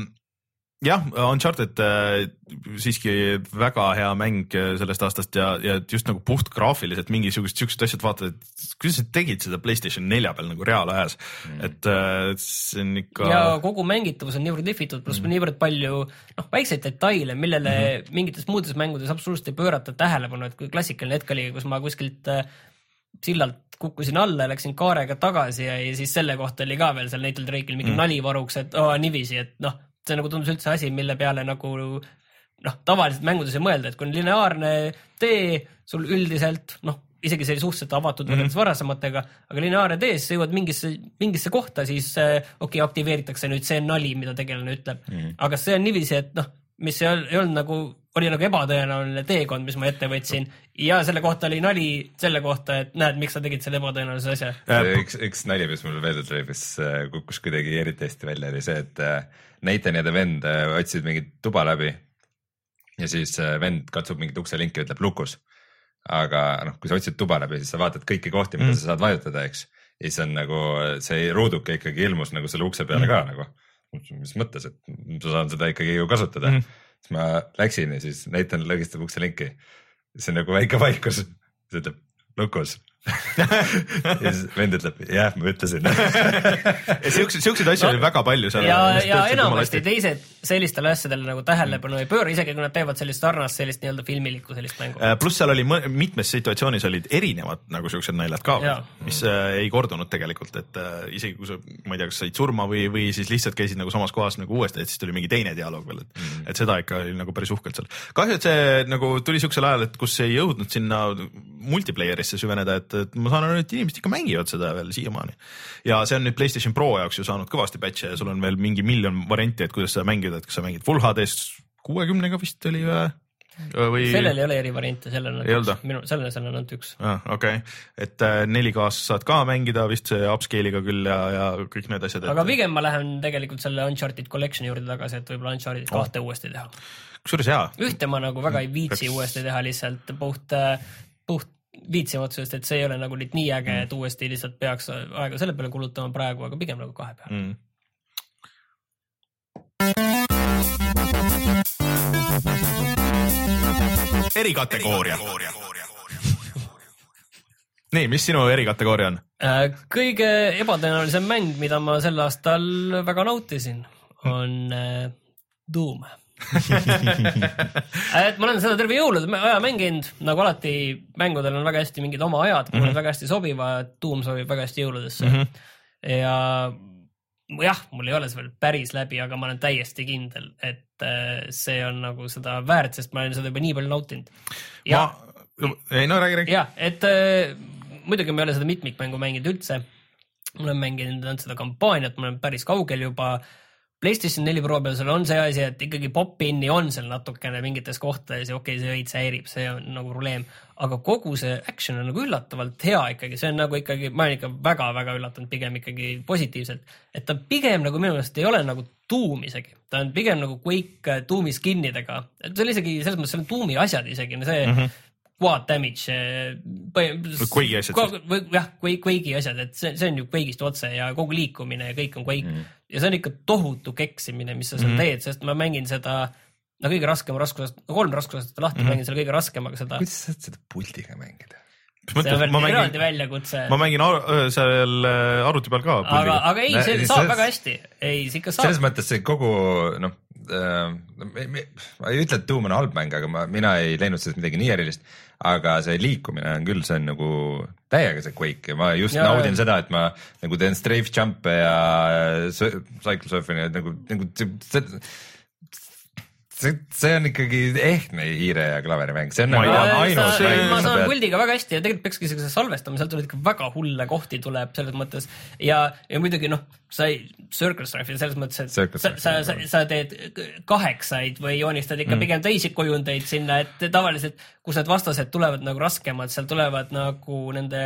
jah, Uncharted äh, siiski väga hea mäng sellest aastast ja, ja just nagu puht graafiliselt mingisugust siuksed asjad vaatad, et kuidas sa tegid seda PlayStation nelja peal nagu reaalajas, mm. et äh, see on ikka... Ja kogu mängitavus on niivõrd lihvitud, pluss mm. niivõrd palju noh, väikseid detaile, millele mm. mingites muudes mängudes absoluutselt ei pöörata tähelepanu, et kui klassikaline hetk oli, kus ma kuskilt äh, sillalt kukkusin alla ja läksin kaarega tagasi ja, ja siis selle kohta oli ka veel seal Nathan Drake'il mingi mm. nalivaruks, et oh, nivisi, et noh, see nagu tundus üldse asi, mille peale nagu noh, tavaliselt mängudes ei mõelda, et kui on lineaarne tee, sul üldiselt noh, isegi see oli suhteliselt avatud mm -hmm. võrreldes varasematega, aga lineaarne tee, siis sa jõuad mingisse, mingisse kohta, siis okei, okay, aktiveeritakse nüüd see nali, mida tegelane ütleb, mm -hmm. aga see on niiviisi, et noh, mis ei olnud, ei olnud nagu, oli nagu ebatõenäoline teekond, mis ma ette võtsin ja selle kohta oli nali selle kohta, et näed, miks sa tegid selle ebatõenäolise asja. Üks, üks nali, mis mul meelde tuli, mis kukkus kuidagi eriti hästi välja, oli see, et Nathan ja ta vend otsisid mingit tuba läbi ja siis vend katsub mingit ukselinki ja ütleb lukus. Aga noh, kui sa otsid tuba läbi, siis sa vaatad kõiki kohti, mida mm. sa saad vajutada, eks. Ja siis on nagu see ruuduke ikkagi ilmus nagu selle ukse peale mm. ka nagu. Mis mõttes, et sa saan seda ikkagi ju kasutada. Mm. Siis ma läksin ja siis Nathan lõgistab ukselinki. See on nagu väike vaikus. See ütleb lukus. ja siis vend ütleb, jah, ma ütlesin. Siukseid, siukseid asju no, oli väga palju seal. Ja, ja enamasti teised sellistele asjadele nagu tähelepanu ei pööra, isegi kui nad teevad sellist sarnast, sellist nii-öelda filmilikku sellist mängu. Pluss seal oli mitmes situatsioonis olid erinevad nagu siuksed naljad ka, ja. mis äh, ei kordunud tegelikult, et äh, isegi kui sa, ma ei tea, kas said surma või, või siis lihtsalt käisid nagu samas kohas nagu uuesti, et siis tuli mingi teine dialoog veel, et, mm. et seda ikka oli nagu päris uhkelt seal. Kahju, et see nagu tuli siuksel ajal, et kus ei jõudnud sinna multiplayerisse süveneda, et et ma saan aru, et inimesed ikka mängivad seda veel siiamaani. Ja see on nüüd PlayStation Pro jaoks ju saanud kõvasti patche ja sul on veel mingi miljon varianti, et kuidas seda mängida, et kas sa mängid Full H D-s kuuekümnega vist oli või või... sellel ei ole eri variante, sellel on üks, minu, sellel on ainult üks. Ah, okei, okay. Et neli K-s saad ka mängida vist see upscale'iga küll ja, ja kõik need asjad. Aga et... pigem ma lähen tegelikult selle Uncharted Collection'i juurde tagasi, et võib-olla Uncharted oh. kahte uuesti teha. Kusjuures hea. Ühte ma nagu väga ei viitsi Peaks... uuesti teha lihtsalt puht, puht viitsima otsusest, et see ei ole nagu nii äge, et uuesti lihtsalt peaks aega selle peale kulutama praegu, aga pigem nagu kahe peale. Mm. Erikategooria. Nii, mis sinu erikategooria on? Kõige ebatõenäolisem mäng, mida ma sel aastal väga nautisin, on Doom. et ma olen seda terve jõulude aja mänginud, nagu alati mängudel on väga hästi mingid oma ajad, mulle mm -hmm. väga hästi sobivad, Doom sobib väga hästi jõuludesse. Mm -hmm. Ja jah, mul ei ole see veel päris läbi, aga ma olen täiesti kindel, et see on nagu seda väärt, sest ma olen seda juba nii palju nautinud. Ja, ma... ei no räägi, räägi. jah, et äh, muidugi ma ei ole seda mitmikmängu mänginud üldse. Ma olen mänginud seda kampaaniat, ma olen päris kaugel juba. PlayStation neli Pro peal seal on see asi, et ikkagi pop-inni on seal natukene mingites kohtades ja okei, okay, see veits häirib, see on nagu probleem. Aga kogu see action on nagu üllatavalt hea ikkagi, see on nagu ikkagi, ma olen ikka väga-väga üllatanud pigem ikkagi positiivselt. Et ta pigem nagu minu meelest ei ole nagu Doom isegi, ta on pigem nagu Quake Doomi skinnidega. See on isegi, selles mõttes see on Doomi asjad isegi, see mm -hmm. quad damage, Quake'i asjad, jah, Quake'i asjad, et see, see on ju Quake'ist otse ja kogu liikumine ja kõik on Quake mm. ja see on ikka tohutu keksimine, mis sa seal mm. teed, sest ma mängin seda no kõige raskem raskusest, kolm raskusest lahti mm. mängin selle kõige raskemaga seda. Kuidas sa saad seda puldiga mängida? See on veel eraldi väljakutse. Ma mängin ar seal arvuti peal ka puldiga. Aga, aga ei, see Nä, saab selles, väga hästi. Ei, see ikka saab. Selles mõttes see kogu, noh, äh, ma ei ütle, et Doom on halb mäng, aga ma, mina ei leidnud sellest midagi nii erilist, aga see liikumine on küll, see on nagu täiega see Quake ja ma just ja, naudin ja. seda, et ma nagu teen strafe jump'e ja cycle surfing, nagu, nagu see, see, see on ikkagi ehtne hiire ja klaveri mäng, see on nagu ainus mäng. Ma saan puldiga väga hästi ja tegelikult peakski see salvestama, sealt tuleb ikka väga hulle kohti tuleb selles mõttes ja, ja muidugi noh, sa ei Circle Strife'i selles mõttes, et sa, sa, sa, sa teed kaheksaid või joonistad ikka mm. pigem teisi kujundeid sinna, et tavaliselt, kus need vastased tulevad nagu raskemad, seal tulevad nagu nende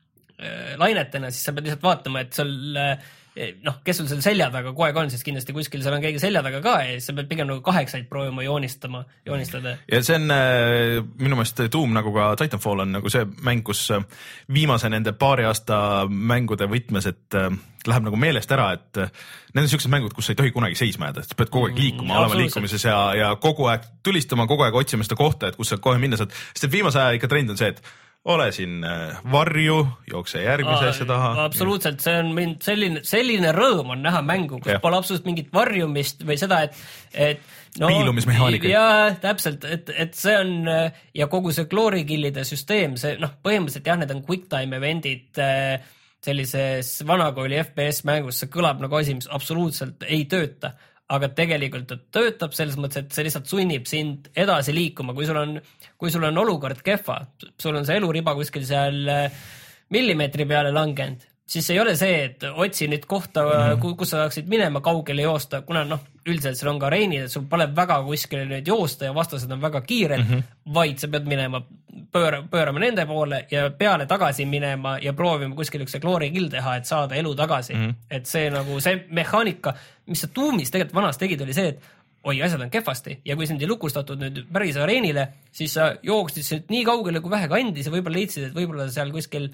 äh, lainetena, siis sa pead lihtsalt vaatama, et seal äh, noh, kes sul seal selja taga kogu aeg on, siis kindlasti kuskil seal on keegi selja taga ka ja sa pead pigem nagu kaheksaid proovima joonistama, joonistada. Ja see on äh, minu meelest Doom nagu ka Titanfall on nagu see mäng, kus viimase nende paari aasta mängude võtmes, et äh, läheb nagu meelest ära, et äh, need on sellised mängud, kus sa ei tohi kunagi seisma jääda, sa pead kogu aeg liikuma, mm, olema liikumises ja, ja kogu aeg tulistama, kogu aeg otsima seda kohta, et kus sa kohe minna saad, sest viimase aja ikka trend on see, et ole siin varju, jookse järgmise asja taha. Absoluutselt, see on mind selline, selline rõõm on näha mängu, kus ja. pole absoluutselt mingit varjumist või seda, et, et no, piilumismehaanika. Ja täpselt, et, et see on ja kogu see glory killide süsteem, see noh, põhimõtteliselt jah, need on quick time eventid sellises vanakooli F P S mängus, see kõlab nagu asi, mis absoluutselt ei tööta. Aga tegelikult ta töötab selles mõttes, et see lihtsalt sunnib sind edasi liikuma, kui sul on, kui sul on olukord kehva, sul on see eluriba kuskil seal millimeetri peale langenud, siis ei ole see, et otsi nüüd kohta, mm. kus sa saaksid minema kaugele joosta, kuna noh, üldiselt seal on ka reinid, et sul pole väga kuskile nüüd joosta ja vastased on väga kiired, mm -hmm. vaid sa pead minema, pööra, pöörama nende poole ja peale tagasi minema ja proovima kuskil üks glory kill teha, et saada elu tagasi. Mm -hmm. Et see nagu see mehaanika, mis sa Doomis tegelikult vanas tegid, oli see, et oi, asjad on kehvasti ja kui sind ei lukustatud nüüd päris areenile, siis sa jooksid nii kaugele kui vähe kandis ja võib-olla leidsid, et võib-olla seal kuskil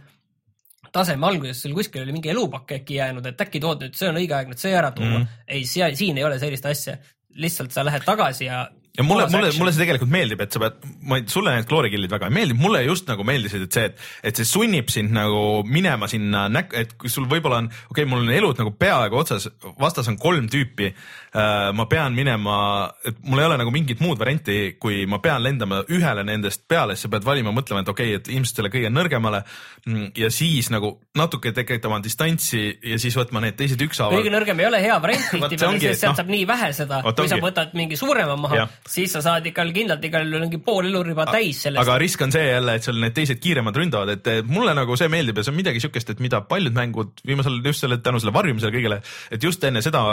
taseme alguses sul kuskil oli mingi elupakk äkki jäänud, et äkki tood nüüd, see on õige aeg nüüd see ära tuua. Mm -hmm. Ei, siin ei ole sellist asja. Lihtsalt sa lähed tagasi ja ja mulle, mulle, mulle see tegelikult meeldib, et sa pead, ma ei, sulle need glory killid väga ei meeldib, mulle just nagu meeldisid, et see, et, et see sunnib sind nagu minema sinna, et kui sul võib-olla on, okei okay,, mul on elud nagu peaaegu otsas, vastas on kolm tüüpi, äh, ma pean minema, et mul ei ole nagu mingit muud varianti, kui ma pean lendama ühele nendest peale, siis sa pead valima, mõtlema, et okei okay,, et ilmselt selle kõige nõrgemale ja siis nagu natuke tekitama distantsi ja siis võtma need teised ükshaaval. Kõige nõrgem ei ole hea variant, tihtipeale, sest sealt no, saab nii vähe seda, kui sa võtad mingi suurema maha, ja. siis sa saad ikka kindlalt igal mingi pool eluriba täis sellest. Aga risk on see jälle, et seal need teised kiiremad ründavad, et mulle nagu see meeldib ja see on midagi sükest, et mida paljud mängud viimasel just selle tänu selle varjumisele kõigele, et just enne seda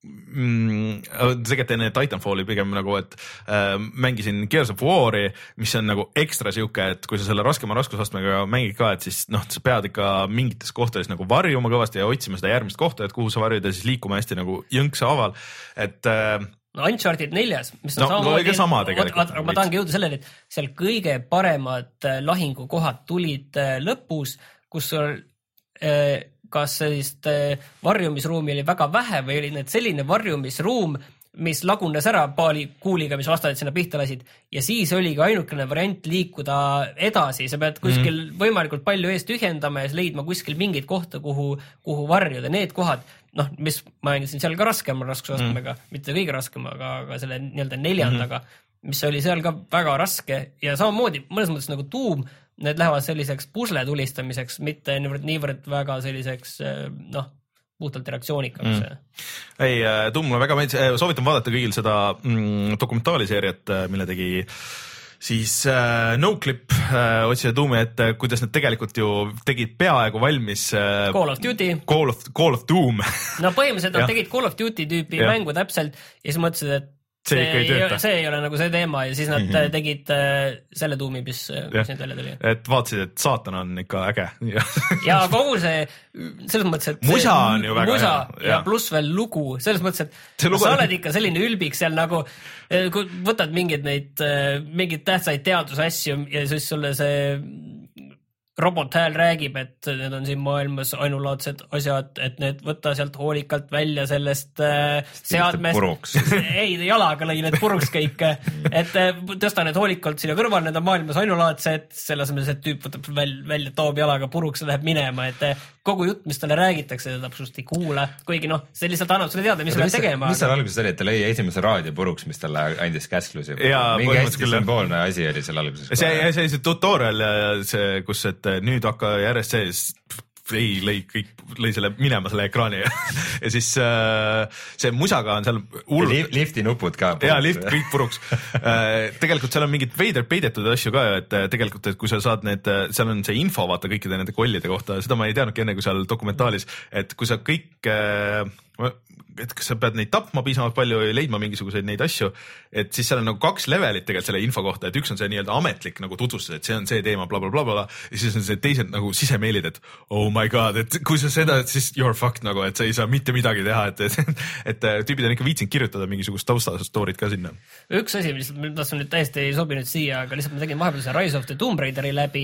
mm, tegelikult enne Titanfalli pigem nagu, et äh, mängisin Gears of War'i, mis on nagu ekstra siuke, et kui sa selle raskema raskusastmega mängid ka, et siis noh, sa pead ikka mingites kohtades nagu varjuma kõvasti ja otsima seda järgmist kohta, et kuhu sa varjud ja siis liikuma hästi nagu jõnksa aval, et äh, no Uncharted neljas, mis on no, samamoodi, sama tegelikult. Ma tahangi jõuda selleni, et seal kõige paremad lahingukohad tulid lõpus, kus sul eh, kas sellist eh, varjumisruumi oli väga vähe või oli need selline varjumisruum, mis lagunes ära paali kuuliga, mis vastajad sinna pihta lasid ja siis oli ka ainukene variant liikuda edasi, sa pead kuskil mm. võimalikult palju eest ühendama ja leidma kuskil mingit kohta, kuhu, kuhu varjuda, need kohad, noh, mis ma mängisin seal ka raskema raskusastmega, mm. mitte kõige raskema, aga, aga selle nii-öelda neljandaga, mm. mis oli seal ka väga raske ja samamoodi mõnes mõttes nagu Doom, need lähevad selliseks pusle tulistamiseks, mitte niivõrd, niivõrd väga selliseks, noh, puhtalt reaktsioonikaga see mm.. ei, Doom mulle väga meeldis, soovitan vaadata kõigil seda mm, dokumentaaliseeriat, mille tegi siis äh, Noclip äh, otsida Doomi, et kuidas nad tegelikult ju tegid peaaegu valmis äh, Call of Duty. Call of, Call of Doom. No põhimõtteliselt nad tegid Call of Duty tüüpi ja. Mängu täpselt ja siis mõtlesid, et see, see, ei, ei see ei ole nagu see teema ja siis nad mm -hmm. tegid äh, selle Doomi, mis, mis nüüd välja tuli. Et vaatasid, et saatan on ikka äge. ja kogu see, selles mõttes, et musa on ju väga musa hea. Ja pluss veel lugu, selles mõttes, et lugu sa oled ikka selline ülbik seal nagu, kui võtad mingeid neid, mingeid tähtsaid teadusasju ja siis sulle see robot hääl räägib, et need on siin maailmas ainulaadsed asjad, et need võtta sealt hoolikalt välja sellest äh, seadmest. ei, jalaga lõi need puruks kõik, et tõsta need hoolikalt sinna kõrval, need on maailmas ainulaadsed, selle asemel see tüüp võtab välja, välja, toob jalaga puruks ja läheb minema, et kogu jutt, mis talle räägitakse, ta absoluutselt ei kuule, kuigi noh, see lihtsalt annab sulle teada, mis sa pead tegema. Mis seal alguses oli, et ta lõi esimese raadio puruks, mis talle andis käsklusi? Mingi hästi sümboolne asi oli seal alguses. See, see, see tutorial, see, kus et nüüd hakka järjest sees ei lõi kõik, lõi selle minema selle ekraani ja siis äh, see musaga on seal hull... lifti nupud ka puruks. Ja lift kõik puruks äh, tegelikult seal on mingid veider peidetud asju ka, et tegelikult, et kui sa saad need, seal on see info vaata kõikide nende kollide kohta, seda ma ei teadnudki enne kui seal dokumentaalis, et kui sa kõik äh, et kas sa pead neid tapma piisavalt palju ja leidma mingisuguseid neid asju, et siis seal on nagu kaks levelit tegelikult selle info kohta, et üks on see nii-öelda ametlik nagu tutvustus, et see on see teema blablabla bla, bla, bla, ja siis on see teised nagu sisemeilid, et oh my god, et kui sa seda, et siis you're fucked nagu, et sa ei saa mitte midagi teha, et, et, et tüübid on ikka viitsinud kirjutada mingisugust taustastoorit ka sinna. Üks asi, mis on nüüd täiesti ei sobinud siia, aga lihtsalt ma tegin vahepeal see Rise of the Tomb Raideri läbi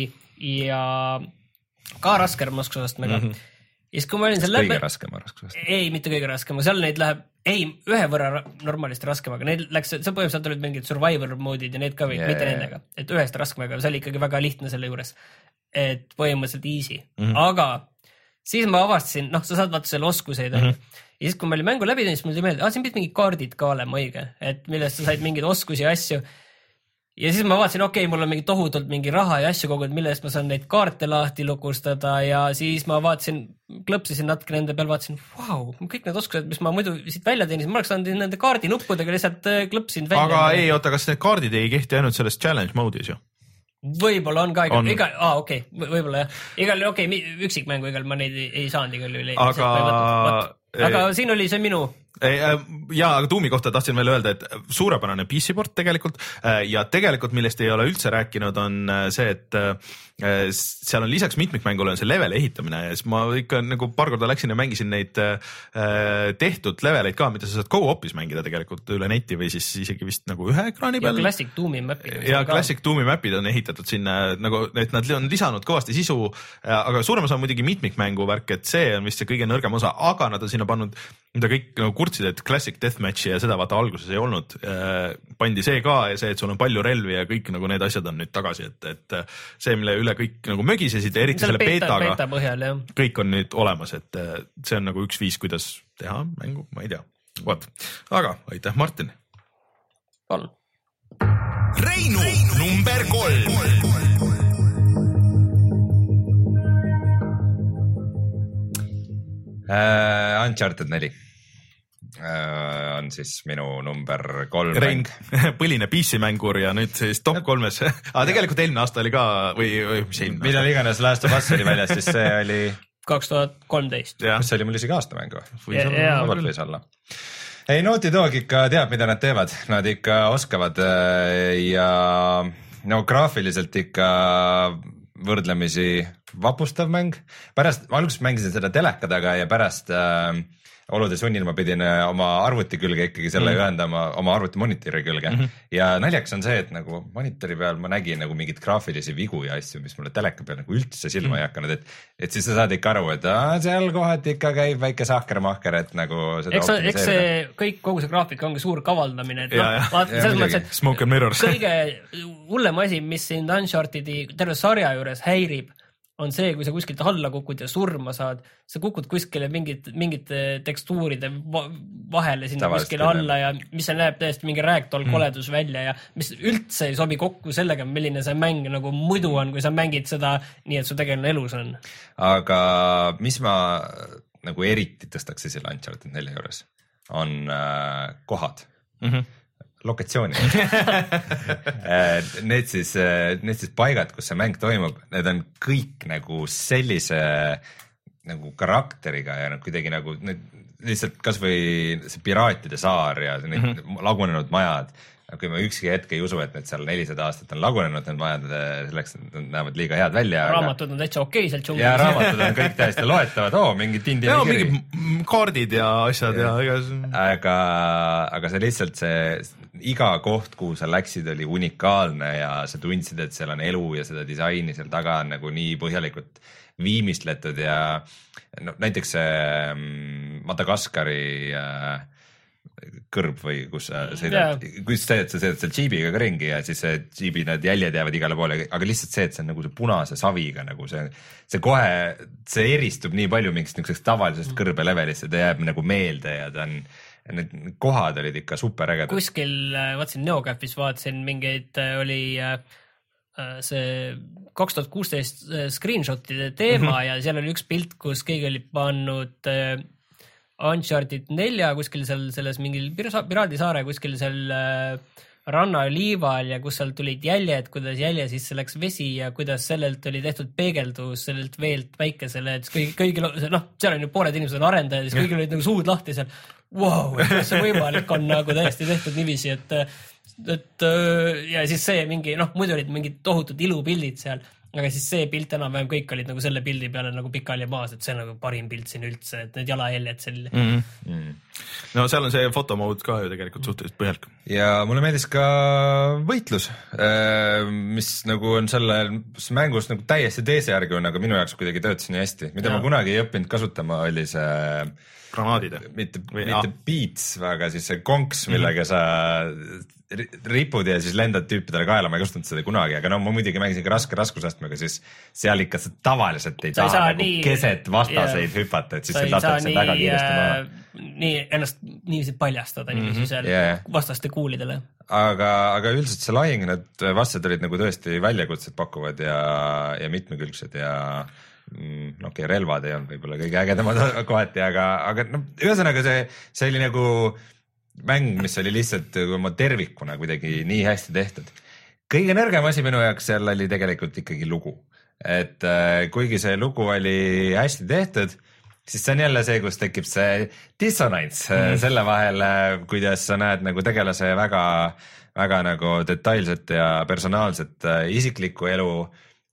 ja ka rasker raskusastmega mm. -hmm. Ja siis kui ma olin seal läbi... Kõige raskema raskusest. Ei, mitte kõige raskema. Seal neid läheb, ei, ühe võrra normaalist raskemaga. Neid läks, see põhimõtteliselt olid mingid survivor moodid ja need ka või, yeah. mitte nendega. Et ühest raskemaga, see oli ikkagi väga lihtne selle juures. Et põhimõtteliselt easy. Mm -hmm. Aga siis ma avastasin, noh, sa saad vaata selle oskuseid. Mm -hmm. Ja siis kui ma olin mängu läbi, siis mul tuli meelde, ah, siin pidid mingid kaardid ka olema õige. Et millest sa said mingeid oskusi ja asju. Ja siis ma vaatasin, okei, okay, mul on mingi tohutult mingi raha ja asju kogunud, millest ma saan neid kaarte lahti lukustada ja siis ma vaatasin, klõpsisin natuke nende peal, vaatasin, vau, kõik need oskused, mis ma muidu siit välja teenisin, ma oleks saanud nende kaardinuppudega lihtsalt klõpsin välja. Aga ei, oota, kas need kaardid ei kehti ainult selles challenge mode'is ju? Võib-olla on ka igal, on. igal, aa okei, okay, võib-olla jah. Igal, okei, okay, üksikmängu igal ma neid ei, ei saanud igal üle. Aga... Aga siin oli see minu... Ja, aga Doomi kohta tahtsin veel öelda, et suurepärane P C-port tegelikult ja tegelikult millest ei ole üldse rääkinud on see, et seal on lisaks mitmikmängule on see level ehitamine ja siis ma ikka nagu paar korda läksin ja mängisin neid tehtud leveleid ka, mida sa saad co-op'is mängida tegelikult üle neti või siis isegi vist nagu ühe ekraani peal. Ja Classic Doomi mapid. Ja Classic Doomi mapid on ehitatud sinna nagu, et nad on lisanud kõvasti sisu, aga suuremas on muidugi mitmikmängu värk, et see on vist see kõige nõrgem osa, aga nad on sinna pannud, mida kõik nagu kurtsid, et Classic Deathmatchi ja seda vaata alguses ei olnud, pandi see ka ja see, et sul on palju relvi ja kõik nagu need asjad on nüüd tagasi, et, et see, mille üle kõik nagu mögisesid, eriti selle beetaga, beeta põhjal, kõik on nüüd olemas, et see on nagu üks viis, kuidas teha mängu, ma ei tea. Vaat. Aga aitäh, Martin. Palun. Reinu, Reinu number kolm. Uh, Uncharted neli uh, on siis minu number kolm. Rein, põline P C-mängur ja nüüd siis top kolmes. Aga tegelikult eelmine aasta oli ka või, või mis eelmine aasta? Millal iganes Last of Us oli väljas, siis see oli kaks tuhat kolmteist. Kas see oli mul isegi aastamängu? Võis olla. Võis olla. ei, Naughty Dog ikka teab, mida nad teevad, nad ikka oskavad ja no graafiliselt ikka võrdlemisi vapustav mäng. Pärast, ma alguses mängisin seda teleka taga ja pärast äh, olude sunnil ma pidin oma arvuti külge ikkagi selle mm. ühendama oma arvuti monitori külge mm. -hmm. ja naljaks on see, et nagu monitori peal ma nägin nagu mingid graafilisi vigu ja asju, mis mulle teleka peal nagu üldse silma mm. ei hakanud, et, et siis sa saad ikka aru, et aa, seal kohati ikka käib väike sahkermahker, et nagu seda eks, eks see kõik, kogu see graafika ongi suur kavaldamine, et ja, noh, vaata selles mõttes, et Smoke and Mirrors. kõige hullem asi, mis siin Unchartedi terve sarja juures häirib, on see, kui sa kuskilt alla kukud ja surma saad, sa kukud kuskile mingit, mingite tekstuuride vahele sinna Tavalist kuskile alla ja mis see näeb täiesti mingi räägtol koledus mm. välja ja mis üldse ei sobi kokku sellega, milline see mäng nagu muidu on, kui sa mängid seda nii, et su tegeline elus on. Aga mis ma nagu eriti tõstaks selle Uncharted nelja juures, on äh, kohad. Mhm. lokatsiooni need siis, need siis paigad, kus see mäng toimub, need on kõik nagu sellise nagu karakteriga ja kuidagi nagu need, lihtsalt kasvõi see piraatide saar ja need mm -hmm. lagunenud majad. Kui ma ükski hetk ei usu, et need seal nelisada aastat on lagunenud, need majad selleks, et nad näevad liiga head välja. Raamatud on täitsa okei seal džunglis. Ja raamatud on kõik täiesti loetavad, oo, mingi tindine ja, kiri. Mingi kaardid ja asjad ja, ja igas... aga, aga see lihtsalt see iga koht, kuhu sa läksid, oli unikaalne ja sa tundsid, et seal on elu ja seda disaini seal taga on nagu nii põhjalikult viimistletud ja no, näiteks see Madagaskari äh, kõrb või kus sa sõidad yeah., kus see, et sa sõidad seal džiibiga ka ringi ja siis see džiibi need jäljed jäävad igale poole, aga lihtsalt see, et see on nagu see punase saviga nagu see, see kohe, see eristub nii palju mingist niisugusest tavalisest kõrbelevelist ja ta jääb nagu meelde ja ta on, need kohad olid ikka super ägedad. Kuskil, vaatasin Neocafis, vaatasin mingeid, oli see kaks tuhat kuusteist screenshotide teema mm -hmm. ja seal oli üks pilt, kus keegi oli pannud Uncharted nelja kuskil seal selles mingil Piraadisaare kuskil seal rannaliival ja kus seal tulid jäljed, kuidas jälje sisse läks vesi ja kuidas sellelt oli tehtud peegeldus sellelt veelt päikesele, et kõigil, kõigil, noh, seal on ju pooled inimesed on arendajad, siis kõigil olid nagu suud lahti seal, wow, et see võimalik on nagu täiesti tehtud niiviisi, et, et ja siis see mingi, noh, muidu olid mingid tohutud ilupildid seal, aga siis see pilt enam-vähem kõik olid nagu selle pildi peale nagu pikali maas, et see on nagu parim pilt siin üldse, et need jalajäljed selle. Mm -hmm. No seal on see fotomood ka ju tegelikult suhteliselt põhjalik. Ja mulle meeldis ka võitlus, mis nagu on selles mängus nagu täiesti teise järgi on, aga minu jaoks kuidagi töötas nii hästi. Mida ja. ma kunagi ei õppinud kasutama, oli see granaadid. Mitte, mitte beats, aga siis see konks, millega mm -hmm. sa ripud ja siis lendad tüüpidele kaela, ma ei kasutanud seda kunagi, aga no ma muidugi mängisin ka raske raskusastmega, siis seal ikka sa tavaliselt ei taha nagu nii, keset vastaseid yeah. hüpata, et siis see lastakse nii, väga kiiresti maha. Nii ennast niiviisi paljastada mm -hmm. niiviisi seal yeah. vastaste kuulidele. Aga, aga üldiselt see lahing, need vastased olid nagu tõesti väljakutsed pakuvad ja, ja mitmekülgsed ja mm, okei okay,, relvad ei olnud võib-olla kõige ägedamad kohati, aga, aga no ühesõnaga see, see oli nagu mäng, mis oli lihtsalt oma tervikuna kuidagi nii hästi tehtud. Kõige nõrgem asi minu jaoks seal oli tegelikult ikkagi lugu. Et äh, kuigi see lugu oli hästi tehtud, siis see on jälle see, kus tekib see dissonants mm -hmm. selle vahel, kuidas sa näed nagu tegelase väga, väga nagu detailset ja personaalset äh, isiklikku elu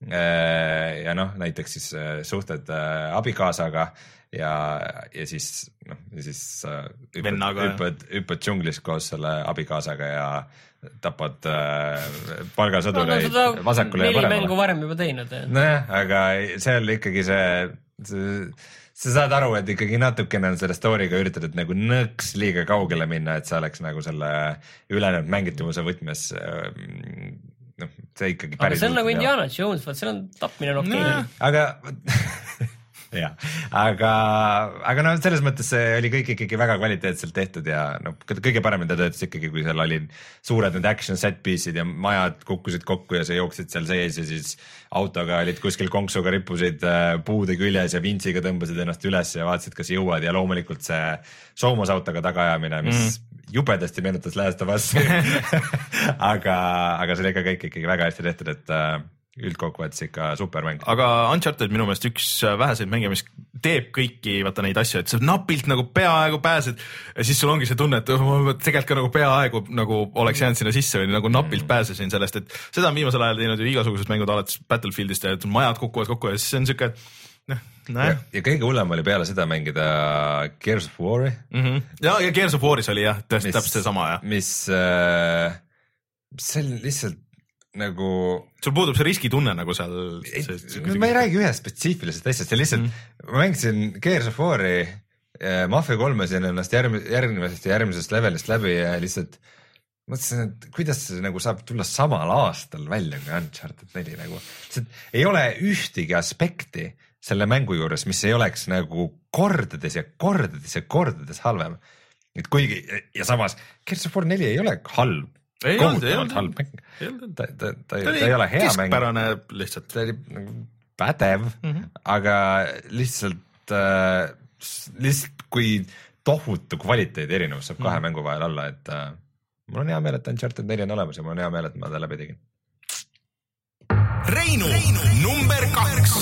äh, ja noh, näiteks siis äh, suhted äh, abikaasaga ja, ja siis noh, ja siis äh, hüppad, hüppad, hüppad džunglis koos selle abikaasaga ja tapad äh, palgasõdureid no, no, vasakule ja paremale. Neli mängu varem juba teinud. Nojah, aga see oli ikkagi see, see, sa saad aru, et ikkagi natukene on selle story'ga üritatud nagu nõks liiga kaugele minna, et see oleks nagu selle ülejäänud mängitavuse võtmes noh, see ikkagi päris. aga see on nagu Indiana Jones, vaat seal on tapmine on okei. No, aga jah, aga, aga noh, selles mõttes see oli kõik ikkagi väga kvaliteetselt tehtud ja noh, kõige paremini ta töötas ikkagi, kui seal olid suured need action set piece'id ja majad kukkusid kokku ja sa jooksid seal sees ja siis autoga olid kuskil konksuga rippusid puude küljes ja vintsiga tõmbasid ennast üles ja vaatasid, kas jõuad ja loomulikult see soomusautoga tagaajamine, mis mm. jubedasti meenutas Last of Us'i aga, aga see oli ikka kõik ikkagi väga hästi tehtud, et üldkokkuvõttes ikka supermäng. aga Uncharted minu meelest üks väheseid mänge, mis teeb kõiki vaata neid asju, et sa napilt nagu peaaegu pääsed ja siis sul ongi see tunne, et tegelikult ka nagu peaaegu nagu oleks jäänud sinna sisse või nagu napilt pääsesin sellest, et seda on viimasel ajal teinud ju igasugused mängud alates Battlefieldist ja majad kukuvad kokku ja siis see on siuke, noh, näe. Ja, ja kõige hullem oli peale seda mängida Gears of War'i. Mm-hmm. Ja, ja Gears of War'is oli jah, täpselt see sama jah. Mis äh, see on lihtsalt nagu sul puudub see riskitunne nagu seal see, see, ma ei räägi ühest spetsiifilisest asjast, see lihtsalt mm. ma mängisin Gears of War'i äh, Mafia kolmesin ennast järg, järgmisest ja järgmisest levelist läbi ja lihtsalt mõtlesin, et kuidas see nagu saab tulla samal aastal välja kui Uncharted neli nagu, see ei ole ühtegi aspekti selle mängu juures, mis ei oleks nagu kordades ja kordades ja kordades halvem, et kuigi ja samas Gears of War neli ei ole halb ei kohutavalt halb mäng. Ta, ta, ta, ta, ta ei ole hea mäng. Keskpärane lihtsalt. Ta oli nagu pädev, mm-hmm. aga lihtsalt, äh, lihtsalt kui tohutu kvaliteedi erinevus saab kahe mm-hmm. mängu vahel olla, et äh, mul on hea meel, et Uncharted neli on olemas ja mul on hea meel, et ma ta läbi tegin. Reinu, Reinu number kaks.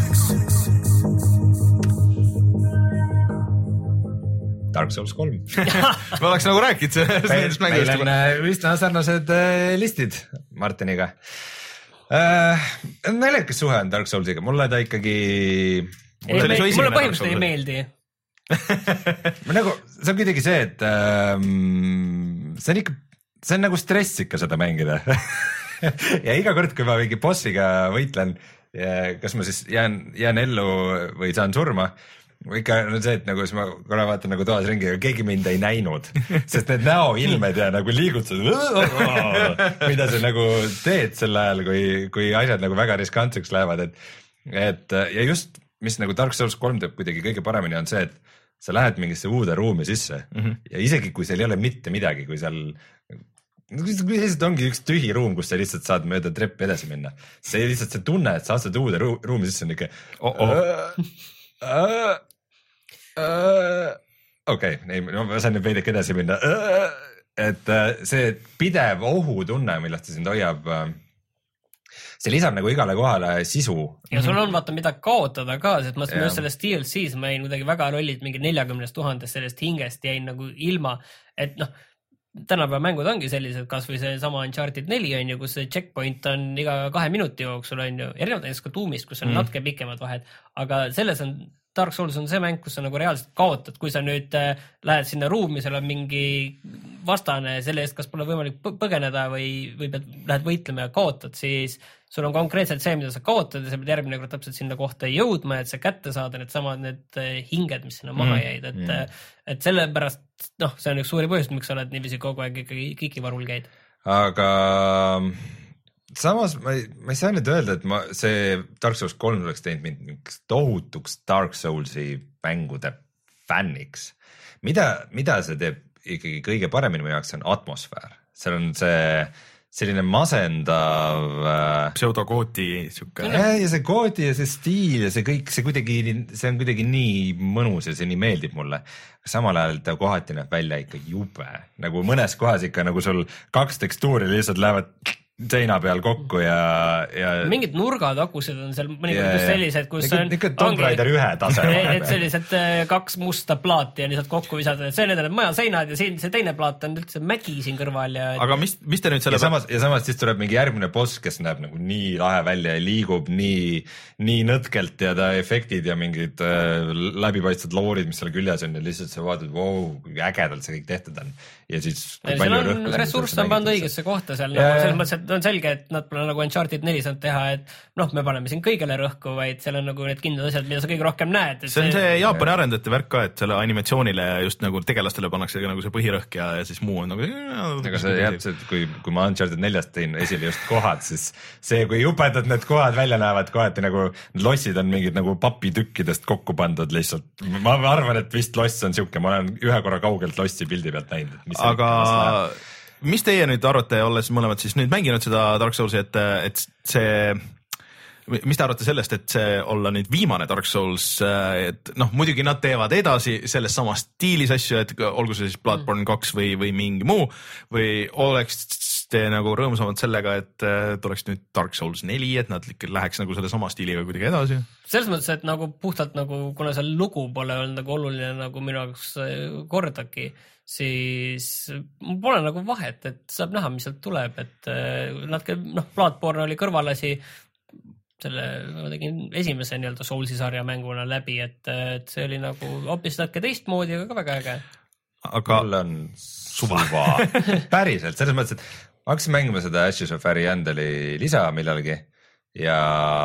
Dark Souls kolm. ma oleks nagu rääkinud sellest mängust. Meil on üsna sarnased listid Martiniga. Äh, naljakas suhe on Dark Soulsiga, mulle ta ikkagi... Mulle, me, mulle põhimõtteliselt ei meeldi. nagu, see on kuidagi see, et ähm, see on ikka, see on nagu stress ikka seda mängida. ja iga kord, kui ma mingi bossiga võitlen, kas ma siis jään, jään ellu või saan surma, ikka on see, et nagu siis ma korra vaatan nagu toas ringi, aga keegi mind ei näinud, sest need näoilmed ja nagu liigutused, mida sa nagu teed sel ajal, kui, kui asjad nagu väga riskantseks lähevad, et, et ja just, mis nagu Dark Souls kolm teeb kuidagi kõige paremini on see, et sa lähed mingisse uude ruumi sisse mm-hmm. ja isegi kui seal ei ole mitte midagi, kui seal lihtsalt ongi üks tühi ruum, kus sa lihtsalt saad mööda treppi edasi minna, see lihtsalt see tunne, et sa astud uude ru- ruumi sisse on ikka oh -oh. Uh, uh, okei, okay, ma saan nüüd veidike edasi minna, uh, et uh, see pidev ohutunne, millest ta sind hoiab, uh, see lisab nagu igale kohale sisu. Ja sul on vaata mida kaotada ka, sest ma just sellest D L C-s ma jäin kuidagi väga lollid, mingi neljakümnest tuhandest sellest hingest jäin nagu ilma, et noh, tänapäeva mängud ongi sellised, kas või see sama Uncharted neli on ju, kus see checkpoint on iga kahe minuti jooksul on ju, erinevalt näiteks ka Doomist, kus on mm. natuke pikemad vahed, aga selles on Dark Souls on see mäng, kus sa nagu reaalselt kaotad, kui sa nüüd äh, lähed sinna ruumi, seal on mingi vastane selle eest, kas pole võimalik põgeneda või, või pead, lähed võitlema ja kaotad, siis sul on konkreetselt see, mida sa kaotad ja sa pead järgmine kord täpselt sinna kohta jõudma, et sa kätte saada need samad need hinged, mis sinna maha jäid, et, mm. et sellepärast, noh, see on üks suuri põhjust, miks sa oled niiviisi kogu aeg ikkagi kikivarul käid. Aga samas ma ei, ma ei saa nüüd öelda, et ma, see Dark Souls kolm oleks teinud mind tohutuks Dark Soulsi mängude fänniks. Mida, mida see teeb ikkagi kõige paremini mu jaoks on atmosfäär. Seal on see selline masendav pseudokooti siuke. Ja, ja see koodi ja see stiil ja see kõik, see kuidagi, see on kuidagi nii mõnus ja see nii meeldib mulle. Samal ajal ta kohati näeb välja ikka jube. Nagu mõnes kohas ikka nagu sul kaks tekstuuri lihtsalt lähevad seina peal kokku ja, ja... mingid nurgad akused on seal mõnikord just sellised, kus ikka, on ikka Tomb Raider ühe tase et sellised kaks musta plaati ja lihtsalt kokku visada, et see need on maja seinad ja siin see teine plaat on üldse mägi siin kõrval ja aga mis, mis te nüüd selle ja samas, ja samas siis tuleb mingi järgmine boss, kes näeb nagu nii lahe välja ja liigub nii, nii nõtkelt ja ta efektid ja mingid äh, läbipaistvad loorid, mis seal küljes on ja lihtsalt sa vaatad, wow, kui ägedalt see kõik tehtud on ja siis ja seal on ressurss on pandud õigesse kohta seal ja, nagu selles mõttes, et on selge, et nad pole nagu Uncharted neli saanud teha, et noh, me paneme siin kõigele rõhku, vaid seal on nagu need kindlad asjad, mida sa kõige rohkem näed. See on see Jaapani arendajate värk ka, et selle animatsioonile just nagu tegelastele pannakse nagu see põhirõhk ja, ja siis muu on nagu... Aga see jah, kui, kui ma Uncharted neljast tõin esile just kohad, siis see, kui jupedad need kohad välja näevad, kohati nagu lossid on mingid nagu papitükkidest kokku pandud lihtsalt. Ma arvan, et vist loss on siuke, ma olen ühe korra kaugelt lossi pildi pealt näinud. Aga... mis teie nüüd arvate, olles mõlemad siis nüüd mänginud seda Dark Soulsi, et, et see, mis te arvate sellest, et see olla nüüd viimane Dark Souls, et noh, muidugi nad teevad edasi selles samas stiilis asju, et olgu see siis Bloodborne kaks või, või mingi muu, või oleks te nagu rõõmsamad sellega, et tuleks nüüd Dark Souls neli, et nad läheks nagu selle sama stiiliga kuidagi edasi? Selles mõttes, et nagu puhtalt nagu, kuna seal lugu pole olnud nagu oluline nagu minu jaoks kordagi, siis pole nagu vahet, et saab näha, mis sealt tuleb, et natuke, noh, Bloodborne oli kõrvalasi, selle ma tegin esimese nii-öelda Soulsi sarja mänguna läbi, et, et see oli nagu hoopis natuke teistmoodi, aga ka väga äge. Aga mul on suva, suva. Päriselt, selles mõttes, et ma hakkasin mängima seda Ashes of Ariandeli lisa millalgi ja,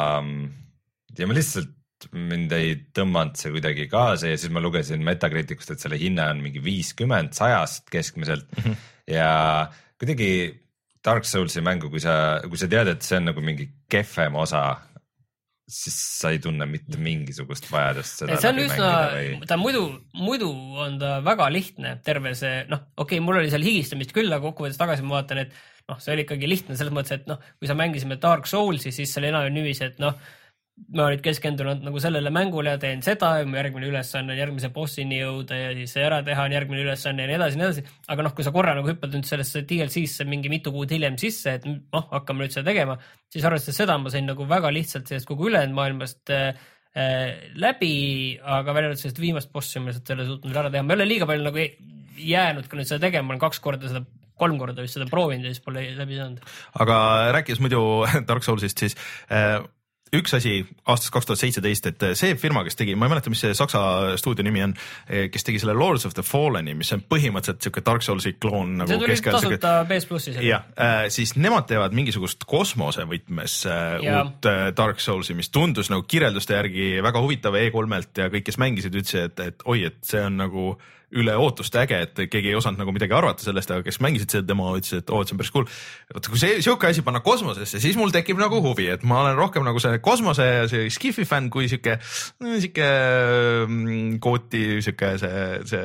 ja ma lihtsalt mind ei tõmmanud see kuidagi kaasa ja siis ma lugesin Metacriticust, et selle hinna on mingi viiskümmend sajast keskmiselt mm -hmm. ja kuidagi Dark Soulsi mängu, kui sa, kui sa tead, et see on nagu mingi kehvem osa, siis sa ei tunne mitte mingisugust vajadust seda. See on üsna, või... ta muidu, muidu on ta väga lihtne, terve see, noh, okei okay,, mul oli seal higistamist küll, aga kokkuvõttes tagasi ma vaatan, et noh, see oli ikkagi lihtne selles mõttes, et noh, kui sa mängisime Dark Soulsi, siis seal enam niiviisi, et noh, ma olid keskendunud nagu sellele mängule ja teen seda ja mu järgmine ülesanne on järgmise bossini jõuda ja siis see ära teha on järgmine ülesanne ja nii edasi, nii edasi. Aga noh, kui sa korra nagu hüppad nüüd sellesse D L C-sse mingi mitu kuud hiljem sisse, et noh, hakkame nüüd seda tegema, siis arvestades seda ma sain nagu väga lihtsalt sellest kogu ülejäänud maailmast äh, läbi, aga välja nüüd sellest viimast bossi ma lihtsalt ei ole suutnud ära teha. Ma ei ole liiga palju nagu jäänud ka nüüd seda tegema, ma olen kaks korda seda kolm korda vist seda proovinud ja siis pole läbi saanud. Aga rääkides muidu Dark Soulsist, siis äh, üks asi aastast kaks tuhat seitseteist, et see firma, kes tegi, ma ei mäleta, mis see Saksa stuudio nimi on, kes tegi selle Lords of the Falleni, mis on põhimõtteliselt siuke Dark Soulsi kloon nagu. See tuli tasuta P S plussi. Jah, siis nemad teevad mingisugust kosmosevõtmes ja. uut Dark Soulsi, mis tundus nagu kirjelduste järgi väga huvitav E kolmelt ja kõik, kes mängisid, ütlesid, et, et oi, et see on nagu üle ootuste äge, et keegi ei osanud nagu midagi arvata sellest, aga kes mängisid seda demo, ütlesid, et oo, see on päris cool. Vaata, kui see siuke asi panna kosmosesse, siis mul tekib nagu huvi, et ma olen rohkem nagu see kosmose ja see skifi fänn, kui siuke, siuke kooti, siuke see,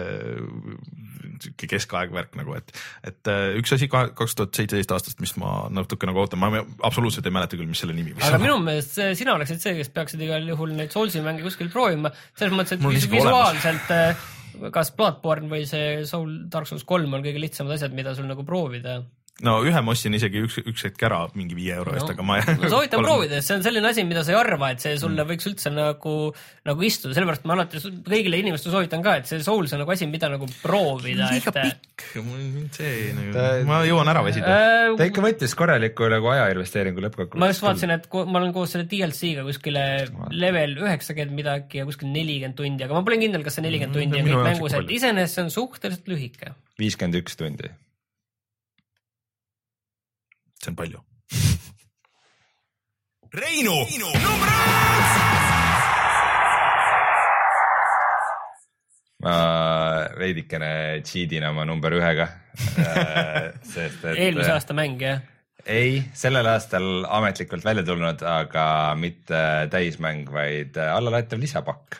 see keskaeg värk nagu, et, et üks asi kaks tuhat seitseteist aastast, mis ma natuke nagu ootan, ma absoluutselt ei mäleta küll, mis selle nimi. Aga minu meelest sina oleksid see, kes peaksid igal juhul neid Soulsi mänge kuskil proovima, selles mõttes, et visuaalselt kas Bloodborne või see Soul Dark Souls kolm on kõige lihtsamad asjad, mida sul nagu proovida. No ühe ma ostsin isegi üks, üks hetk ära mingi viie euro eest, no, aga ma ei... No soovitan proovida, see on selline asi, mida sa ei arva, et see sulle võiks üldse nagu, nagu istuda, sellepärast ma alati kõigile inimeste soovitan ka, et see Souls on nagu asi, mida nagu proovida. Liiga et... pikk, see, nagu, ta... ma jõuan ära vesida. Äh, ta ikka võttis korraliku nagu ajainvesteeringu lõppkakku. Ma just vaatasin, et ma olen koos selle D L C-ga kuskile level üheksakümmend midagi ja kuskil nelikümmend tundi, aga ma pole kindel, kas see nelikümmend tundi on kõik mängus, et iseenesest see on suhteliselt lühike. viiskümmend üks tundi. See on palju. Reinu, Reinu. number üks! Ma veidikene cheatin oma number ühega. Sest, et... Eelmise aasta mäng, jah? Ei, sellel aastal ametlikult välja tulnud, aga mitte täismäng, vaid allalaetav lisapakk.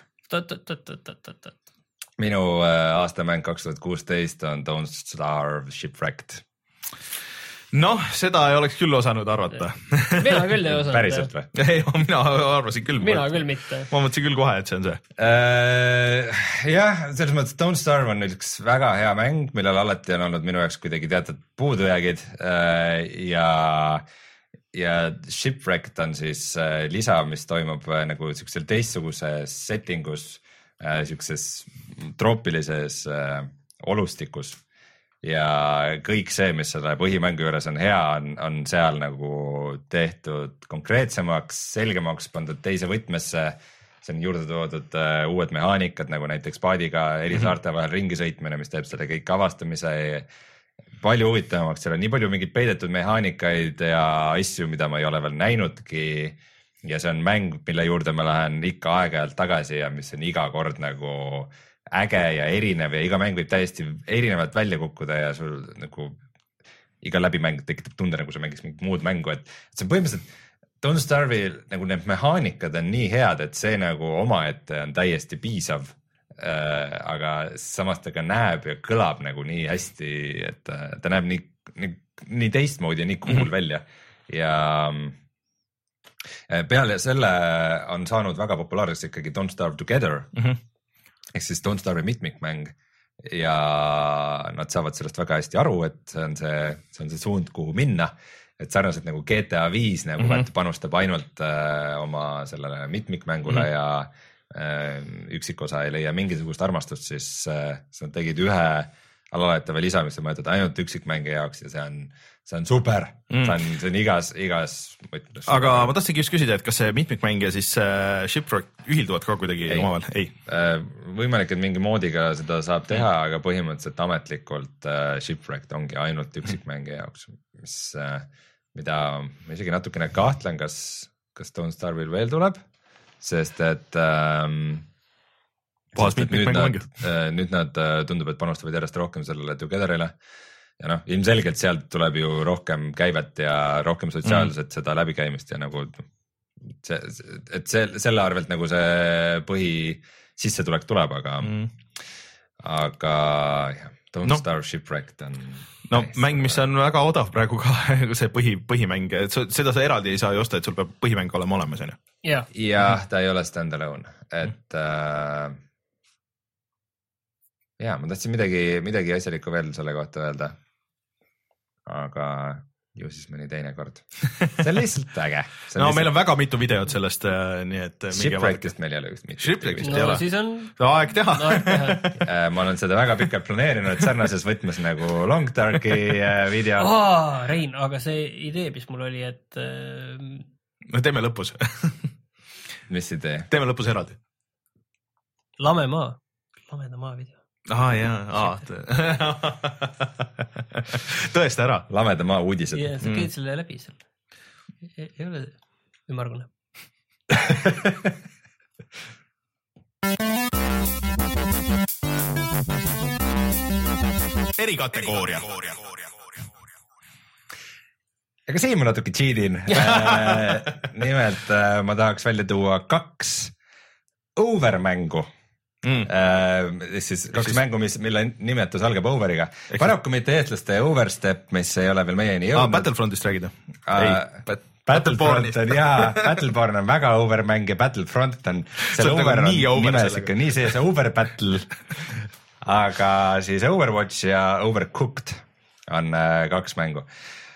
Minu aastamäng kaks tuhat kuusteist on Don't Starve Shipwrecked. Noh, seda ei oleks küll osanud arvata. Mina küll ei osanud. Päriselt või? Ei, mina arvasin küll. Mina küll mitte. Ma mõtlesin küll kohe, et see on see. Uh, jah, selles mõttes Don't Starve on üks väga hea mäng, millel alati on olnud minu jaoks kuidagi teatud puudujäägid uh, ja, ja Shipwrecked on siis uh, lisa, mis toimub uh, nagu siuksel teistsuguses settingus, uh, siukses troopilises uh, olustikus. Ja kõik see, mis selle põhimängu juures on hea, on, on seal nagu tehtud konkreetsemaks, selgemaks, pandud teise võtmesse. See on juurde toodud uh, uued mehaanikad, nagu näiteks paadiga eri saarte vahel ringi sõitmine, mis teeb selle kõik avastamise palju huvitavamaks. Seal on nii palju mingeid peidetud mehaanikaid ja asju, mida ma ei ole veel näinudki. Ja see on mäng, mille juurde ma lähen ikka aeg-ajalt tagasi ja mis on iga kord nagu... äge ja erinev ja iga mäng võib täiesti erinevalt välja kukkuda ja sul nagu iga läbimäng tekitab tunde, nagu sa mängiks mingit muud mängu, et see on põhimõtteliselt Don't Starve'i nagu need mehaanikad on nii head, et see nagu omaette on täiesti piisav äh,, aga samas ta ka näeb ja kõlab nagu nii hästi, et äh, ta näeb nii, nii, nii teistmoodi ja nii cool mm-hmm. välja ja äh, peale selle on saanud väga populaarseks ikkagi Don't Starve Together mm-hmm. ehk siis Don't Starve'i mitmikmäng, ja nad saavad sellest väga hästi aru, et see on see, see on see suund, kuhu minna, et sarnaselt nagu G T A viis nagu mm -hmm. panustab ainult äh, oma sellele mitmikmängule mm -hmm. ja äh, üksikosa ei leia mingisugust armastust, siis äh, nad tegid ühe alaletava lisa, mis on mõeldud ainult üksikmängija jaoks ja see on, see on super mm., see on, see on igas, igas mõttes. aga ma tahtsingi just küsida, et kas see mitmikmängija siis äh, Shipwreck ühilduvad ka kuidagi ei. omavahel? ei äh,. võimalik, et mingi moodiga seda saab teha mm., aga põhimõtteliselt ametlikult äh, Shipwreck ongi ainult üksikmängija jaoks, mis äh, mida ma isegi natukene kahtlen, kas, kas Don't Starve'il veel tuleb, sest et ähm, Sest, et nüüd, nad, nüüd nad tundub, et panustavad järjest rohkem sellele Togetherile ja noh, ilmselgelt sealt tuleb ju rohkem käivet ja rohkem sotsiaalset mm. seda läbikäimist ja nagu see, et see, selle arvelt nagu see põhi sissetulek tuleb, aga mm. aga jah, Don't no. Starve Shipwrecked on no nice. Mäng, mis on väga odav praegu ka, see põhi, põhimäng, et seda sa eraldi ei saa ju osta, et sul peab põhimäng olema olemas, on ju? jah, ja, ta ei ole stand-alone, et mm. äh, ja ma tahtsin midagi, midagi asjalikku veel selle kohta öelda, aga ju siis mõni teine kord. See on lihtsalt äge. On no lihtsalt... meil on väga mitu videot sellest, nii et Shipwreckist meil ei ole just mitu. Shipwreckist no, ei ole. Siis on aeg teha. Aeg teha. Ma olen seda väga pikalt planeerinud sarnases võtmes nagu Long Darki video. Aa, Rein, aga see idee, mis mul oli, et no teeme lõpus. Mis idee? Teeme lõpus eraldi. Lame maa. Lameda maa video. Ah, jaa, tõesti ära. Lameda maa uudised. Ja, sa käid selle läbi seal. Ei, ei ole ümargune. Erikategooria. Aga siin ma natuke cheatin. Nimelt ma tahaks välja tuua kaks overmängu. Mm. Uh, siis kaks siis... mängu, mis, mille nimetus algab overiga. Paraku mitte eestlaste Overstep, mis ei ole veel meieni jõudnud. Ah, Battlefrontist räägida? Uh, ei, Battlefront on jaa, Battleborn on väga overmäng ja Battlefront on selle over on nimes ikka nii see, see over battle. Aga siis Overwatch ja Overcooked on uh, kaks mängu.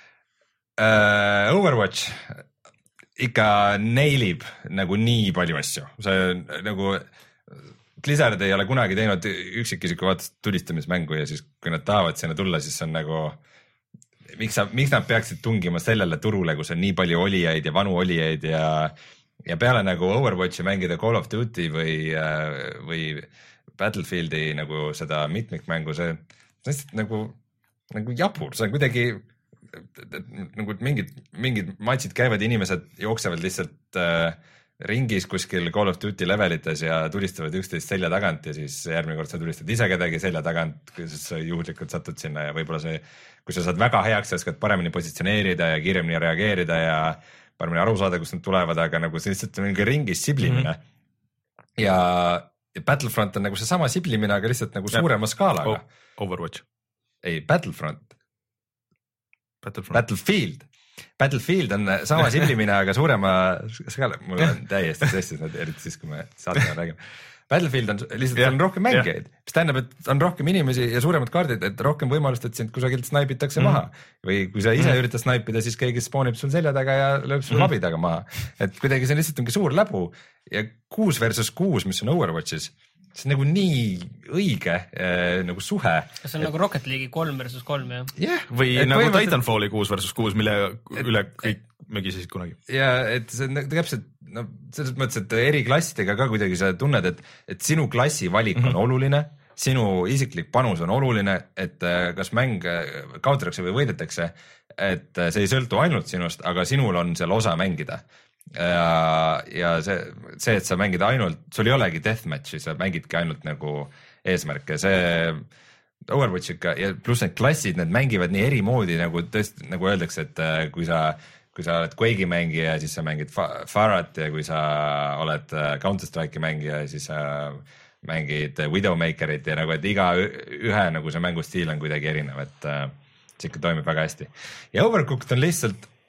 Uh, Overwatch ikka nailib nagu nii palju asju. See nagu Blizzard ei ole kunagi teinud üksikisiku vaatast tulistamismängu ja siis kui nad tahavad sinna tulla, siis on nagu miks, sa, miks nad peaksid tungima sellele turule, kus on nii palju olijaid ja vanu olijaid ja, ja peale nagu Overwatchi mängida Call of Duty või, või Battlefieldi nagu seda mitmikmängu, see on lihtsalt nagu, nagu jabur, see on kuidagi nagu mingid, mingid matšid käivad, inimesed jooksevad lihtsalt äh, ringis kuskil Call of Duty levelites ja tulistavad üksteist selja tagant ja siis järgmine kord sa tulistad ise kedagi selja tagant, kui sa juhuslikult satud sinna ja võib-olla see, kui sa saad väga heaks, sa oskad paremini positsioneerida ja kiiremini reageerida ja paremini aru saada, kust nad tulevad, aga nagu see lihtsalt on mingi ringis siblimine mm. -hmm. ja, ja Battlefront on nagu seesama siblimine, aga lihtsalt nagu suurema ja. skaalaga. Overwatch. Ei, Battlefront. Battlefront. Battlefield. Battlefield on sama siblimine, aga suurema skaala, mul on täiesti sessis, eriti siis, kui me saatena räägime. Battlefield on lihtsalt ja, on rohkem mängijaid, mis tähendab, et on rohkem inimesi ja suuremad kaardid, et rohkem võimalust, et sind kusagilt snaipitakse mm. maha. Või kui sa ise mm. üritad snaipida, siis keegi spoonib sul selja taga ja lööb sul mm. labi taga maha. Et kuidagi see on lihtsalt mingi suur läbu ja kuus versus kuus, mis on Overwatchis, see on nagu nii õige äh, nagu suhe. See on et... nagu Rocket League'i kolm versus kolm, jah? Yeah, või et nagu põhimõtteliselt... Titanfalli kuus versus kuus, mille et... üle kõik mögisesid kunagi. Ja et see on täpselt, no selles mõttes, et eri klassidega ka kuidagi sa tunned, et, et sinu klassi valik on mm-hmm. oluline, sinu isiklik panus on oluline, et kas mäng kaotatakse või võidetakse, et see ei sõltu ainult sinust, aga sinul on seal osa mängida. Ja, ja see, see, et sa mängid ainult, sul ei olegi deathmatchi, sa mängidki ainult nagu eesmärke, see Overwatch ikka ja pluss need klassid, need mängivad nii eri moodi nagu tõesti, nagu öeldakse, et kui sa, kui sa oled Quake'i mängija, siis sa mängid Farat ja kui sa oled Counter-Strike'i mängija, siis sa mängid Widowmakerit ja nagu, et iga ühe nagu see mängustiil on kuidagi erinev, et see ikka toimib väga hästi. Ja Overcooked on lihtsalt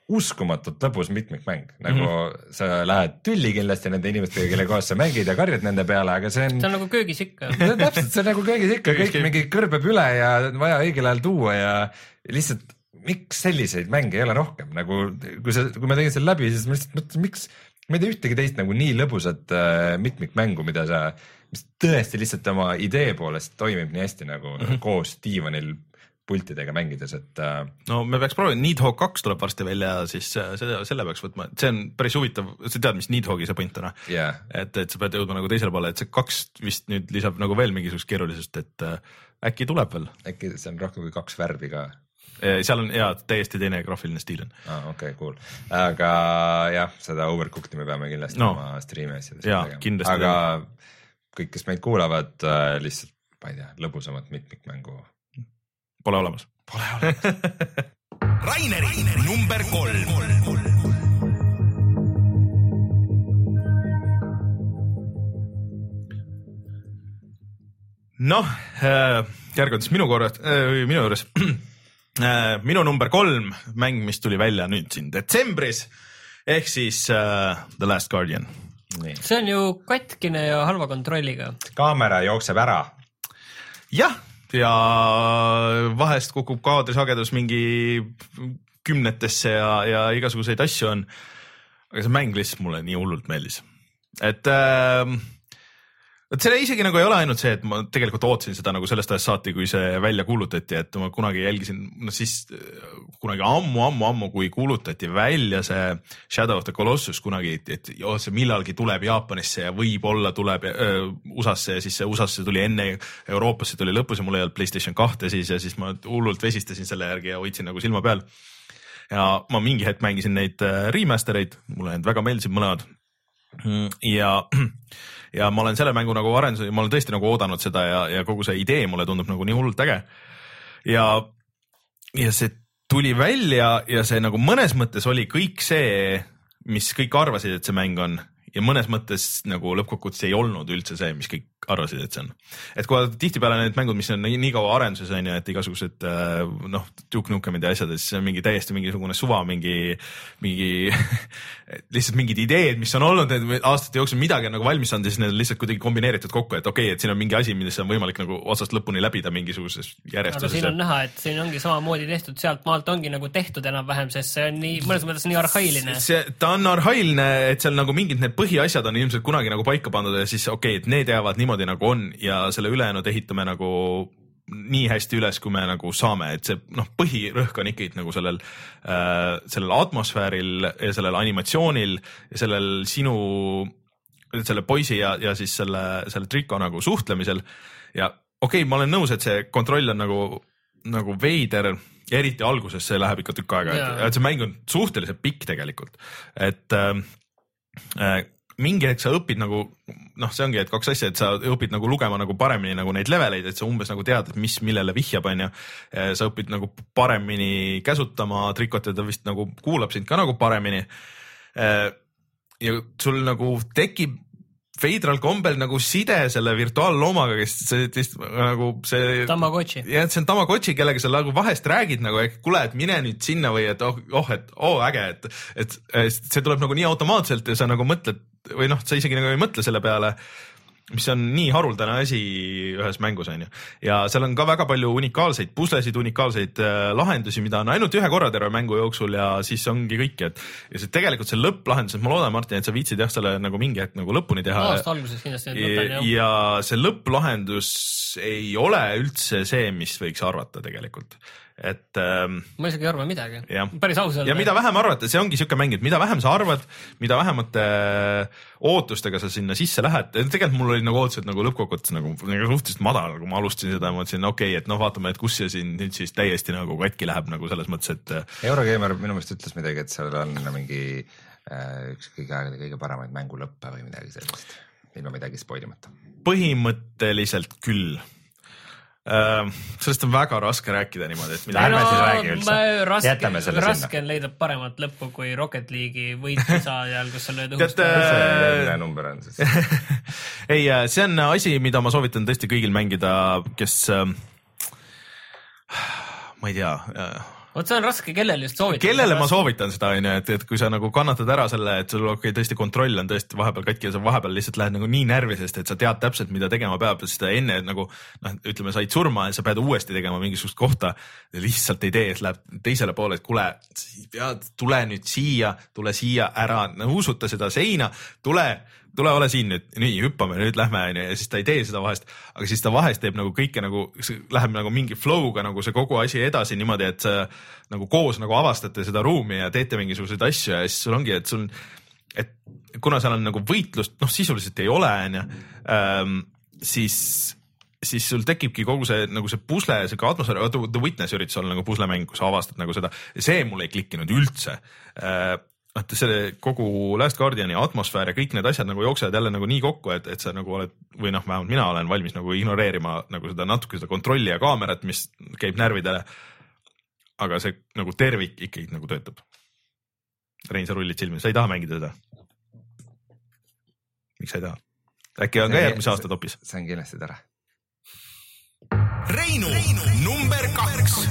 uskumatult lõbus mitmikmäng, nagu mm-hmm. sa lähed tülli kindlasti nende inimestega, kelle kohas sa mängid ja karjud nende peale, aga see on see on nagu köögis ikka. Täpselt, see on nagu köögis ikka, kõik mingi kõrbeb üle ja vaja õigel ajal tuua ja lihtsalt miks selliseid mänge ei ole rohkem, nagu kui sa, kui ma tegin selle läbi, siis ma lihtsalt mõtlesin, miks ma ei tea ühtegi teist nagu nii lõbusat äh, mitmikmängu, mida sa, mis tõesti lihtsalt oma idee poolest toimib nii hästi nagu mm-hmm. koos diivanil pultidega mängides, et äh... no me peaks proovima, Needhog kaks tuleb varsti välja, siis selle, selle peaks võtma, see on päris huvitav, sa tead, mis Needhogi see point on, yeah. et, et sa pead jõudma nagu teisele poole, et see kaks vist nüüd lisab nagu veel mingisugust keerulisust, et äh, äkki tuleb veel. Äkki see on rohkem kui kaks värvi ka? Seal on jaa, täiesti teine graafiline stiil on. Ah, okei, okay, cool. Aga jah, seda Overcooked'i me peame kindlasti no. oma streami asjadest jaa, tegema. Aga kõik, kes meid kuulavad, äh, lihtsalt, ma ei tea, lõbusamat mitmikmängu Pole olemas. Pole olemas. Raineri number kolm. Noh, järg on siis minu korras, minu juures. Minu number kolm mäng, mis tuli välja nüüd siin detsembris, ehk siis uh, The Last Guardian. Nii. See on ju katkine ja halva kontrolliga. Kaamera jookseb ära. Jah. Ja vahest kukub kaadrisagedus mingi kümnetesse ja, ja igasuguseid asju on. Aga see mäng lihtsalt mulle nii hullult meeldis. Et äh, et see isegi nagu ei ole ainult see, et ma tegelikult ootsin seda nagu sellest ajast saati, kui see välja kuulutati, et ma kunagi jälgisin, no siis kunagi ammu, ammu, ammu, kui kuulutati välja see Shadow of the Colossus kunagi, et, et jo, see millalgi tuleb Jaapanisse ja võib-olla tuleb öö, U S A-sse ja siis see U S A-sse tuli enne Euroopasse tuli lõpus ja mul ei olnud PlayStation kahte siis ja siis ma hullult vesistasin selle järgi ja hoidsin nagu silma peal. Ja ma mingi hetk mängisin neid remastereid, mulle need väga meeldisid mõlemad. Ja ja ma olen selle mängu nagu arendus, ma olen tõesti nagu oodanud seda ja, ja kogu see idee mulle tundub nagu nii hullult äge. Ja, ja see tuli välja ja see nagu mõnes mõttes oli kõik see, mis kõik arvasid, et see mäng on ja mõnes mõttes nagu lõppkokkuvõttes ei olnud üldse see, mis kõik arvasid, et see on. Et kui tihtipeale need mängud, mis on nii, nii kaua arenduses on ja et igasugused noh, Duke Nukemid ja asjad, siis mingi täiesti mingisugune suva, mingi, mingi lihtsalt mingid ideed, mis on olnud aastate jooksul midagi on nagu valmis saanud ja siis need on lihtsalt kuidagi kombineeritud kokku, et okei, okay, et siin on mingi asi, milles on võimalik nagu otsast lõpuni läbida mingisuguses järjestuses. Aga siin on näha, et siin ongi samamoodi tehtud, sealt maalt ongi nagu tehtud enam-vähem, sest see on nii, mõnes mõttes nii arhailine. See, ta on arhailine, et seal nagu mingid need põhiasjad on ilmselt kunagi nagu paika pandud ja siis okei, okay, et need jäävad niimoodi nagu on ja selle ülejäänud ehitame nagu nii hästi üles, kui me nagu saame, et see noh, põhirõhk on ikkagi nagu sellel, äh, sellel atmosfääril ja sellel animatsioonil ja sellel sinu, selle poisi ja, ja siis selle, selle triko nagu suhtlemisel ja okei okay,, ma olen nõus, et see kontroll on nagu, nagu veider ja eriti alguses see läheb ikka tükk aega, et, et see mäng on suhteliselt pikk tegelikult, et äh, äh, mingi hetk sa õpid nagu, noh, see ongi, et kaks asja, et sa õpid nagu lugema nagu paremini nagu neid leveleid, et sa umbes nagu tead, et mis millele vihjab, on ju. Sa õpid nagu paremini käsutama trikot ja ta vist nagu kuulab sind ka nagu paremini. Ja sul nagu tekib veidral kombel nagu side selle virtuaalloomaga, kes see, nagu see Tamagotchi. Ja see on Tamagotchi, kellega sa nagu vahest räägid nagu, et kuule, et mine nüüd sinna või et oh, oh et oh, äge, et, et, et see tuleb nagu nii automaatselt ja sa nagu mõtled või noh, sa isegi nagu ei mõtle selle peale, mis on nii haruldane asi ühes mängus on ju. Ja seal on ka väga palju unikaalseid puslesid, unikaalseid äh, lahendusi, mida on ainult ühe korra terve mängu jooksul ja siis ongi kõik, et ja see tegelikult see lõpplahendus, et ma loodan, Martin, et sa viitsid jah selle nagu mingi hetk nagu lõpuni teha. Aasta alguses kindlasti lõpen, jah. Ja see lõpplahendus ei ole üldse see, mis võiks arvata tegelikult. Et, ähm, ma isegi ei arva midagi. Ja. Päris ausalt. Ja mida vähem arvata, see ongi siuke mäng, et mida vähem sa arvad, mida vähemate ootustega sa sinna sisse lähed. Tegelikult mul oli nagu ootused nagu lõppkokkuvõttes nagu, nagu suhteliselt madal, kui ma alustasin seda, ma mõtlesin, okei, okay, et noh, vaatame, et kus see siin nüüd siis täiesti nagu katki läheb nagu selles mõttes, et Eurogeimer minu meelest ütles midagi, et seal on mingi äh, üks kõige, kõige paremaid mängulõppe või midagi sellist, ilma midagi spoilimata. Põhimõtteliselt küll. Uh, sellest on väga raske rääkida niimoodi, et mida ärme no, siis räägi üldse. Raske, jätame selle raske sinna. On leida paremat lõppu kui Rocket League'i võitlisa ajal, kus sa lööd õhust. Mis number on siis? Ei, see on asi, mida ma soovitan tõesti kõigil mängida, kes uh, ma ei tea uh, Vot see on raske, kellele just soovitada. Kellele ma soovitan seda, on ju, et, et kui sa nagu kannatad ära selle, et sul okay, tõesti kontroll on tõesti vahepeal katki ja sa vahepeal lihtsalt lähed nagu nii närvisest, et sa tead täpselt, mida tegema peab, sest enne nagu, noh, ütleme, said surma ja sa pead uuesti tegema mingisugust kohta ja lihtsalt ei tee, et läheb teisele poole, et kuule, pead, tule nüüd siia, tule siia ära, usuta seda seina, tule, tule ole siin nüüd, nii hüppame, nüüd lähme ja siis ta ei tee seda vahest, aga siis ta vahest teeb nagu kõike nagu, läheb nagu mingi flow'ga nagu see kogu asi edasi niimoodi, et sa nagu koos nagu avastate seda ruumi ja teete mingisuguseid asju ja siis sul ongi, et sul, et kuna seal on nagu võitlust, noh sisuliselt ei ole, on ju, siis, siis sul tekibki kogu see nagu see pusle, see ka atmosfäär, The Witness üritas olla nagu puslemäng, kus sa avastad nagu seda ja see mulle ei klikkinud üldse. Et see kogu Last Guardiani atmosfäär ja kõik need asjad nagu jooksevad jälle nagu nii kokku, et, et sa nagu oled, või noh, vähemalt mina olen valmis nagu ignoreerima nagu seda natuke seda kontrolli ja kaamerat, mis käib närvidele. Aga see nagu tervik ikkagi nagu töötab. Rein, sa rullid silmi, sa ei taha mängida seda? Miks sa ei taha? Äkki on ka järgmise aasta topis? See on kindlasti tore. Reinu, Reinu number kaks.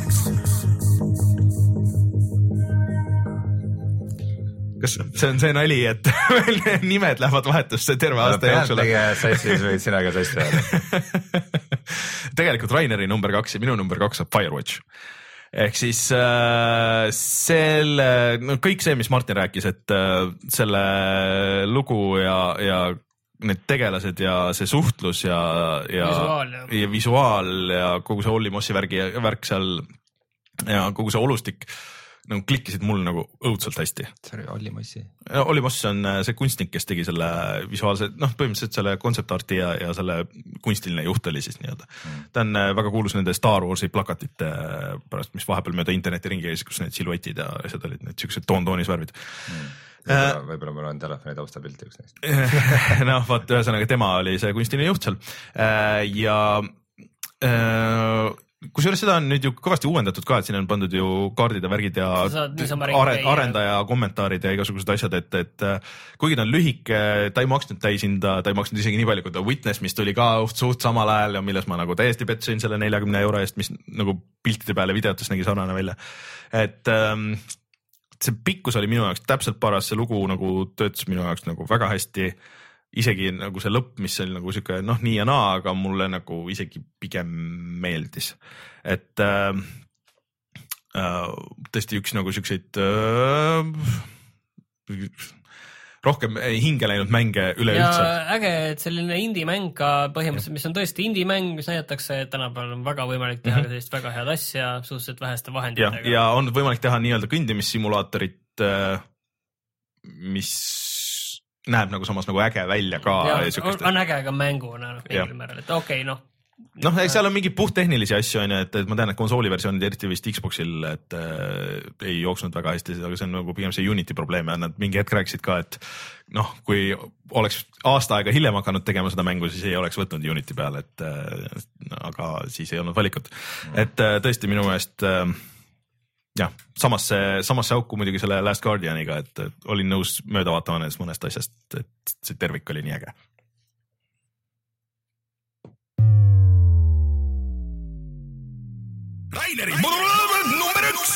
Kas see on see nali, et nimed lähevad vahetusse terve aasta jooksul? Pead sassis võid sina ka sassi öelda. Tegelikult Raineri number kaks ja minu number kaks on Firewatch. Ehk siis äh, selle, no kõik see, mis Martin rääkis, et äh, selle lugu ja, ja need tegelased ja see suhtlus ja, ja visuaal ja, ja visuaal ja kogu see Olli Mossi värgi ja värk seal ja kogu see olustik nagu klikkisid mul nagu õudselt hästi. See oli Olli Mossi. Olli Moss on see kunstnik, kes tegi selle visuaalse, noh põhimõtteliselt selle kontseptarti ja, ja selle kunstiline juht oli siis nii-öelda. Mm. Ta on väga kuulus nende Star Warsi plakatite pärast, mis vahepeal mööda interneti ringi käis, kus need siluetid ja asjad olid need siuksed toon-toonis värvid. Mm. Võib-olla, võib-olla mul on telefoni taustapilti üks neist. noh, vaat ühesõnaga tema oli see kunstiline juht seal ja kusjuures seda on nüüd ju kõvasti uuendatud ka, et siin on pandud ju kaardid ja värgid ja are, arendaja kommentaarid ja igasugused asjad, et, et kuigi ta on lühike, ta ei maksnud täishinda, ta ei maksnud isegi nii palju kui The Witness, mis tuli ka suht samal ajal ja milles ma nagu täiesti petsin selle neljakümne euro eest, mis nagu piltide peale videotes nägi sarnane välja. Et ähm, see pikkus oli minu jaoks täpselt paras, see lugu nagu töötas minu jaoks nagu väga hästi. Isegi nagu see lõpp, mis oli nagu siuke noh nii ja naa, aga mulle nagu isegi pigem meeldis. Et äh, äh, tõesti üks nagu siukseid äh, rohkem hinge läinud mänge üleüldse. Ja äge, et selline indie-mäng ka põhimõtteliselt, mis on tõesti indie-mäng, mis näidatakse, et tänapäeval on väga võimalik teha mm -hmm. sellist väga head asja suhteliselt väheste vahenditega. Ja, ja on võimalik teha nii-öelda kõndimissimulaatorit, mis näeb nagu samas nagu äge välja ka. Ja, on, on äge ka mänguna, mingil määral, et okei, okay, noh. Noh, seal on mingi puhttehnilisi asju, et, et ma tean, et konsooliversioonid, eriti vist Xboxil, et äh, ei jooksnud väga hästi, aga see on nagu pigem see Unity probleem ja nad mingi hetk rääkisid ka, et noh, kui oleks aasta aega hiljem hakanud tegema seda mängu, siis ei oleks võtnud Unity peale, et äh, aga siis ei olnud valikut. Et äh, tõesti minu meelest äh, jah, samasse, samasse auku muidugi selle Last Guardianiga, et, et olin nõus mööda vaatama nendest mõnest asjast, et see tervik oli nii äge. Raineri number üks!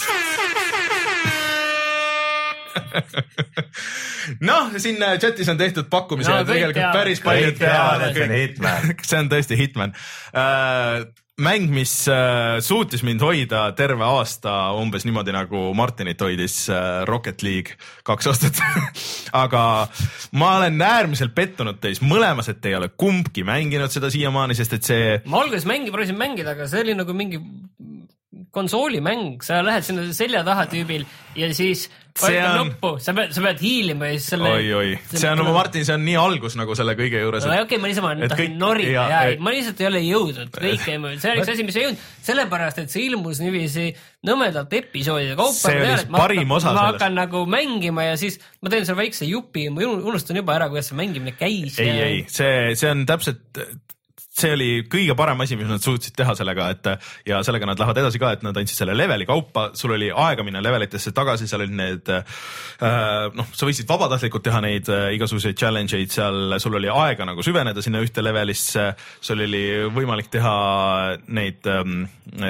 noh, siin chatis on tehtud pakkumise no, tegelikult teavad, päris palju teada. See on Hitman. see on tõesti Hitman. Uh, mäng, mis uh, suutis mind hoida terve aasta umbes niimoodi nagu Martinit hoidis uh, Rocket League kaks aastat. aga ma olen äärmiselt pettunud teis mõlemas, et ei ole kumbki mänginud seda siiamaani, sest et see... Ma alguses mängi, proovisin mängida, aga see oli nagu mingi konsoolimäng, sa lähed sinna selja taha tüübil ja siis see on... nuppu, sa pead, sa pead hiilima ja siis selle... Oi, oi, see on, Martin, see on nii algus nagu selle kõige juures. No, okei, okay, ma niisama tahin kõik... norida ja, ja ei, ma lihtsalt ei ole jõudnud kõike, see on üks asi, mis ei jõudnud, sellepärast, et see ilmus niiviisi nõmedalt episoodide kaupa. See oli peale, parim osa sellest. Ma hakkan nagu mängima ja siis ma teen selle väikse jupi ja ma unustan juba ära, kuidas see mängimine käis. Ei, ja... ei, see, see on täpselt... see oli kõige parem asi, mis nad suutsid teha sellega, et ja sellega nad lähevad edasi ka, et nad andsid selle leveli kaupa, sul oli aega minna levelitesse tagasi, seal olid need äh, noh, sa võisid vabatahtlikult teha neid äh, igasuguseid challenge eid seal, sul oli aega nagu süveneda sinna ühte levelisse, sul oli võimalik teha neid ähm,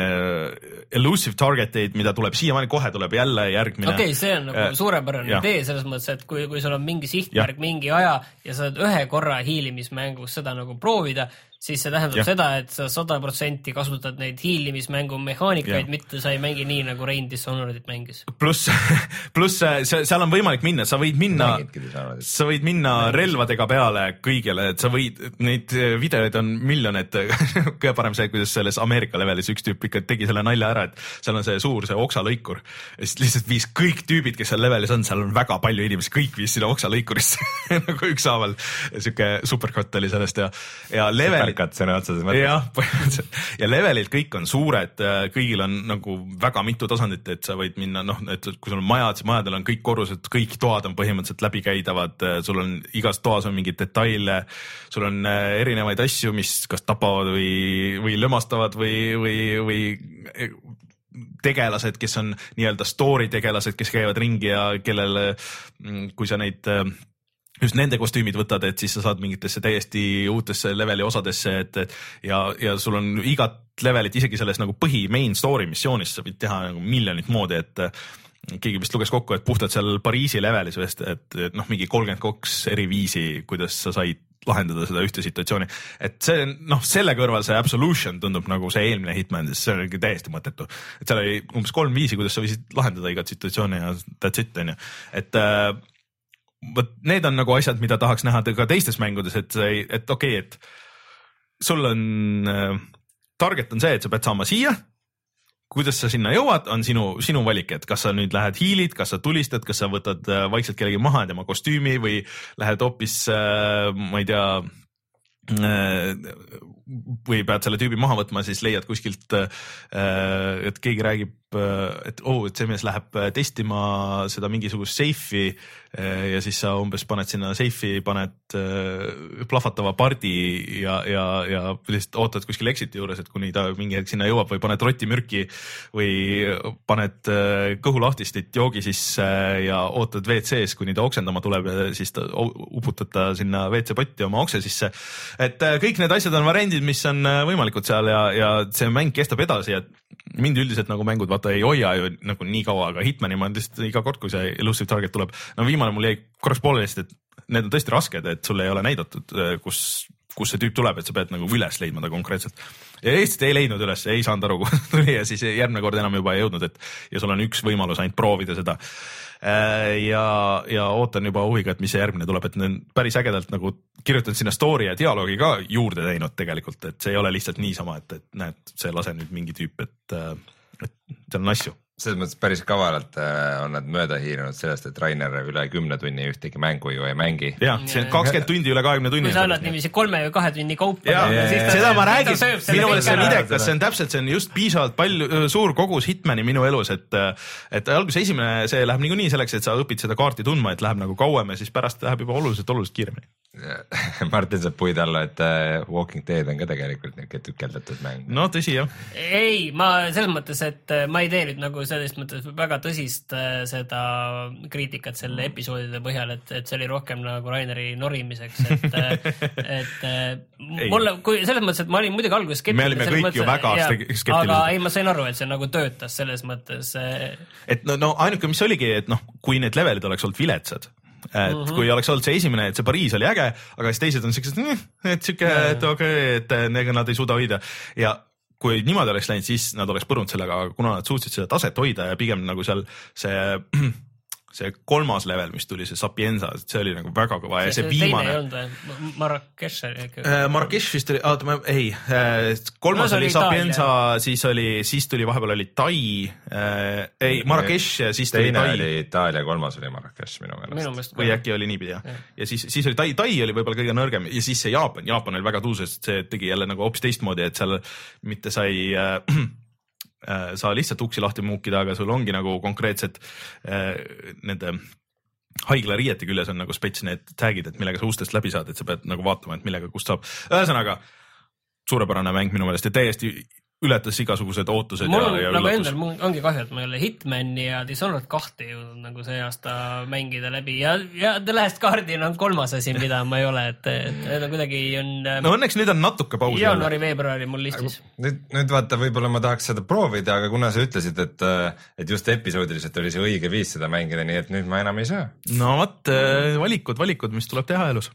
äh, elusive target eid, mida tuleb siiamaani, kohe tuleb jälle järgmine. Okei, okay, see on nagu äh, suurepärane idee selles mõttes, et kui, kui sul on mingi sihtmärk, mingi aja ja sa saad ühe korra hiilimismängus seda nagu proovida, siis see tähendab ja. seda, et sa sada protsenti kasutad neid hiilimismängu mehaanikaid, mitte sa ei mängi nii nagu Rein Dishonoredit mängis. Pluss, pluss seal on võimalik minna, sa võid minna, sa võid minna relvadega peale kõigile, et sa võid, neid videoid on miljonid, kõige parem see, kuidas selles Ameerika levelis üks tüüp ikka tegi selle nalja ära, et seal on see suur, see oksalõikur, ja siis lihtsalt viis kõik tüübid, kes seal levelis on, seal on väga palju inimesi, kõik viis sinna oksalõikurisse nagu ükshaaval, siuke superkott oli sellest ja, ja level Superkat sõna otseses mõttes. jah, põhimõtteliselt. Ja levelid kõik on suured, kõigil on nagu väga mitu tasandit, et sa võid minna, noh, et kui sul on majad, siis majadel on kõik korrused, kõik toad on põhimõtteliselt läbikäidavad, sul on igas toas on mingeid detaile, sul on erinevaid asju, mis kas tapavad või, või lömastavad või, või, või tegelased, kes on nii-öelda story tegelased, kes käivad ringi ja kellele, kui sa neid just nende kostüümid võtad, et siis sa saad mingitesse täiesti uutesse leveli osadesse, et ja, ja sul on igat levelit, isegi selles nagu põhi main story missioonis sa võid teha nagu miljonit moodi, et keegi vist luges kokku, et puhtalt seal Pariisi levelis vist, et, et noh, mingi kolmkümmend kaks eri viisi, kuidas sa said lahendada seda ühte situatsiooni, et see, noh, selle kõrval see Absolution tundub nagu see eelmine Hitman, see on täiesti mõttetu, et seal oli umbes kolm viisi, kuidas sa võisid lahendada igat situatsiooni ja that's it, on ju, et võt, need on nagu asjad, mida tahaks näha ka teistes mängudes, et, et okei, okay, et sul on äh, target on see, et sa pead saama siia, kuidas sa sinna jõuad, on sinu, sinu valik, et kas sa nüüd lähed hiilid, kas sa tulistad, kas sa võtad äh, vaikselt kellegi maha tema kostüümi või lähed hoopis äh, ma ei tea äh, või pead selle tüübi maha võtma, siis leiad kuskilt, et keegi räägib, et oh, et see mees läheb testima seda mingisugust seifi ja siis sa umbes paned sinna seifi, paned plahvatava pardi ja, ja, ja lihtsalt ootad kuskil exit'i juures, et kuni ta mingi hetk sinna jõuab või paned rotimürki või paned kõhulahtistit joogi sisse ja ootad V C-s, kuni ta oksendama tuleb ja siis ta uputad ta sinna V C potti oma okse sisse. Et kõik need asjad on variandid, mis on võimalikud seal ja, ja see mäng kestab edasi ja mind üldiselt nagu mängud vaata ei hoia ju nagu nii kaua, aga Hitmani ma lihtsalt iga kord, kui see elusive target tuleb, no viimane mul jäi korraks pooleli, et need on tõesti rasked, et sulle ei ole näidatud, kus, kus see tüüp tuleb, et sa pead nagu üles leidma ta konkreetselt. Ja Eestit ei leidnud üles, ei saanud aru, kui tuli ja siis järgmine kord enam juba ei jõudnud, et ja sul on üks võimalus ainult proovida seda. Ja, ja ootan juba huviga, et mis see järgmine tuleb, et need päris ägedalt nagu kirjutanud sinna story ja dialoogi ka juurde teinud tegelikult, et see ei ole lihtsalt niisama, et, et näed, see lase nüüd mingi tüüp, et, et seal on asju. Selles mõttes päris kavalalt on nad mööda hiirinud sellest, et Rainer üle kümne tunni ühtegi mängu ju ei mängi. Jah, see on kakskümmend tundi üle kahekümne tunni. Kui sa annad niiviisi kolme või kahe tunni kaupa. Ja, ja, ja, seda ma räägin, minu meelest see on idekas, see on täpselt, see on just piisavalt palju, suur kogus Hitmani minu elus, et, et alguses esimene, see läheb niikuinii selleks, et sa õpid seda kaarti tundma, et läheb nagu kauem ja siis pärast läheb juba oluliselt, oluliselt kiiremini. Martin saab puid alla, et Walking Dead on ka tegelikult niisugune tükeldatud mäng. No tõsi, jah. Ei, ma selles mõttes, et ma ei tee nüüd nagu sellest mõttes väga tõsist seda kriitikat selle episoodide põhjal, et, et see oli rohkem nagu Raineri norimiseks, et, et mulle, kui selles mõttes, et ma olin muidugi alguses skeptiline. Me olime kõik mõttes, ju väga ja, skeptilised. Aga ei, ma sain aru, et see nagu töötas selles mõttes. Et no, no ainuke, mis oligi, et noh, kui need levelid oleks olnud viletsad, et mm -hmm. kui oleks olnud see esimene, et see Pariis oli äge, aga siis teised on siuksed, et siuke, et okei, okay, et nega nad ei suuda hoida ja kui niimoodi oleks läinud, siis nad oleks põrunud sellega, aga kuna nad suutsid seda taset hoida ja pigem nagu seal see, see kolmas level, mis tuli, see Sapienza, see oli nagu väga kõva ja see, see viimane. Marrakesh oli. Marrakesh vist oli, oota, ma ei, kolmas no, oli Sapienza, Italia. Siis oli, siis tuli vahepeal oli Tai, äh, ei, Marrakesh ja siis tuli Tai. Teine oli Itaalia, kolmas oli Marrakesh minu meelest. Või äkki oli niipidi, jah. Ja. ja siis, siis oli Tai, Tai oli võib-olla kõige nõrgem ja siis see Jaapan, Jaapan oli väga tuus, sest see tegi jälle nagu hoopis teistmoodi, et seal mitte sai äh, sa lihtsalt uksi lahti muukida, aga sul ongi nagu konkreetsed äh, nende haigla riiete küljes on nagu spets need tagid, et millega sa ustest läbi saad, et sa pead nagu vaatama, et millega kust saab. Ühesõnaga, suurepärane mäng minu meelest ja täiesti ületas igasugused ootused mul ja, on, ja nagu üllatus. endal mul ongi kahju, et ma ei ole Hitmani ja Dishonored kahte jõudnud nagu see aasta mängida läbi ja, ja The Last Guardian on kolmas asi, mida ma ei ole, et, et, et kuidagi on no õnneks nüüd on natuke pausi jaanuari-veebruari mul listis. Nüüd, nüüd vaata, võib-olla ma tahaks seda proovida, aga kuna sa ütlesid, et, et just episoodiliselt oli see õige viis seda mängida, nii et nüüd ma enam ei saa. No vat, valikud, valikud, mis tuleb teha elus.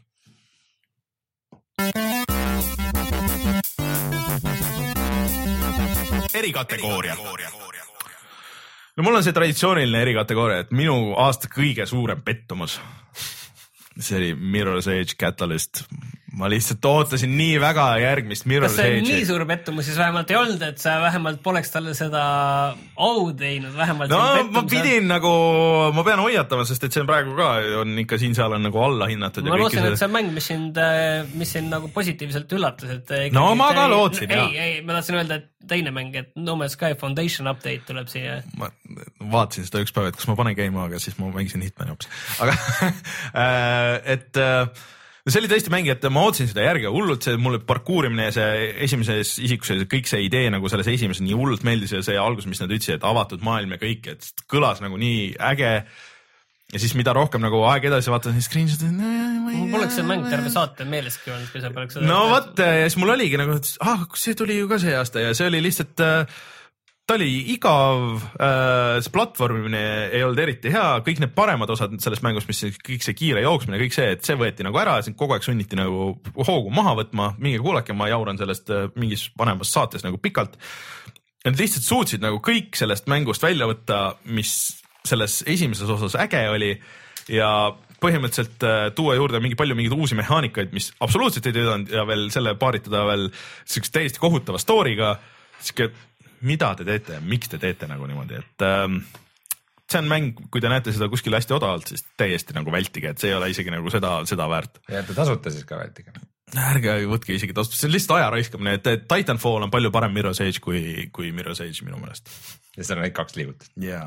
Erikategooria. No mul on see traditsiooniline erikategooria, et minu aasta kõige suurem pettumus. See oli Mirror's Edge Catalyst. Ma lihtsalt ootasin nii väga järgmist Mirror's Edge. Kas see nii suur pettumus siis vähemalt ei olnud, et sa vähemalt poleks talle seda au teinud? Vähemalt no ma pidin nagu, ma pean hoiatama, sest et see on praegu ka on ikka siin-seal on nagu alla hinnatud. Ma lootsin, et see on mäng, mis sind, mis sind nagu positiivselt üllatas. Et no ma ka lootsin, jah. Ei, ei, ma tahtsin öelda, et teine mäng, et No Man's Sky Foundation update tuleb siia. Ma vaatasin seda üks päev, et kas ma panen käima, aga siis ma mängisin Hitmani hoopis. Aga et see oli tõesti mäng, et ma ootasin seda järgi hullult, see mulle parkuurimine ja see esimeses isikuses kõik see idee nagu selles esimeses nii hullult meeldis ja see algus, mis nad ütlesid, et avatud maailm ja kõik, et kõlas nagu nii äge ja siis mida rohkem nagu aeg edasi vaatan, siis screenshot mul poleks see mäng terve saate meeleski olnud, kui sa poleks seda no võt, ja siis mul oligi nagu, et ah, see tuli ju ka see aasta ja see oli lihtsalt ta oli igav, see platvormimine ei olnud eriti hea, kõik need paremad osad sellest mängust, mis kõik see kiire jooksmine, kõik see, et see võeti nagu ära, kogu aeg sunniti nagu hoogu maha võtma, mingi kuulake, ma jauran sellest mingis vanemas saates nagu pikalt. Nad lihtsalt suutsid nagu kõik sellest mängust välja võtta, mis selles esimeses osas äge oli ja põhimõtteliselt tuua juurde mingi palju mingeid uusi mehaanikaid, mis absoluutselt ei töötanud ja veel selle paaritada veel täiesti kohutava story'ga, siuke mida te teete, miks te teete nagu niimoodi, et ähm, see on mäng, kui te näete seda kuskil hästi odavalt, siis täiesti nagu vältige, et see ei ole isegi nagu seda, seda väärt. Ja te tasuta siis ka vältige. Ärge võtke isegi tasuta, see on lihtsalt aja raiskamine, et Titanfall on palju parem Mirror's Edge kui, kui Mirror's Edge minu meelest. Ja seal on neid kaks liigutud. Jaa.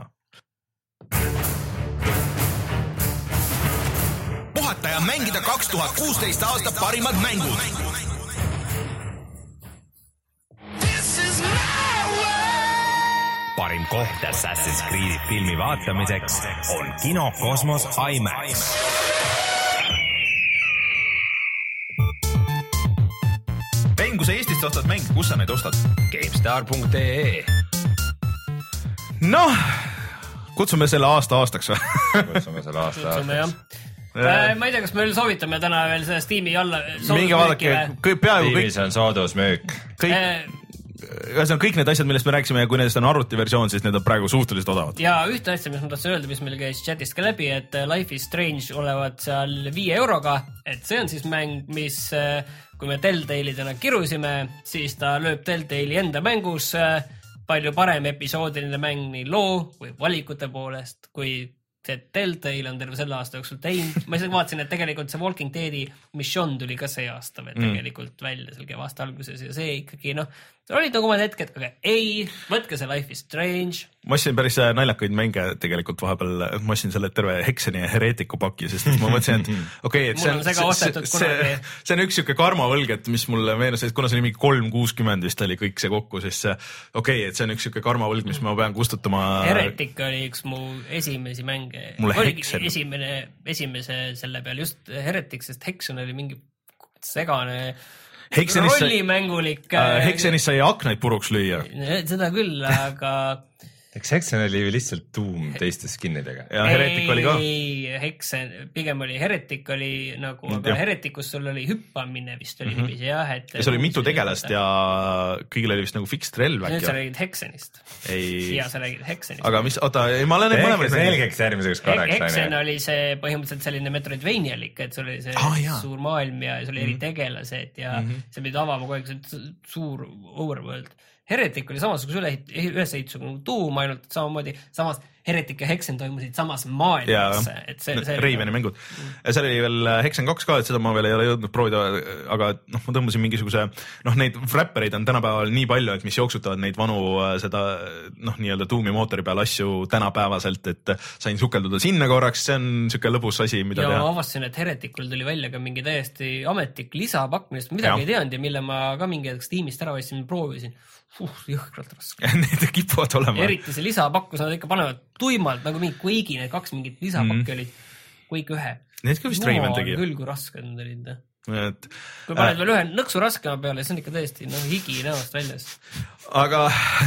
Puhata ja mängida kaks tuhat kuusteist aasta parimad mängud. Parim koht Assassin's Creed filmi vaatamiseks on Kino Kosmos IMAX. Mäng, kui sa Eestist ostad mäng, kus sa neid ostad? GameStar punkt ee Noh, kutsume selle aasta aastaks või? Kutsume selle aasta kutsume, aastaks. Jah. Ma ei tea, kas meil soovitame täna veel seda Steam'i alla minge vaadake, peaaegu kõik Steamis on soodusmüük kõik ühesõnaga kõik need asjad, millest me rääksime ja kui nendest on arvutiversioon, siis need on praegu suhteliselt odavad. Ja ühte asja, mis ma tahtsin öelda, mis meil käis chatist ka läbi, et Life is Strange olevat seal viie euroga, et see on siis mäng, mis kui me Telltale'idena kirusime, siis ta lööb Telltale'i enda mängus palju parem episoodiline mäng nii loo või valikute poolest, kui see Telltale on terve selle aasta jooksul teinud. Ma isegi vaatasin, et tegelikult see Walking Deadi mission tuli ka see aasta veel mm. tegelikult välja seal kevast alguses ja see ikkagi, noh, olid nagu mõned hetked, aga ei, võtke see Life is Strange. Ma ostsin päris naljakaid mänge tegelikult vahepeal, ma ostsin selle terve Hexeni ja Heretiku paki, sest ma mõtlesin, et okei, okay, et see on, see, see, see on üks siuke karmavõlg, et mis mulle meenus, et kuna see oli mingi kolm kuuskümmend vist oli kõik see kokku, siis okei, okay, et see on üks siuke karmavõlg, mis ma pean kustutama. Heretik oli üks mu esimesi mänge. Mulle Hexen. Esimene, esimese selle peal just Heretik, sest Hexen oli mingi segane Hexenist rollimängulik. Äh, Hexenist sai aknaid puruks lüüa. Seda küll, aga eks Hexen oli ju lihtsalt tuum teiste skinidega. Ja Heretik oli ka. Ei, Hexen, pigem oli Heretik oli nagu, aga ja. Heretikus sul oli hüppamine vist oli mm-hmm. nimis, jah. Et ja see oli mitu tegelast ja kõigil oli vist nagu fixed relv. Nüüd sa räägid Hexenist. Ei. Ja sa räägid Hexenist. Aga mis, oota, ma olen need mõlemad. Selgeks järgmiseks korraks. Hexen oli see põhimõtteliselt selline Metroidvanialik, et sul oli see ah, suur maailm ja sul oli mm-hmm. eri tegelased ja mm-hmm. see pidi avama kogu aeg suur overworld. Heretik oli samasuguse ülesehitusega nagu tuum, ainult samamoodi, samas Heretic ja Hexen toimusid samas maailmas. Et see, see Raveni mängud. Mm. seal oli veel Hexen kaks ka, et seda ma veel ei ole jõudnud proovida, aga noh, ma tõmbasin mingisuguse, noh, neid räppereid on tänapäeval nii palju, et mis jooksutavad neid vanu seda, noh, nii-öelda tuumi mootori peal asju tänapäevaselt, et sain sukelduda sinna korraks, see on siuke lõbus asi, mida ja teha. Ja avastasin, et Hereticul tuli välja ka mingi täiesti ametlik lisapakk, millest midagi ja. ei teanud ja mille ma ka mingi hetkeks tiimist ära võistsin, proovisin. Uh, jõhkralt raske. Need kipuvad olema. Eriti see lisapakkus, nad ikka panevad tuimalt, nagu mingi Quake'i, need kaks mingit lisapakki mm. olid, Quake ühe. Need ka vist Raven tegi. Küll, kui raske need olid. Et, kui paned äh, veel ühe nõksu raskema peale, see on ikka tõesti no, higi näost väljas. Aga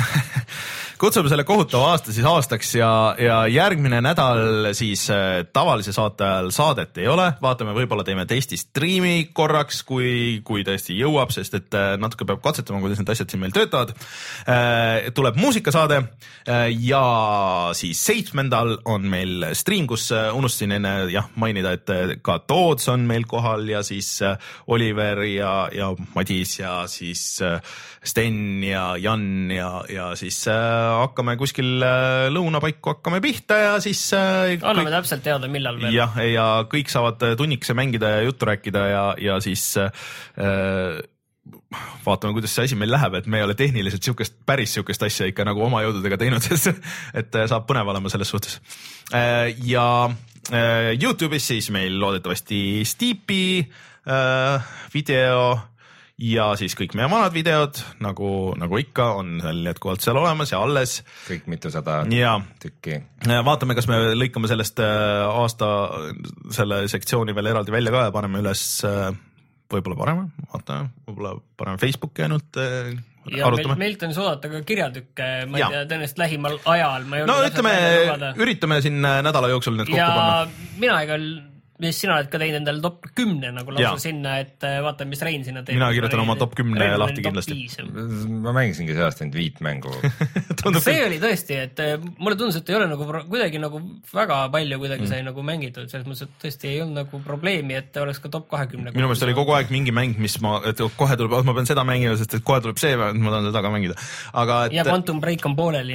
kutsume selle kohutava aasta siis aastaks ja, ja järgmine nädal siis äh, tavalise saate ajal saadet ei ole. Vaatame, võib-olla teeme testi striimi korraks, kui, kui tõesti jõuab, sest et äh, natuke peab katsetama, kuidas need asjad siin meil töötavad. Äh, tuleb muusikasaade äh, ja siis seitsmendal on meil stream, kus äh, unustasin enne jah, mainida, et äh, ka Toots on meil kohal ja siis äh, Oliver ja, ja Madis ja siis äh, Sten ja Jan ja, ja siis äh, hakkame kuskil lõunapaiku hakkame pihta ja siis anname kõik, täpselt teada, millal veel. Jah, ja kõik saavad tunnikese mängida ja juttu rääkida ja, ja siis äh, vaatame, kuidas see asi meil läheb, et me ei ole tehniliselt siukest, päris siukest asja ikka nagu oma jõududega teinud, et saab põnev olema selles suhtes. Äh, ja äh, YouTube'is siis meil loodetavasti Steepi äh, video ja siis kõik meie vanad videod, nagu, nagu ikka, on seal jätkuvalt seal olemas ja alles. Kõik mitusada ja. tükki. Vaatame, kas me lõikame sellest aasta selle sektsiooni veel eraldi välja ka ja paneme üles võib-olla parema, vaatame, võib-olla paneme Facebooki ainult ja arutame. Meil, meilt on soodata ka kirjatükke, ma ei tea, tõenäoliselt lähimal ajal. Ma ei no ütleme, üritame siin nädala jooksul need kokku ja panna. Ja mina igal mis sina oled ka teinud endale top kümne nagu lausa ja. Sinna, et vaatame, mis Rein sinna teeb. Mina kirjutan oma top kümne Rein lahti kindlasti. Ma mängisingi sellest ainult viit mängu. see oli tõesti, et mulle tundus, et ei ole nagu kuidagi nagu väga palju kuidagi mm. sai nagu mängitud, selles mõttes, et tõesti ei olnud nagu probleemi, et oleks ka top kahekümne. Minu meelest oli kogu aeg mingi mäng, mis ma, et kohe tuleb, ma pean seda mängima, sest et kohe tuleb see, ma tahan seda ka mängida. Aga, et... ja Quantum Break on pooleli.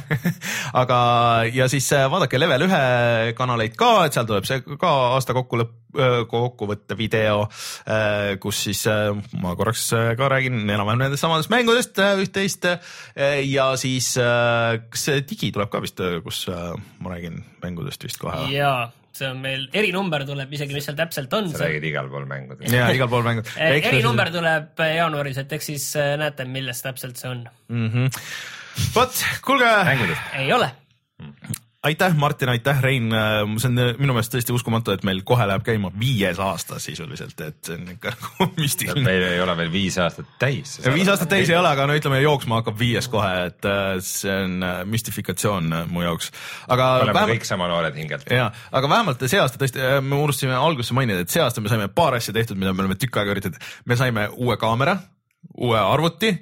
aga ja siis vaadake Level ühe kanaleid ka, et seal tuleb see ka aasta kokku lõpp, kokkuvõtte video, kus siis ma korraks ka räägin enam-vähem nendest samadest mängudest üht-teist ja siis kas digi tuleb ka vist, kus ma räägin mängudest vist kohe? Jaa, see on meil, erinumber tuleb isegi, mis seal täpselt on. Sa räägid igal pool mängud. Jaa, igal pool mängud. Erinumber tuleb jaanuaris, et eks siis näete, millest täpselt see on. Mm-hmm. Vot, kuulge! Mängudest. Ei ole. Aitäh, Martin, aitäh, Rein. See on minu meelest tõesti uskumatu, et meil kohe läheb käima viies aasta sisuliselt, et see on ikka nagu müstiline. Meil ei ole veel viis aastat täis. Viis aastat täis ei ole, aga no ütleme, jooksma hakkab viies kohe, et see on müstifikatsioon mu jaoks. Aga oleme vähemalt... kõik sama noored hingelt. Ja, aga vähemalt see aasta tõesti, me unustasime algusse mainida, et see aasta me saime paar asja tehtud, mida me oleme tükk aega üritanud. Me saime uue kaamera, uue arvuti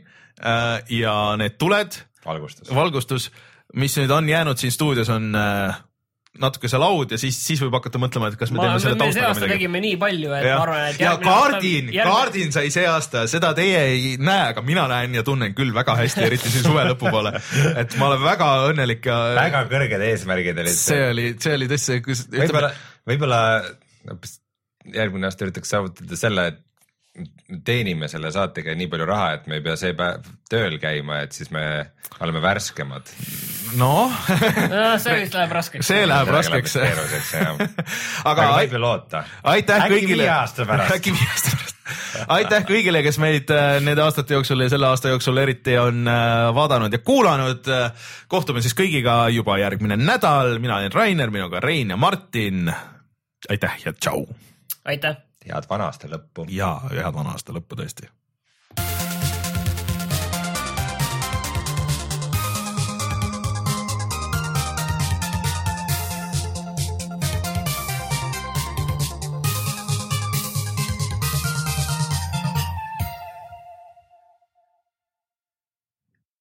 ja need tuled, valgustus, valgustus mis nüüd on jäänud siin stuudios on äh, natuke see laud ja siis, siis võib hakata mõtlema, et kas me ma, teeme selle taustaga midagi. Me see aasta tegime nii palju, et ja. Ma arvan, et ja kaardin, järgmine... kaardin sai see aasta, seda teie ei näe, aga mina näen ja tunnen küll väga hästi, eriti siin suve lõpu poole. Et ma olen väga õnnelik ja... Väga kõrged eesmärgid olid. See oli, see oli tõesti... Kus, võib-olla, võib-olla järgmine aasta üritaks saavutada selle, et teenime selle saatega nii palju raha, et me ei pea see päev tööl käima, et siis me oleme värskemad. No, no see vist läheb raskeks. See läheb raskeks. Aga, aga võib ju loota. Aitäh äkki kõigile. Viie aasta pärast. Äkki viie aasta pärast. Aitäh kõigile, kes meid nende aastate jooksul ja selle aasta jooksul eriti on vaadanud ja kuulanud. Kohtume siis kõigiga juba järgmine nädal. Mina olen Rainer, minuga Rein ja Martin. Aitäh ja tšau. Aitäh. Head vana aasta lõppu. Ja head vana aasta lõppu tõesti.